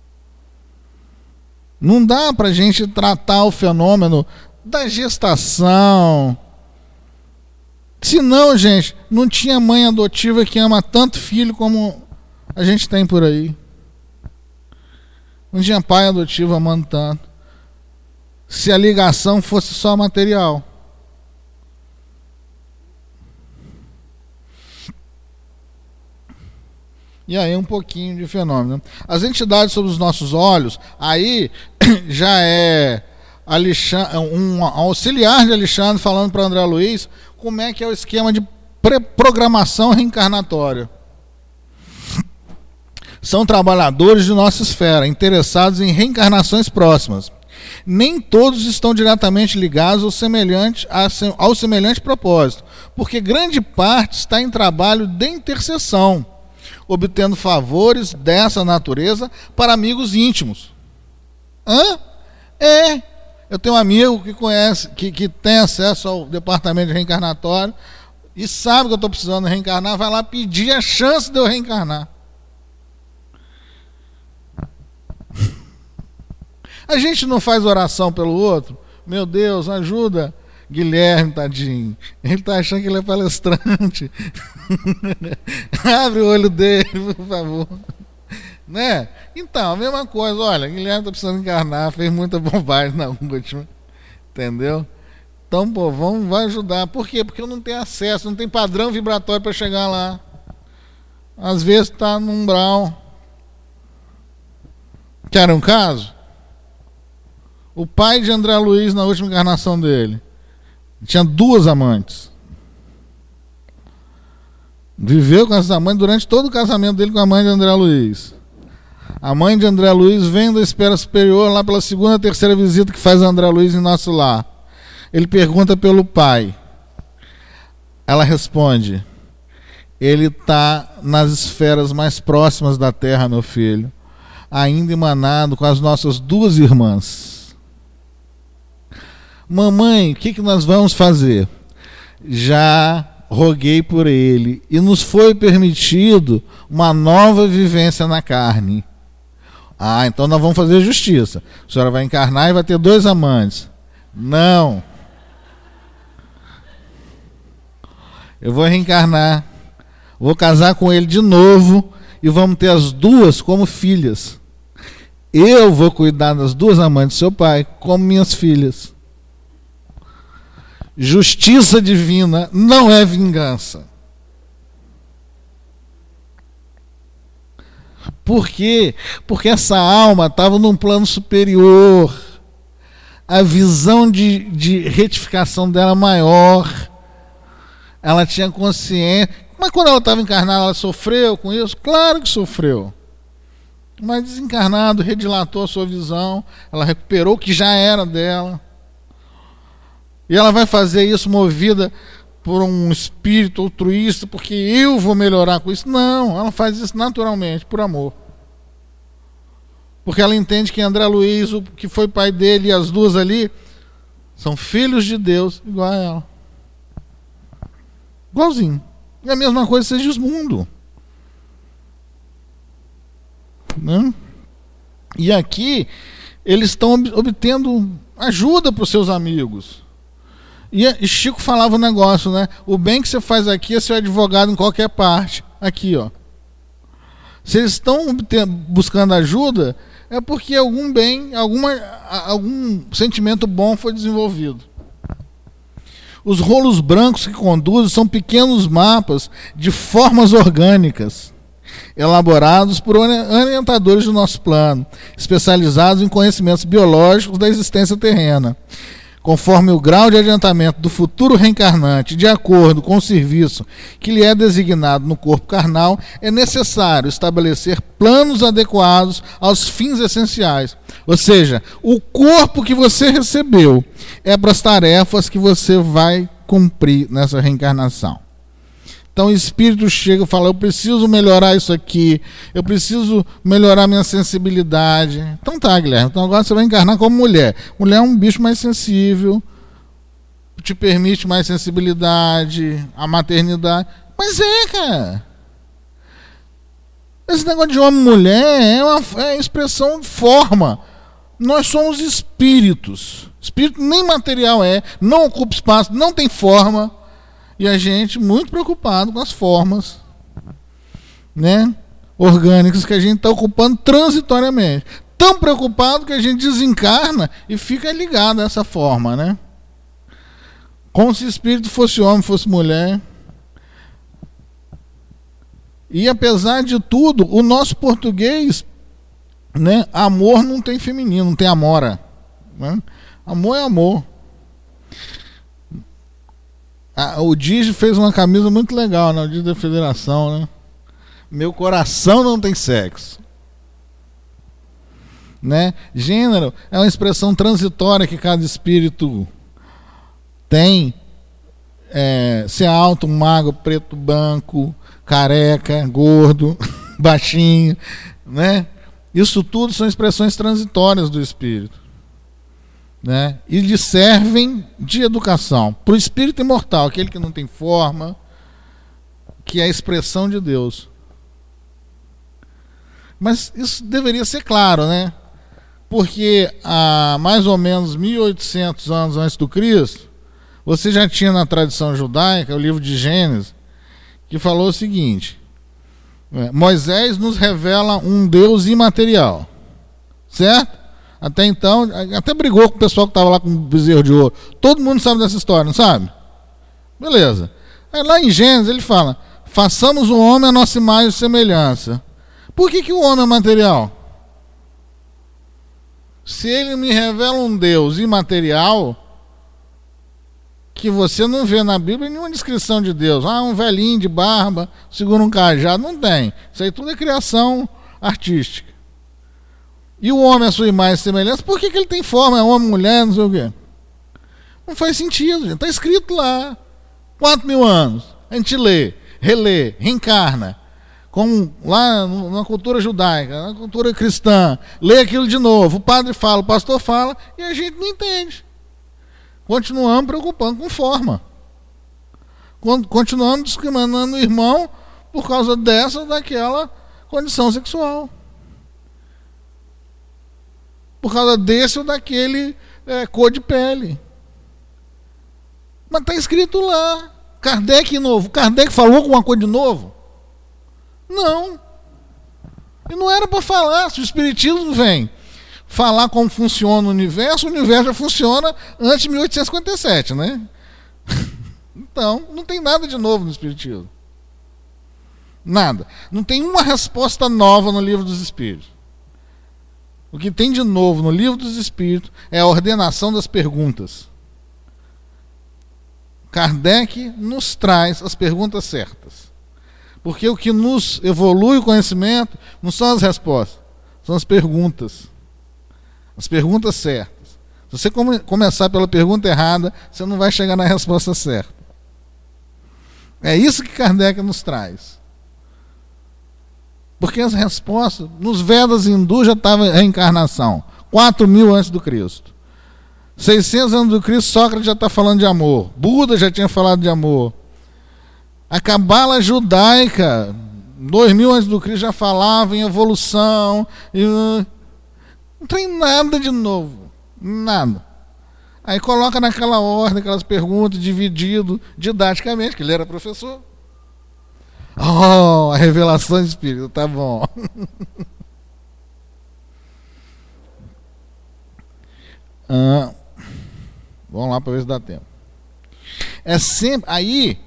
Não dá para a gente tratar o fenômeno da gestação. Senão, gente, não tinha mãe adotiva que ama tanto filho como a gente tem por aí. Não tinha pai adotivo amando tanto. Se a ligação fosse só material. E aí um pouquinho de fenômeno. As entidades sob os nossos olhos, aí já é Alexandre, um auxiliar de Alexandre falando para André Luiz como é que é o esquema de programação reencarnatória. São trabalhadores de nossa esfera, interessados em reencarnações próximas. Nem todos estão diretamente ligados ao semelhante, ao semelhante propósito, porque grande parte está em trabalho de intercessão, obtendo favores dessa natureza para amigos íntimos. Hã? É. Eu tenho um amigo que conhece, que, que tem acesso ao departamento de reencarnatório e sabe que eu estou precisando reencarnar, vai lá pedir a chance de eu reencarnar. A gente não faz oração pelo outro? Meu Deus, ajuda Guilherme, tadinho. Ele está achando que ele é palestrante. Abre o olho dele, por favor. Né? Então, a mesma coisa. Olha, Guilherme está precisando encarnar, fez muita bobagem na última. Entendeu? Então, pô, vamos, vai ajudar. Por quê? Porque eu não tenho acesso, não tem padrão vibratório para chegar lá. Às vezes está no umbral. Quer um caso? O pai de André Luiz, na última encarnação dele, tinha duas amantes. Viveu com essa mãe durante todo o casamento dele com a mãe de André Luiz. A mãe de André Luiz vem da esfera superior lá pela segunda, terceira visita que faz André Luiz em nosso lar. Ele pergunta pelo pai. Ela responde: ele está nas esferas mais próximas da terra, meu filho, ainda emanado com as nossas duas irmãs. Mamãe, o que, que nós vamos fazer? Já roguei por ele e nos foi permitido uma nova vivência na carne. Ah, então nós vamos fazer justiça. A senhora vai encarnar e vai ter dois amantes. Não. Eu vou reencarnar, vou casar com ele de novo e vamos ter as duas como filhas. Eu vou cuidar das duas amantes do seu pai como minhas filhas. Justiça divina não é vingança. Por quê? Porque essa alma estava num plano superior. A visão de, de retificação dela maior. Ela tinha consciência. Mas quando ela estava encarnada, ela sofreu com isso? Claro que sofreu. Mas desencarnado, redilatou a sua visão. Ela recuperou o que já era dela. E ela vai fazer isso movida por um espírito altruísta, porque eu vou melhorar com isso. Não, ela faz isso naturalmente, por amor. Porque ela entende que André Luiz, o que foi pai dele, e as duas ali, são filhos de Deus, igual a ela. Igualzinho. É a mesma coisa que Segismundo. Né? E aqui, eles estão obtendo ajuda para os seus amigos. E Chico falava um negócio, né? O bem que você faz aqui é ser advogado em qualquer parte. Aqui, ó. Se eles estão buscando ajuda, é porque algum bem, alguma, algum sentimento bom foi desenvolvido. Os rolos brancos que conduzem são pequenos mapas de formas orgânicas, elaborados por orientadores do nosso plano, especializados em conhecimentos biológicos da existência terrena. Conforme o grau de adiantamento do futuro reencarnante, de acordo com o serviço que lhe é designado no corpo carnal, é necessário estabelecer planos adequados aos fins essenciais. Ou seja, o corpo que você recebeu é para as tarefas que você vai cumprir nessa reencarnação. Então o espírito chega e fala: eu preciso melhorar isso aqui, eu preciso melhorar minha sensibilidade. Então tá, Guilherme, então agora você vai encarnar como mulher. Mulher é um bicho mais sensível, te permite mais sensibilidade, a maternidade. Mas é, cara. Esse negócio de homem e mulher é uma é expressão de forma. Nós somos espíritos. Espírito nem material é, não ocupa espaço, não tem forma. E a gente muito preocupado com as formas, né, orgânicas que a gente está ocupando transitoriamente. Tão preocupado que a gente desencarna e fica ligado a essa forma, né? Como se espírito fosse homem, fosse mulher. E apesar de tudo, o nosso português, né, amor não tem feminino, não tem amora, né? Amor é amor. Ah, o Digi fez uma camisa muito legal, né? O Digi da Federação, né? Meu coração não tem sexo. Né? Gênero é uma expressão transitória que cada espírito tem. É, ser alto, magro, preto, branco, careca, gordo, baixinho, né? Isso tudo são expressões transitórias do espírito. Né? E lhe servem de educação para o espírito imortal, aquele que não tem forma, que é a expressão de Deus. Mas isso deveria ser claro, né? Porque há mais ou menos mil e oitocentos anos antes do Cristo, você já tinha na tradição judaica o livro de Gênesis, que falou o seguinte: Moisés nos revela um Deus imaterial, certo? Até então, até brigou com o pessoal que estava lá com o bezerro de ouro. Todo mundo sabe dessa história, não sabe? Beleza. Aí lá em Gênesis ele fala: façamos o homem a nossa imagem e semelhança. Por que que o homem é material? Se ele me revela um Deus imaterial, que você não vê na Bíblia nenhuma descrição de Deus. Ah, um velhinho de barba, segura um cajado. Não tem. Isso aí tudo é criação artística. E o homem, a sua imagem e semelhança, por que, que ele tem forma? É homem, mulher, não sei o quê. Não faz sentido, gente. Está escrito lá. Quatro mil anos. A gente lê, relê, reencarna. Como lá na cultura judaica, na cultura cristã. Lê aquilo de novo. O padre fala, o pastor fala, e a gente não entende. Continuamos preocupando com forma. Continuamos discriminando o irmão por causa dessa ou daquela condição sexual. Por causa desse ou daquele é, cor de pele. Mas está escrito lá. Kardec novo. Kardec falou alguma coisa de novo? Não. E não era para falar. Se o Espiritismo vem falar como funciona o universo, o universo já funciona antes de mil oitocentos e cinquenta e sete, né? Então, não tem nada de novo no Espiritismo. Nada. Não tem uma resposta nova no Livro dos Espíritos. O que tem de novo no Livro dos Espíritos é a ordenação das perguntas. Kardec nos traz as perguntas certas. Porque o que nos evolui o conhecimento não são as respostas, são as perguntas. As perguntas certas. Se você come, começar pela pergunta errada, você não vai chegar na resposta certa. É isso que Kardec nos traz. Porque as respostas, nos Vedas hindus já estava a reencarnação. quatro mil antes do Cristo. seiscentos anos do Cristo, Sócrates já está falando de amor. Buda já tinha falado de amor. A Cabala judaica, dois mil antes do Cristo, já falava em evolução. E não tem nada de novo. Nada. Aí coloca naquela ordem, aquelas perguntas, dividido didaticamente, que ele era professor. Oh, a revelação de espírito, tá bom. ah, vamos lá para ver se dá tempo. É sempre. Aí,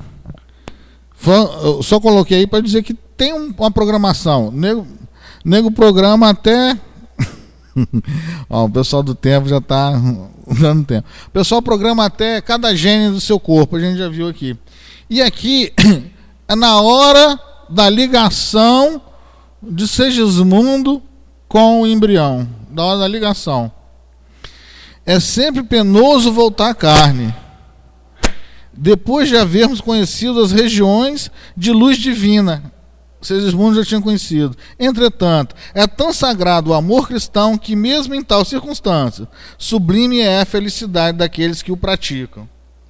eu só coloquei aí para dizer que tem uma programação. Nego, nego programa até. Ó, o pessoal do tempo já está dando tempo. O pessoal programa até cada gene do seu corpo, a gente já viu aqui. E aqui é na hora da ligação de Segismundo com o embrião, na hora da ligação. É sempre penoso voltar à carne, depois de havermos conhecido as regiões de luz divina. Segismundo já tinha conhecido. Entretanto, é tão sagrado o amor cristão que, mesmo em tal circunstância, sublime é a felicidade daqueles que o praticam.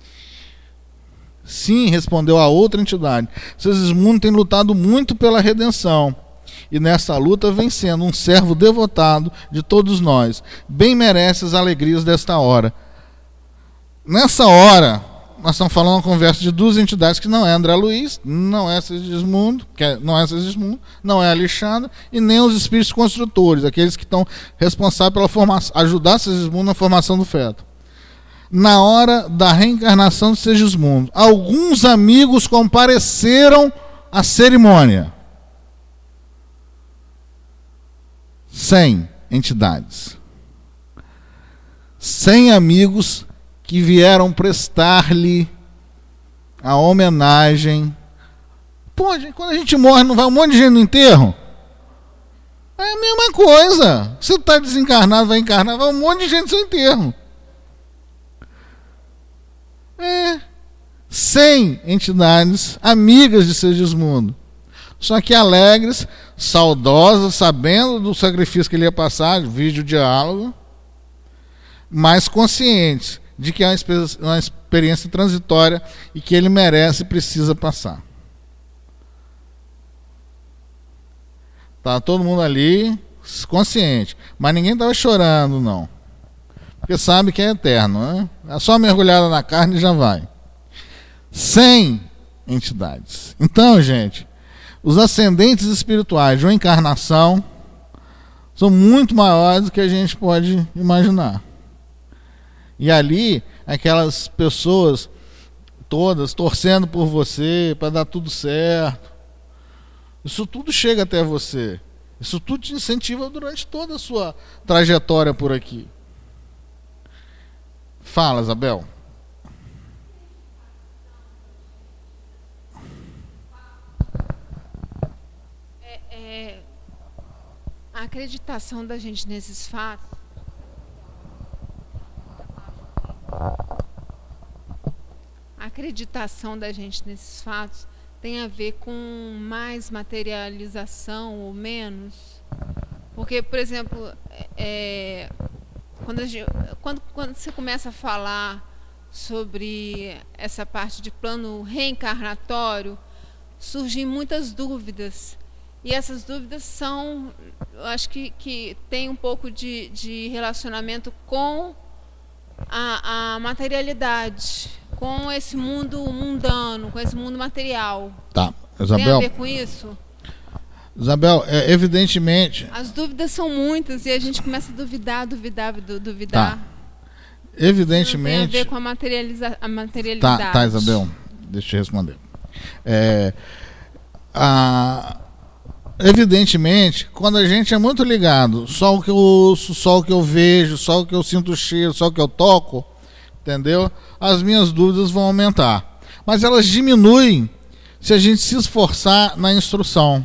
Sim, respondeu a outra entidade, Segismundo tem lutado muito pela redenção, e nessa luta vem sendo um servo devotado de todos nós. Bem merece as alegrias desta hora. Nessa hora, nós estamos falando uma conversa de duas entidades que não é André Luiz, não é Segismundo, que é, não é Segismundo, não é Alexandre, e nem os espíritos construtores, aqueles que estão responsáveis pela formação, ajudar Segismundo na formação do feto. Na hora da reencarnação de Segismundo, alguns amigos compareceram à cerimônia. Cem entidades. Cem amigos que vieram prestar-lhe a homenagem. Pô, gente, quando a gente morre, não vai um monte de gente no enterro? É a mesma coisa. Se está desencarnado, vai encarnar, vai um monte de gente no seu enterro. É. Cem entidades amigas de Segismundo. Só que alegres, saudosas, sabendo do sacrifício que ele ia passar, vídeo diálogo, mas conscientes de que é uma experiência transitória e que ele merece e precisa passar. Tá todo mundo ali consciente, mas ninguém estava chorando, não. Porque sabe que é eterno, né? É só mergulhada na carne e já vai. Cem entidades. Então, gente, os ascendentes espirituais de uma encarnação são muito maiores do que a gente pode imaginar. E ali, aquelas pessoas todas torcendo por você, para dar tudo certo. Isso tudo chega até você. Isso tudo te incentiva durante toda a sua trajetória por aqui. Fala, Isabel. É, é, a acreditação da gente nesses fatos. A acreditação da gente nesses fatos tem a ver com mais materialização ou menos? Porque, por exemplo, é, quando, a gente, quando, quando você começa a falar sobre essa parte de plano reencarnatório, surgem muitas dúvidas. E essas dúvidas são, eu acho que, que tem um pouco de, de relacionamento com a, a materialidade, com esse mundo mundano, com esse mundo material. Tá, Isabel. Tem a ver com isso? Isabel, é, evidentemente... As dúvidas são muitas e a gente começa a duvidar, duvidar, duvidar. Tá. Evidentemente... Tem a ver com a, materializa a materialidade. Tá, tá, Isabel, deixa eu responder. É, a, evidentemente, quando a gente é muito ligado, só o que eu ouço, só o que eu vejo, só o que eu sinto o cheiro, só o que eu toco, entendeu? As minhas dúvidas vão aumentar. Mas elas diminuem se a gente se esforçar na instrução.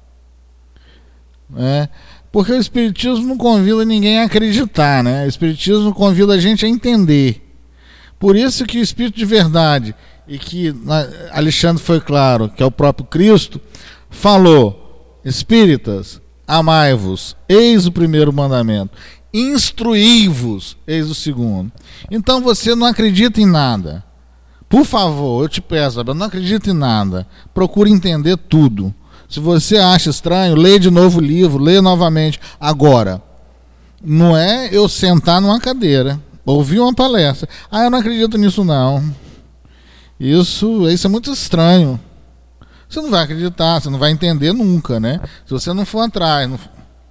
É, porque o Espiritismo não convida ninguém a acreditar, né? O Espiritismo convida a gente a entender. Por isso que o Espírito de Verdade, e que Alexandre foi claro, que é o próprio Cristo, falou: espíritas, amai-vos, eis o primeiro mandamento, instruí-vos, eis o segundo. Então você não acredita em nada, por favor, eu te peço, não acredita em nada, procure entender tudo. Se você acha estranho, leia de novo o livro, leia novamente. Agora, não é eu sentar numa cadeira, ouvir uma palestra, ah, eu não acredito nisso não, isso, isso é muito estranho. Você não vai acreditar, você não vai entender nunca, né? Se você não for atrás. Não...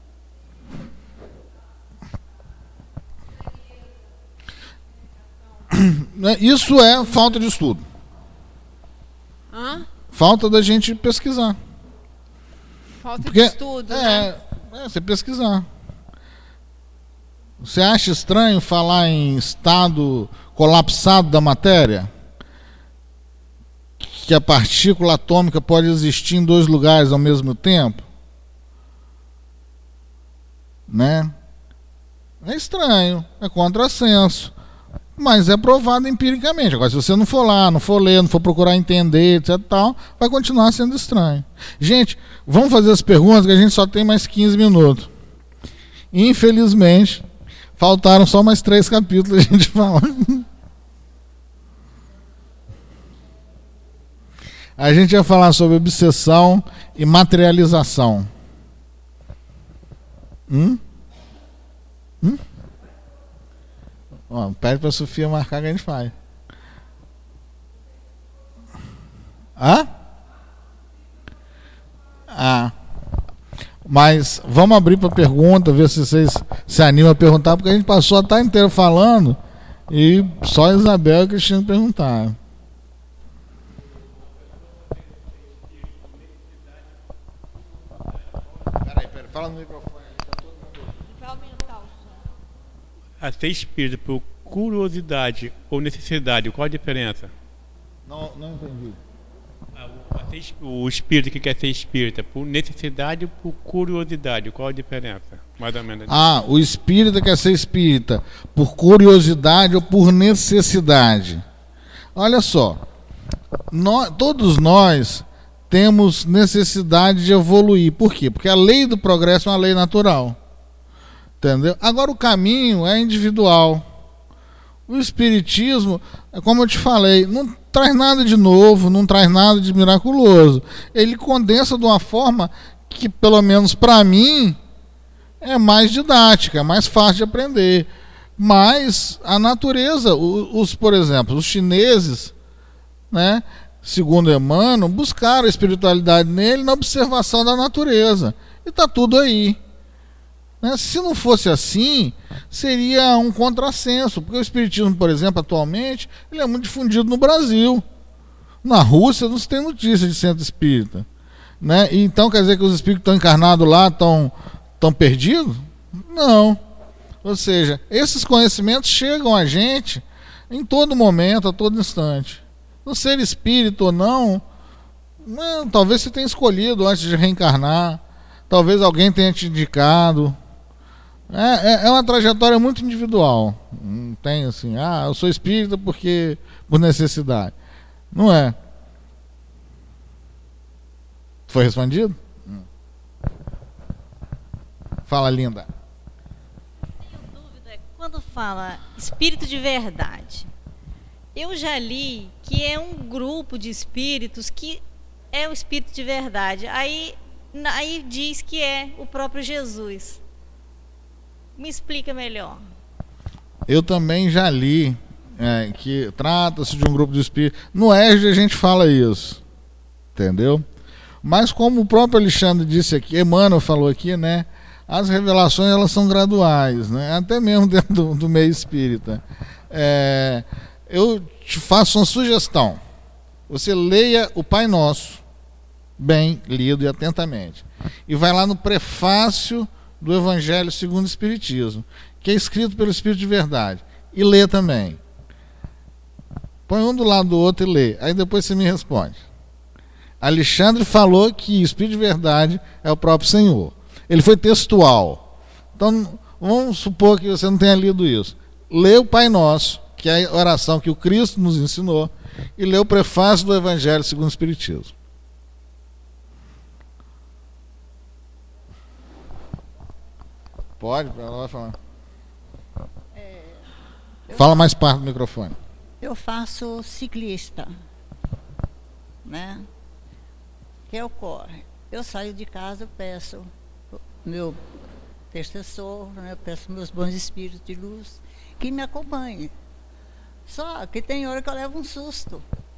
Isso é falta de estudo. Hã? Falta da gente pesquisar. Falta Porque, de estudo, é, né? é, você pesquisar. Você acha estranho falar em estado colapsado da matéria? Que a partícula atômica pode existir em dois lugares ao mesmo tempo? Né? É estranho, é contrassenso, mas é provado empiricamente. Agora, se você não for lá, não for ler, não for procurar entender, etc, tal, vai continuar sendo estranho. Gente, vamos fazer as perguntas, que a gente só tem mais quinze minutos. Infelizmente, faltaram só mais três capítulos a gente falar. A gente ia falar sobre obsessão e materialização. Hum? Hum? Ó, pede para a Sofia marcar que a gente faz. Hã? Ah. Mas vamos abrir para pergunta, ver se vocês se animam a perguntar, porque a gente passou a tarde inteira falando e só a Isabel e a Cristina perguntaram. Peraí, peraí, fala no microfone. Vai aumentar o som. A ser espírita por curiosidade ou necessidade, qual a diferença? Não, não entendi. A ser, o espírito que quer ser espírita por necessidade ou por curiosidade, qual a diferença? Mais ou menos. Ah, o espírita quer ser espírita por curiosidade ou por necessidade. Olha só, nós, todos nós temos necessidade de evoluir. Por quê? Porque a lei do progresso é uma lei natural. Entendeu? Agora o caminho é individual. O espiritismo, como eu te falei, não traz nada de novo, não traz nada de miraculoso. Ele condensa de uma forma que, pelo menos para mim, é mais didática, é mais fácil de aprender. Mas a natureza, os, por exemplo, os chineses, né, segundo Emmanuel, buscaram a espiritualidade nele na observação da natureza. E está tudo aí. Né? Se não fosse assim, seria um contrassenso, porque o espiritismo, por exemplo, atualmente, ele é muito difundido no Brasil. Na Rússia não se tem notícia de centro espírita. Né? E então quer dizer que os espíritos que estão encarnados lá estão, estão perdidos? Não. Ou seja, esses conhecimentos chegam a gente em todo momento, a todo instante. No ser espírito ou não, não talvez você tenha escolhido antes de reencarnar. talvez alguém tenha te indicado. É, é, é uma trajetória muito individual. Não tem assim, ah, eu sou espírita porque por necessidade. Não é. Foi respondido? Fala, linda. Tenho dúvida quando fala espírito de verdade. Eu já li que é um grupo de espíritos que é o espírito de verdade. Aí, aí diz que é o próprio Jesus. Me explica melhor. Eu também já li é, que trata-se de um grupo de espíritos. No E R G a gente fala isso, entendeu? Mas como o próprio Alexandre disse aqui, Emmanuel falou aqui, né? As revelações elas são graduais, né? Até mesmo dentro do, do meio espírita. É, eu te faço uma sugestão. Você leia o Pai Nosso, bem lido e atentamente. E vai lá no prefácio do Evangelho segundo o Espiritismo, que é escrito pelo Espírito de Verdade. E lê também. Põe um do lado do outro e lê. Aí depois você me responde. Alexandre falou que o Espírito de Verdade é o próprio Senhor. Ele foi textual. Então, vamos supor que você não tenha lido isso. Lê o Pai Nosso, que é a oração que o Cristo nos ensinou, e lê o prefácio do Evangelho segundo o Espiritismo. Pode, pode falar. É, Fala mais perto do microfone. Eu faço ciclista, né? O que ocorre? Eu saio de casa, eu peço meu intercessor, né? Eu peço meus bons espíritos de luz que me acompanhem. Só que tem hora que eu levo um susto.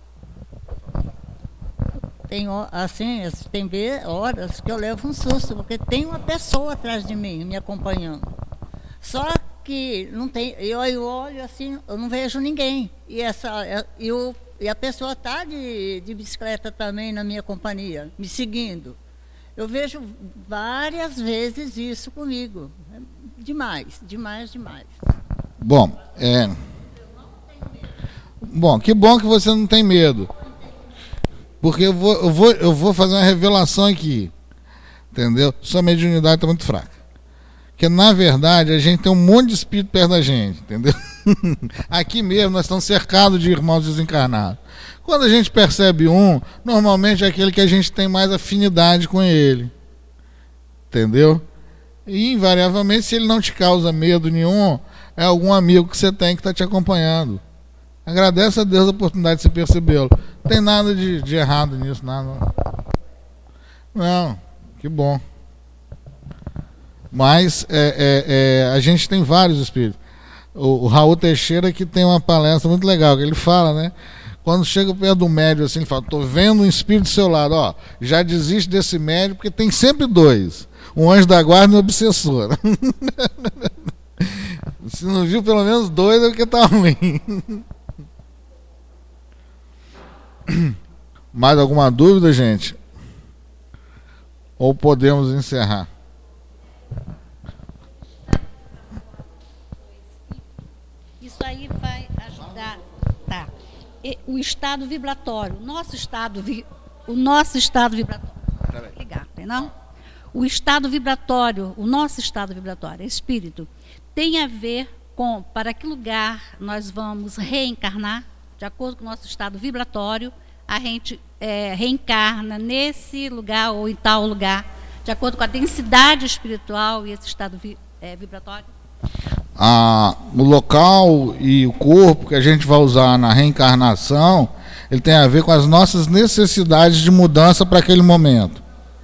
Tem, assim, tem horas que eu levo um susto, porque tem uma pessoa atrás de mim, me acompanhando. Só que não tem, eu, eu olho assim, eu não vejo ninguém. E, essa, eu, e a pessoa está de, de bicicleta também na minha companhia, me seguindo. Eu vejo várias vezes isso comigo. Demais, demais, demais. Bom, é... Bom, que bom que você não tem medo. Porque eu vou, eu vou, eu vou fazer uma revelação aqui. Entendeu? Sua mediunidade está muito fraca. Porque, na verdade, a gente tem um monte de espírito perto da gente. Entendeu? Aqui mesmo nós estamos cercados de irmãos desencarnados. Quando a gente percebe um, normalmente é aquele que a gente tem mais afinidade com ele. Entendeu? E, invariavelmente, se ele não te causa medo nenhum, é algum amigo que você tem que está te acompanhando. Agradece a Deus a oportunidade de você percebê-lo. Não tem nada de, de errado nisso, nada. Não, que bom. Mas é, é, é, a gente tem vários espíritos. O, o Raul Teixeira que tem uma palestra muito legal, que ele fala, né? Quando chega perto do médium, assim, ele fala, estou vendo um espírito do seu lado, ó, já desiste desse médium, porque tem sempre dois. Um anjo da guarda e um obsessor. Se não viu pelo menos dois, é porque está ruim. Mais alguma dúvida, gente? Ou podemos encerrar? Isso aí vai ajudar, tá? E o estado vibratório, nosso estado, vi, o nosso estado vibratório. Ligar, não? O estado vibratório, o nosso estado vibratório, espírito, tem a ver com para que lugar nós vamos reencarnar. De acordo com o nosso estado vibratório, a gente é, reencarna nesse lugar ou em tal lugar, de acordo com a densidade espiritual e esse estado vi, é, vibratório. Ah, o local e o corpo que a gente vai usar na reencarnação, ele tem a ver com as nossas necessidades de mudança para aquele momento.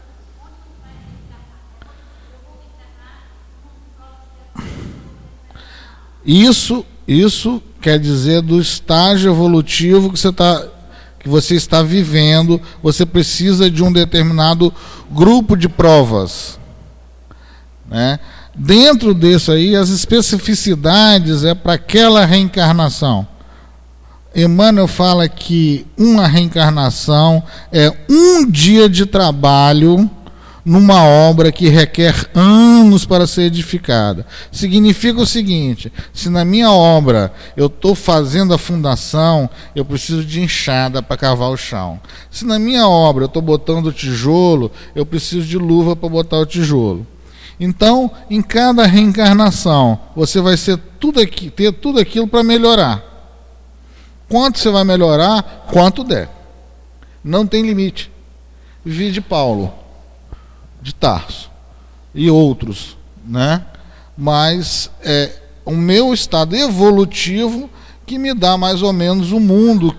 Isso, isso quer dizer do estágio evolutivo que você, tá, que você está vivendo. Você precisa de um determinado grupo de provas, né? Dentro disso aí, as especificidades é para aquela reencarnação. Emmanuel fala que uma reencarnação é um dia de trabalho numa obra que requer anos para ser edificada. Significa o seguinte: se na minha obra eu estou fazendo a fundação, eu preciso de enxada para cavar o chão. Se na minha obra eu estou botando tijolo, eu preciso de luva para botar o tijolo. Então, em cada reencarnação, você vai ser tudo aqui, ter tudo aquilo para melhorar. Quanto você vai melhorar? Quanto der. Não tem limite. Vi de Paulo de Tarso e outros, né? Mas é o meu estado evolutivo que me dá mais ou menos o mundo.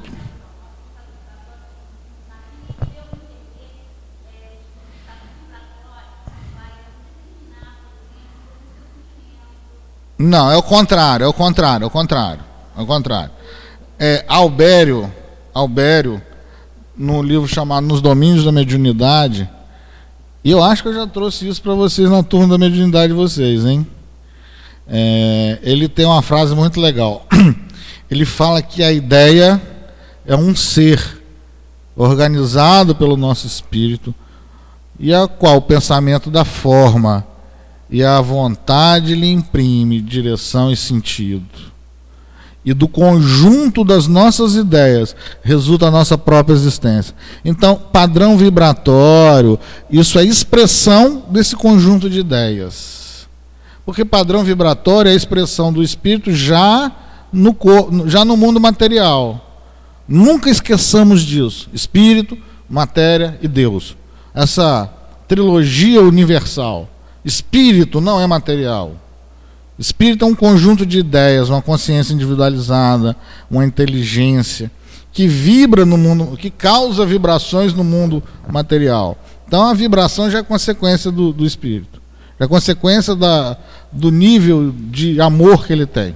Não, é o contrário, é o contrário, é o contrário, é o contrário. É, Albério, Albério, no livro chamado Nos Domínios da Mediunidade, e eu acho que eu já trouxe isso para vocês na turma da mediunidade de vocês, hein? É, ele tem uma frase muito legal. Ele fala que a ideia é um ser organizado pelo nosso espírito, e a qual o pensamento dá forma, e a vontade lhe imprime direção e sentido. E do conjunto das nossas ideias resulta a nossa própria existência. Então, padrão vibratório, isso é expressão desse conjunto de ideias. Porque padrão vibratório é a expressão do espírito já no, já no mundo material. Nunca esqueçamos disso. Espírito, matéria e Deus. Essa trilogia universal. Espírito não é material. Espírito é um conjunto de ideias, uma consciência individualizada, uma inteligência que vibra no mundo, que causa vibrações no mundo material. Então a vibração já é consequência do, do espírito, já é consequência da, do nível de amor que ele tem.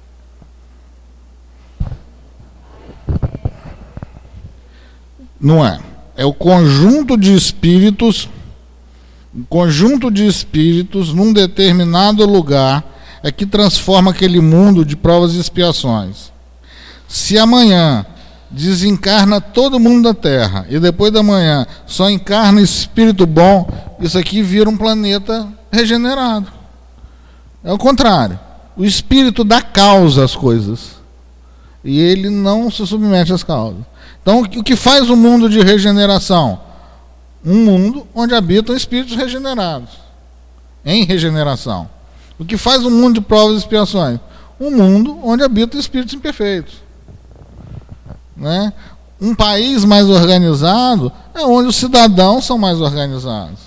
Não é. É o conjunto de espíritos, o conjunto de espíritos num determinado lugar é que transforma aquele mundo de provas e expiações. Se amanhã desencarna todo mundo da Terra e depois da manhã só encarna espírito bom, isso aqui vira um planeta regenerado. É o contrário. O espírito dá causa às coisas e ele não se submete às causas. Então, o que faz o mundo de regeneração? Um mundo onde habitam espíritos regenerados, em regeneração. O que faz um mundo de provas e expiações? Um mundo onde habitam espíritos imperfeitos. Né? Um país mais organizado é onde os cidadãos são mais organizados.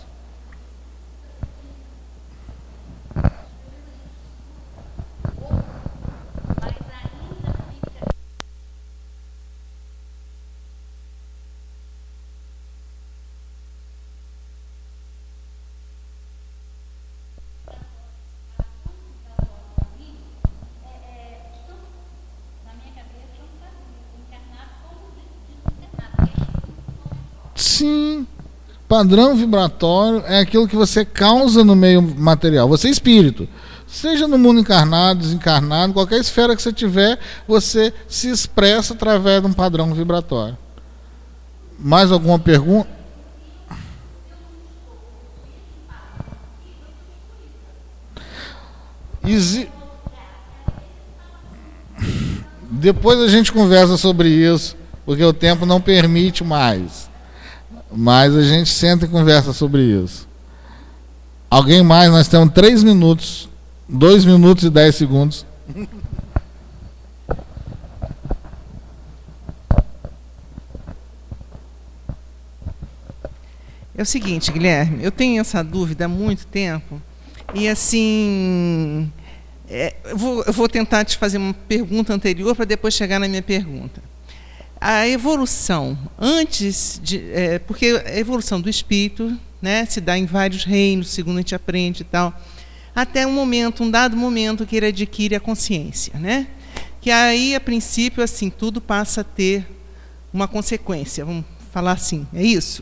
Sim, padrão vibratório é aquilo que você causa no meio material. Você é espírito, seja no mundo encarnado, desencarnado, qualquer esfera que você tiver, você se expressa através de um padrão vibratório. Mais alguma pergunta? Exi... Depois a gente conversa sobre isso, porque o tempo não permite mais. Mas a gente senta e conversa sobre isso. Alguém mais? Nós temos três minutos. Dois minutos e dez segundos. É o seguinte, Guilherme, eu tenho essa dúvida há muito tempo. E assim, é, eu, vou, eu vou tentar te fazer uma pergunta anterior para depois chegar na minha pergunta. A evolução, antes de... É, porque a evolução do espírito, né, se dá em vários reinos, segundo a gente aprende e tal, até um momento, um dado momento que ele adquire a consciência, né? Que aí, a princípio, assim, tudo passa a ter uma consequência, vamos falar assim, é isso?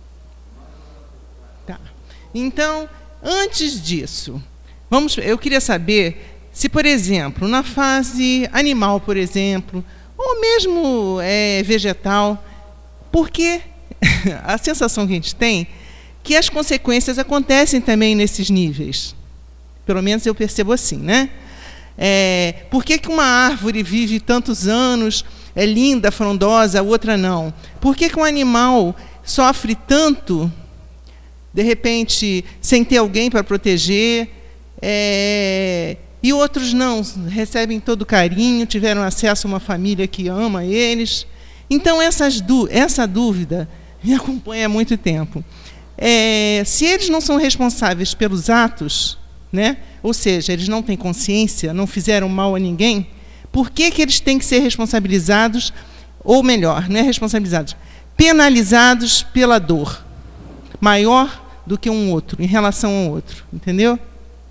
Tá. Então, antes disso, vamos, eu queria saber se, por exemplo, na fase animal, por exemplo, ou mesmo é, vegetal, porque a sensação que a gente tem que as consequências acontecem também nesses níveis. Pelo menos eu percebo assim, né? É, por que que uma árvore vive tantos anos, é linda, frondosa, a outra não? Por que que um animal sofre tanto, de repente, sem ter alguém para proteger, é, e outros não, recebem todo carinho, tiveram acesso a uma família que ama eles? Então, essas, essa dúvida me acompanha há muito tempo. É, se eles não são responsáveis pelos atos, né? Ou seja, eles não têm consciência, não fizeram mal a ninguém, por que que eles têm que ser responsabilizados, ou melhor, não é responsabilizados, penalizados pela dor maior do que um outro, em relação ao outro, entendeu?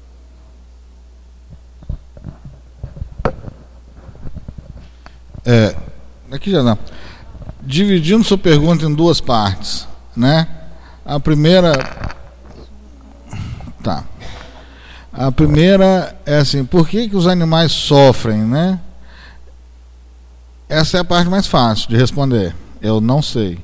É, aqui já não. Dividindo sua pergunta em duas partes, né? A primeira, tá. A primeira é assim, por que que os animais sofrem, né? Essa é a parte mais fácil de responder. Eu não sei.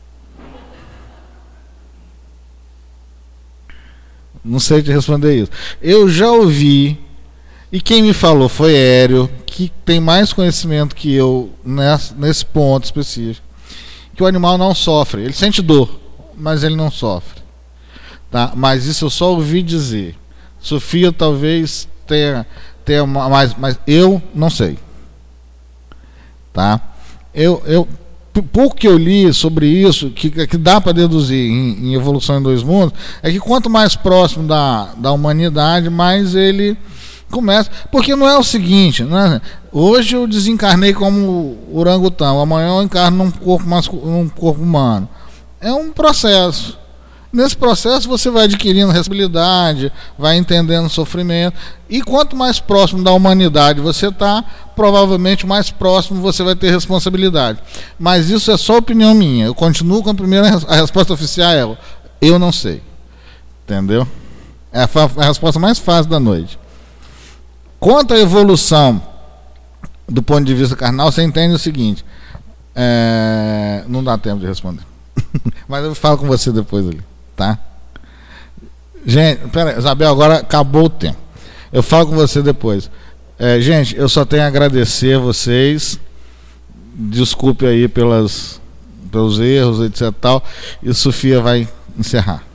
Não sei te responder isso. Eu já ouvi, e quem me falou foi Hélio, que tem mais conhecimento que eu nesse, nesse ponto específico, que o animal não sofre. Ele sente dor, mas ele não sofre. Tá? Mas isso eu só ouvi dizer. Sofia talvez tenha, tenha mais, mas eu não sei. Tá? Eu, eu, pouco que eu li sobre isso, que, que dá para deduzir em, em Evolução em Dois Mundos, é que quanto mais próximo da, da humanidade, mais ele começa. Porque não é o seguinte, né? Hoje eu desencarnei como orangotango, amanhã eu encarno num corpo, num corpo humano. É um processo. Nesse processo você vai adquirindo responsabilidade, vai entendendo o sofrimento, e quanto mais próximo da humanidade você está, provavelmente mais próximo você vai ter responsabilidade. Mas isso é só opinião minha. Eu continuo com a primeira, a resposta oficial é eu não sei. Entendeu? É a, a resposta mais fácil da noite. Quanto à evolução do ponto de vista carnal, você entende o seguinte, é, não dá tempo de responder. Mas eu falo com você depois ali. Tá? Gente, pera, Isabel, agora acabou o tempo. Eu falo com você depois. É, gente, eu só tenho a agradecer a vocês. Desculpe aí pelas, pelos erros, etc. Tal, e Sofia vai encerrar.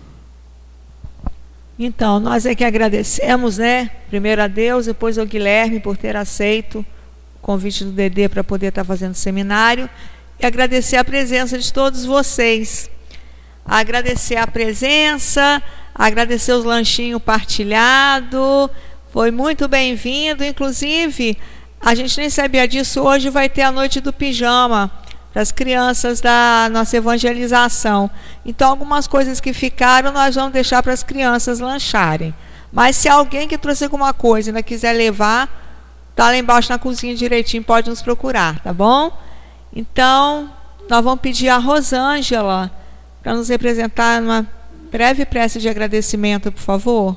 Então, nós é que agradecemos, né? Primeiro a Deus, depois ao Guilherme por ter aceito o convite do Dedê para poder estar fazendo seminário, e agradecer a presença de todos vocês. Agradecer a presença, agradecer os lanchinhos partilhados, foi muito bem-vindo. Inclusive, a gente nem sabia disso, hoje vai ter a noite do pijama para as crianças da nossa evangelização. Então, algumas coisas que ficaram, nós vamos deixar para as crianças lancharem. Mas se alguém que trouxe alguma coisa ainda quiser levar, tá lá embaixo na cozinha direitinho, pode nos procurar, tá bom? Então, nós vamos pedir a Rosângela para nos representar numa breve prece de agradecimento, por favor.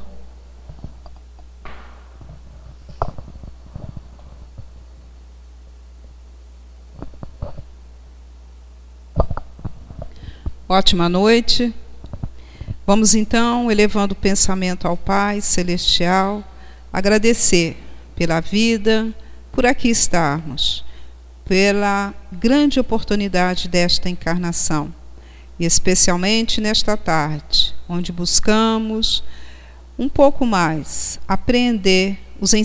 Ótima noite. Vamos então, elevando o pensamento ao Pai Celestial, agradecer pela vida, por aqui estarmos, pela grande oportunidade desta encarnação. E especialmente nesta tarde, onde buscamos um pouco mais apreender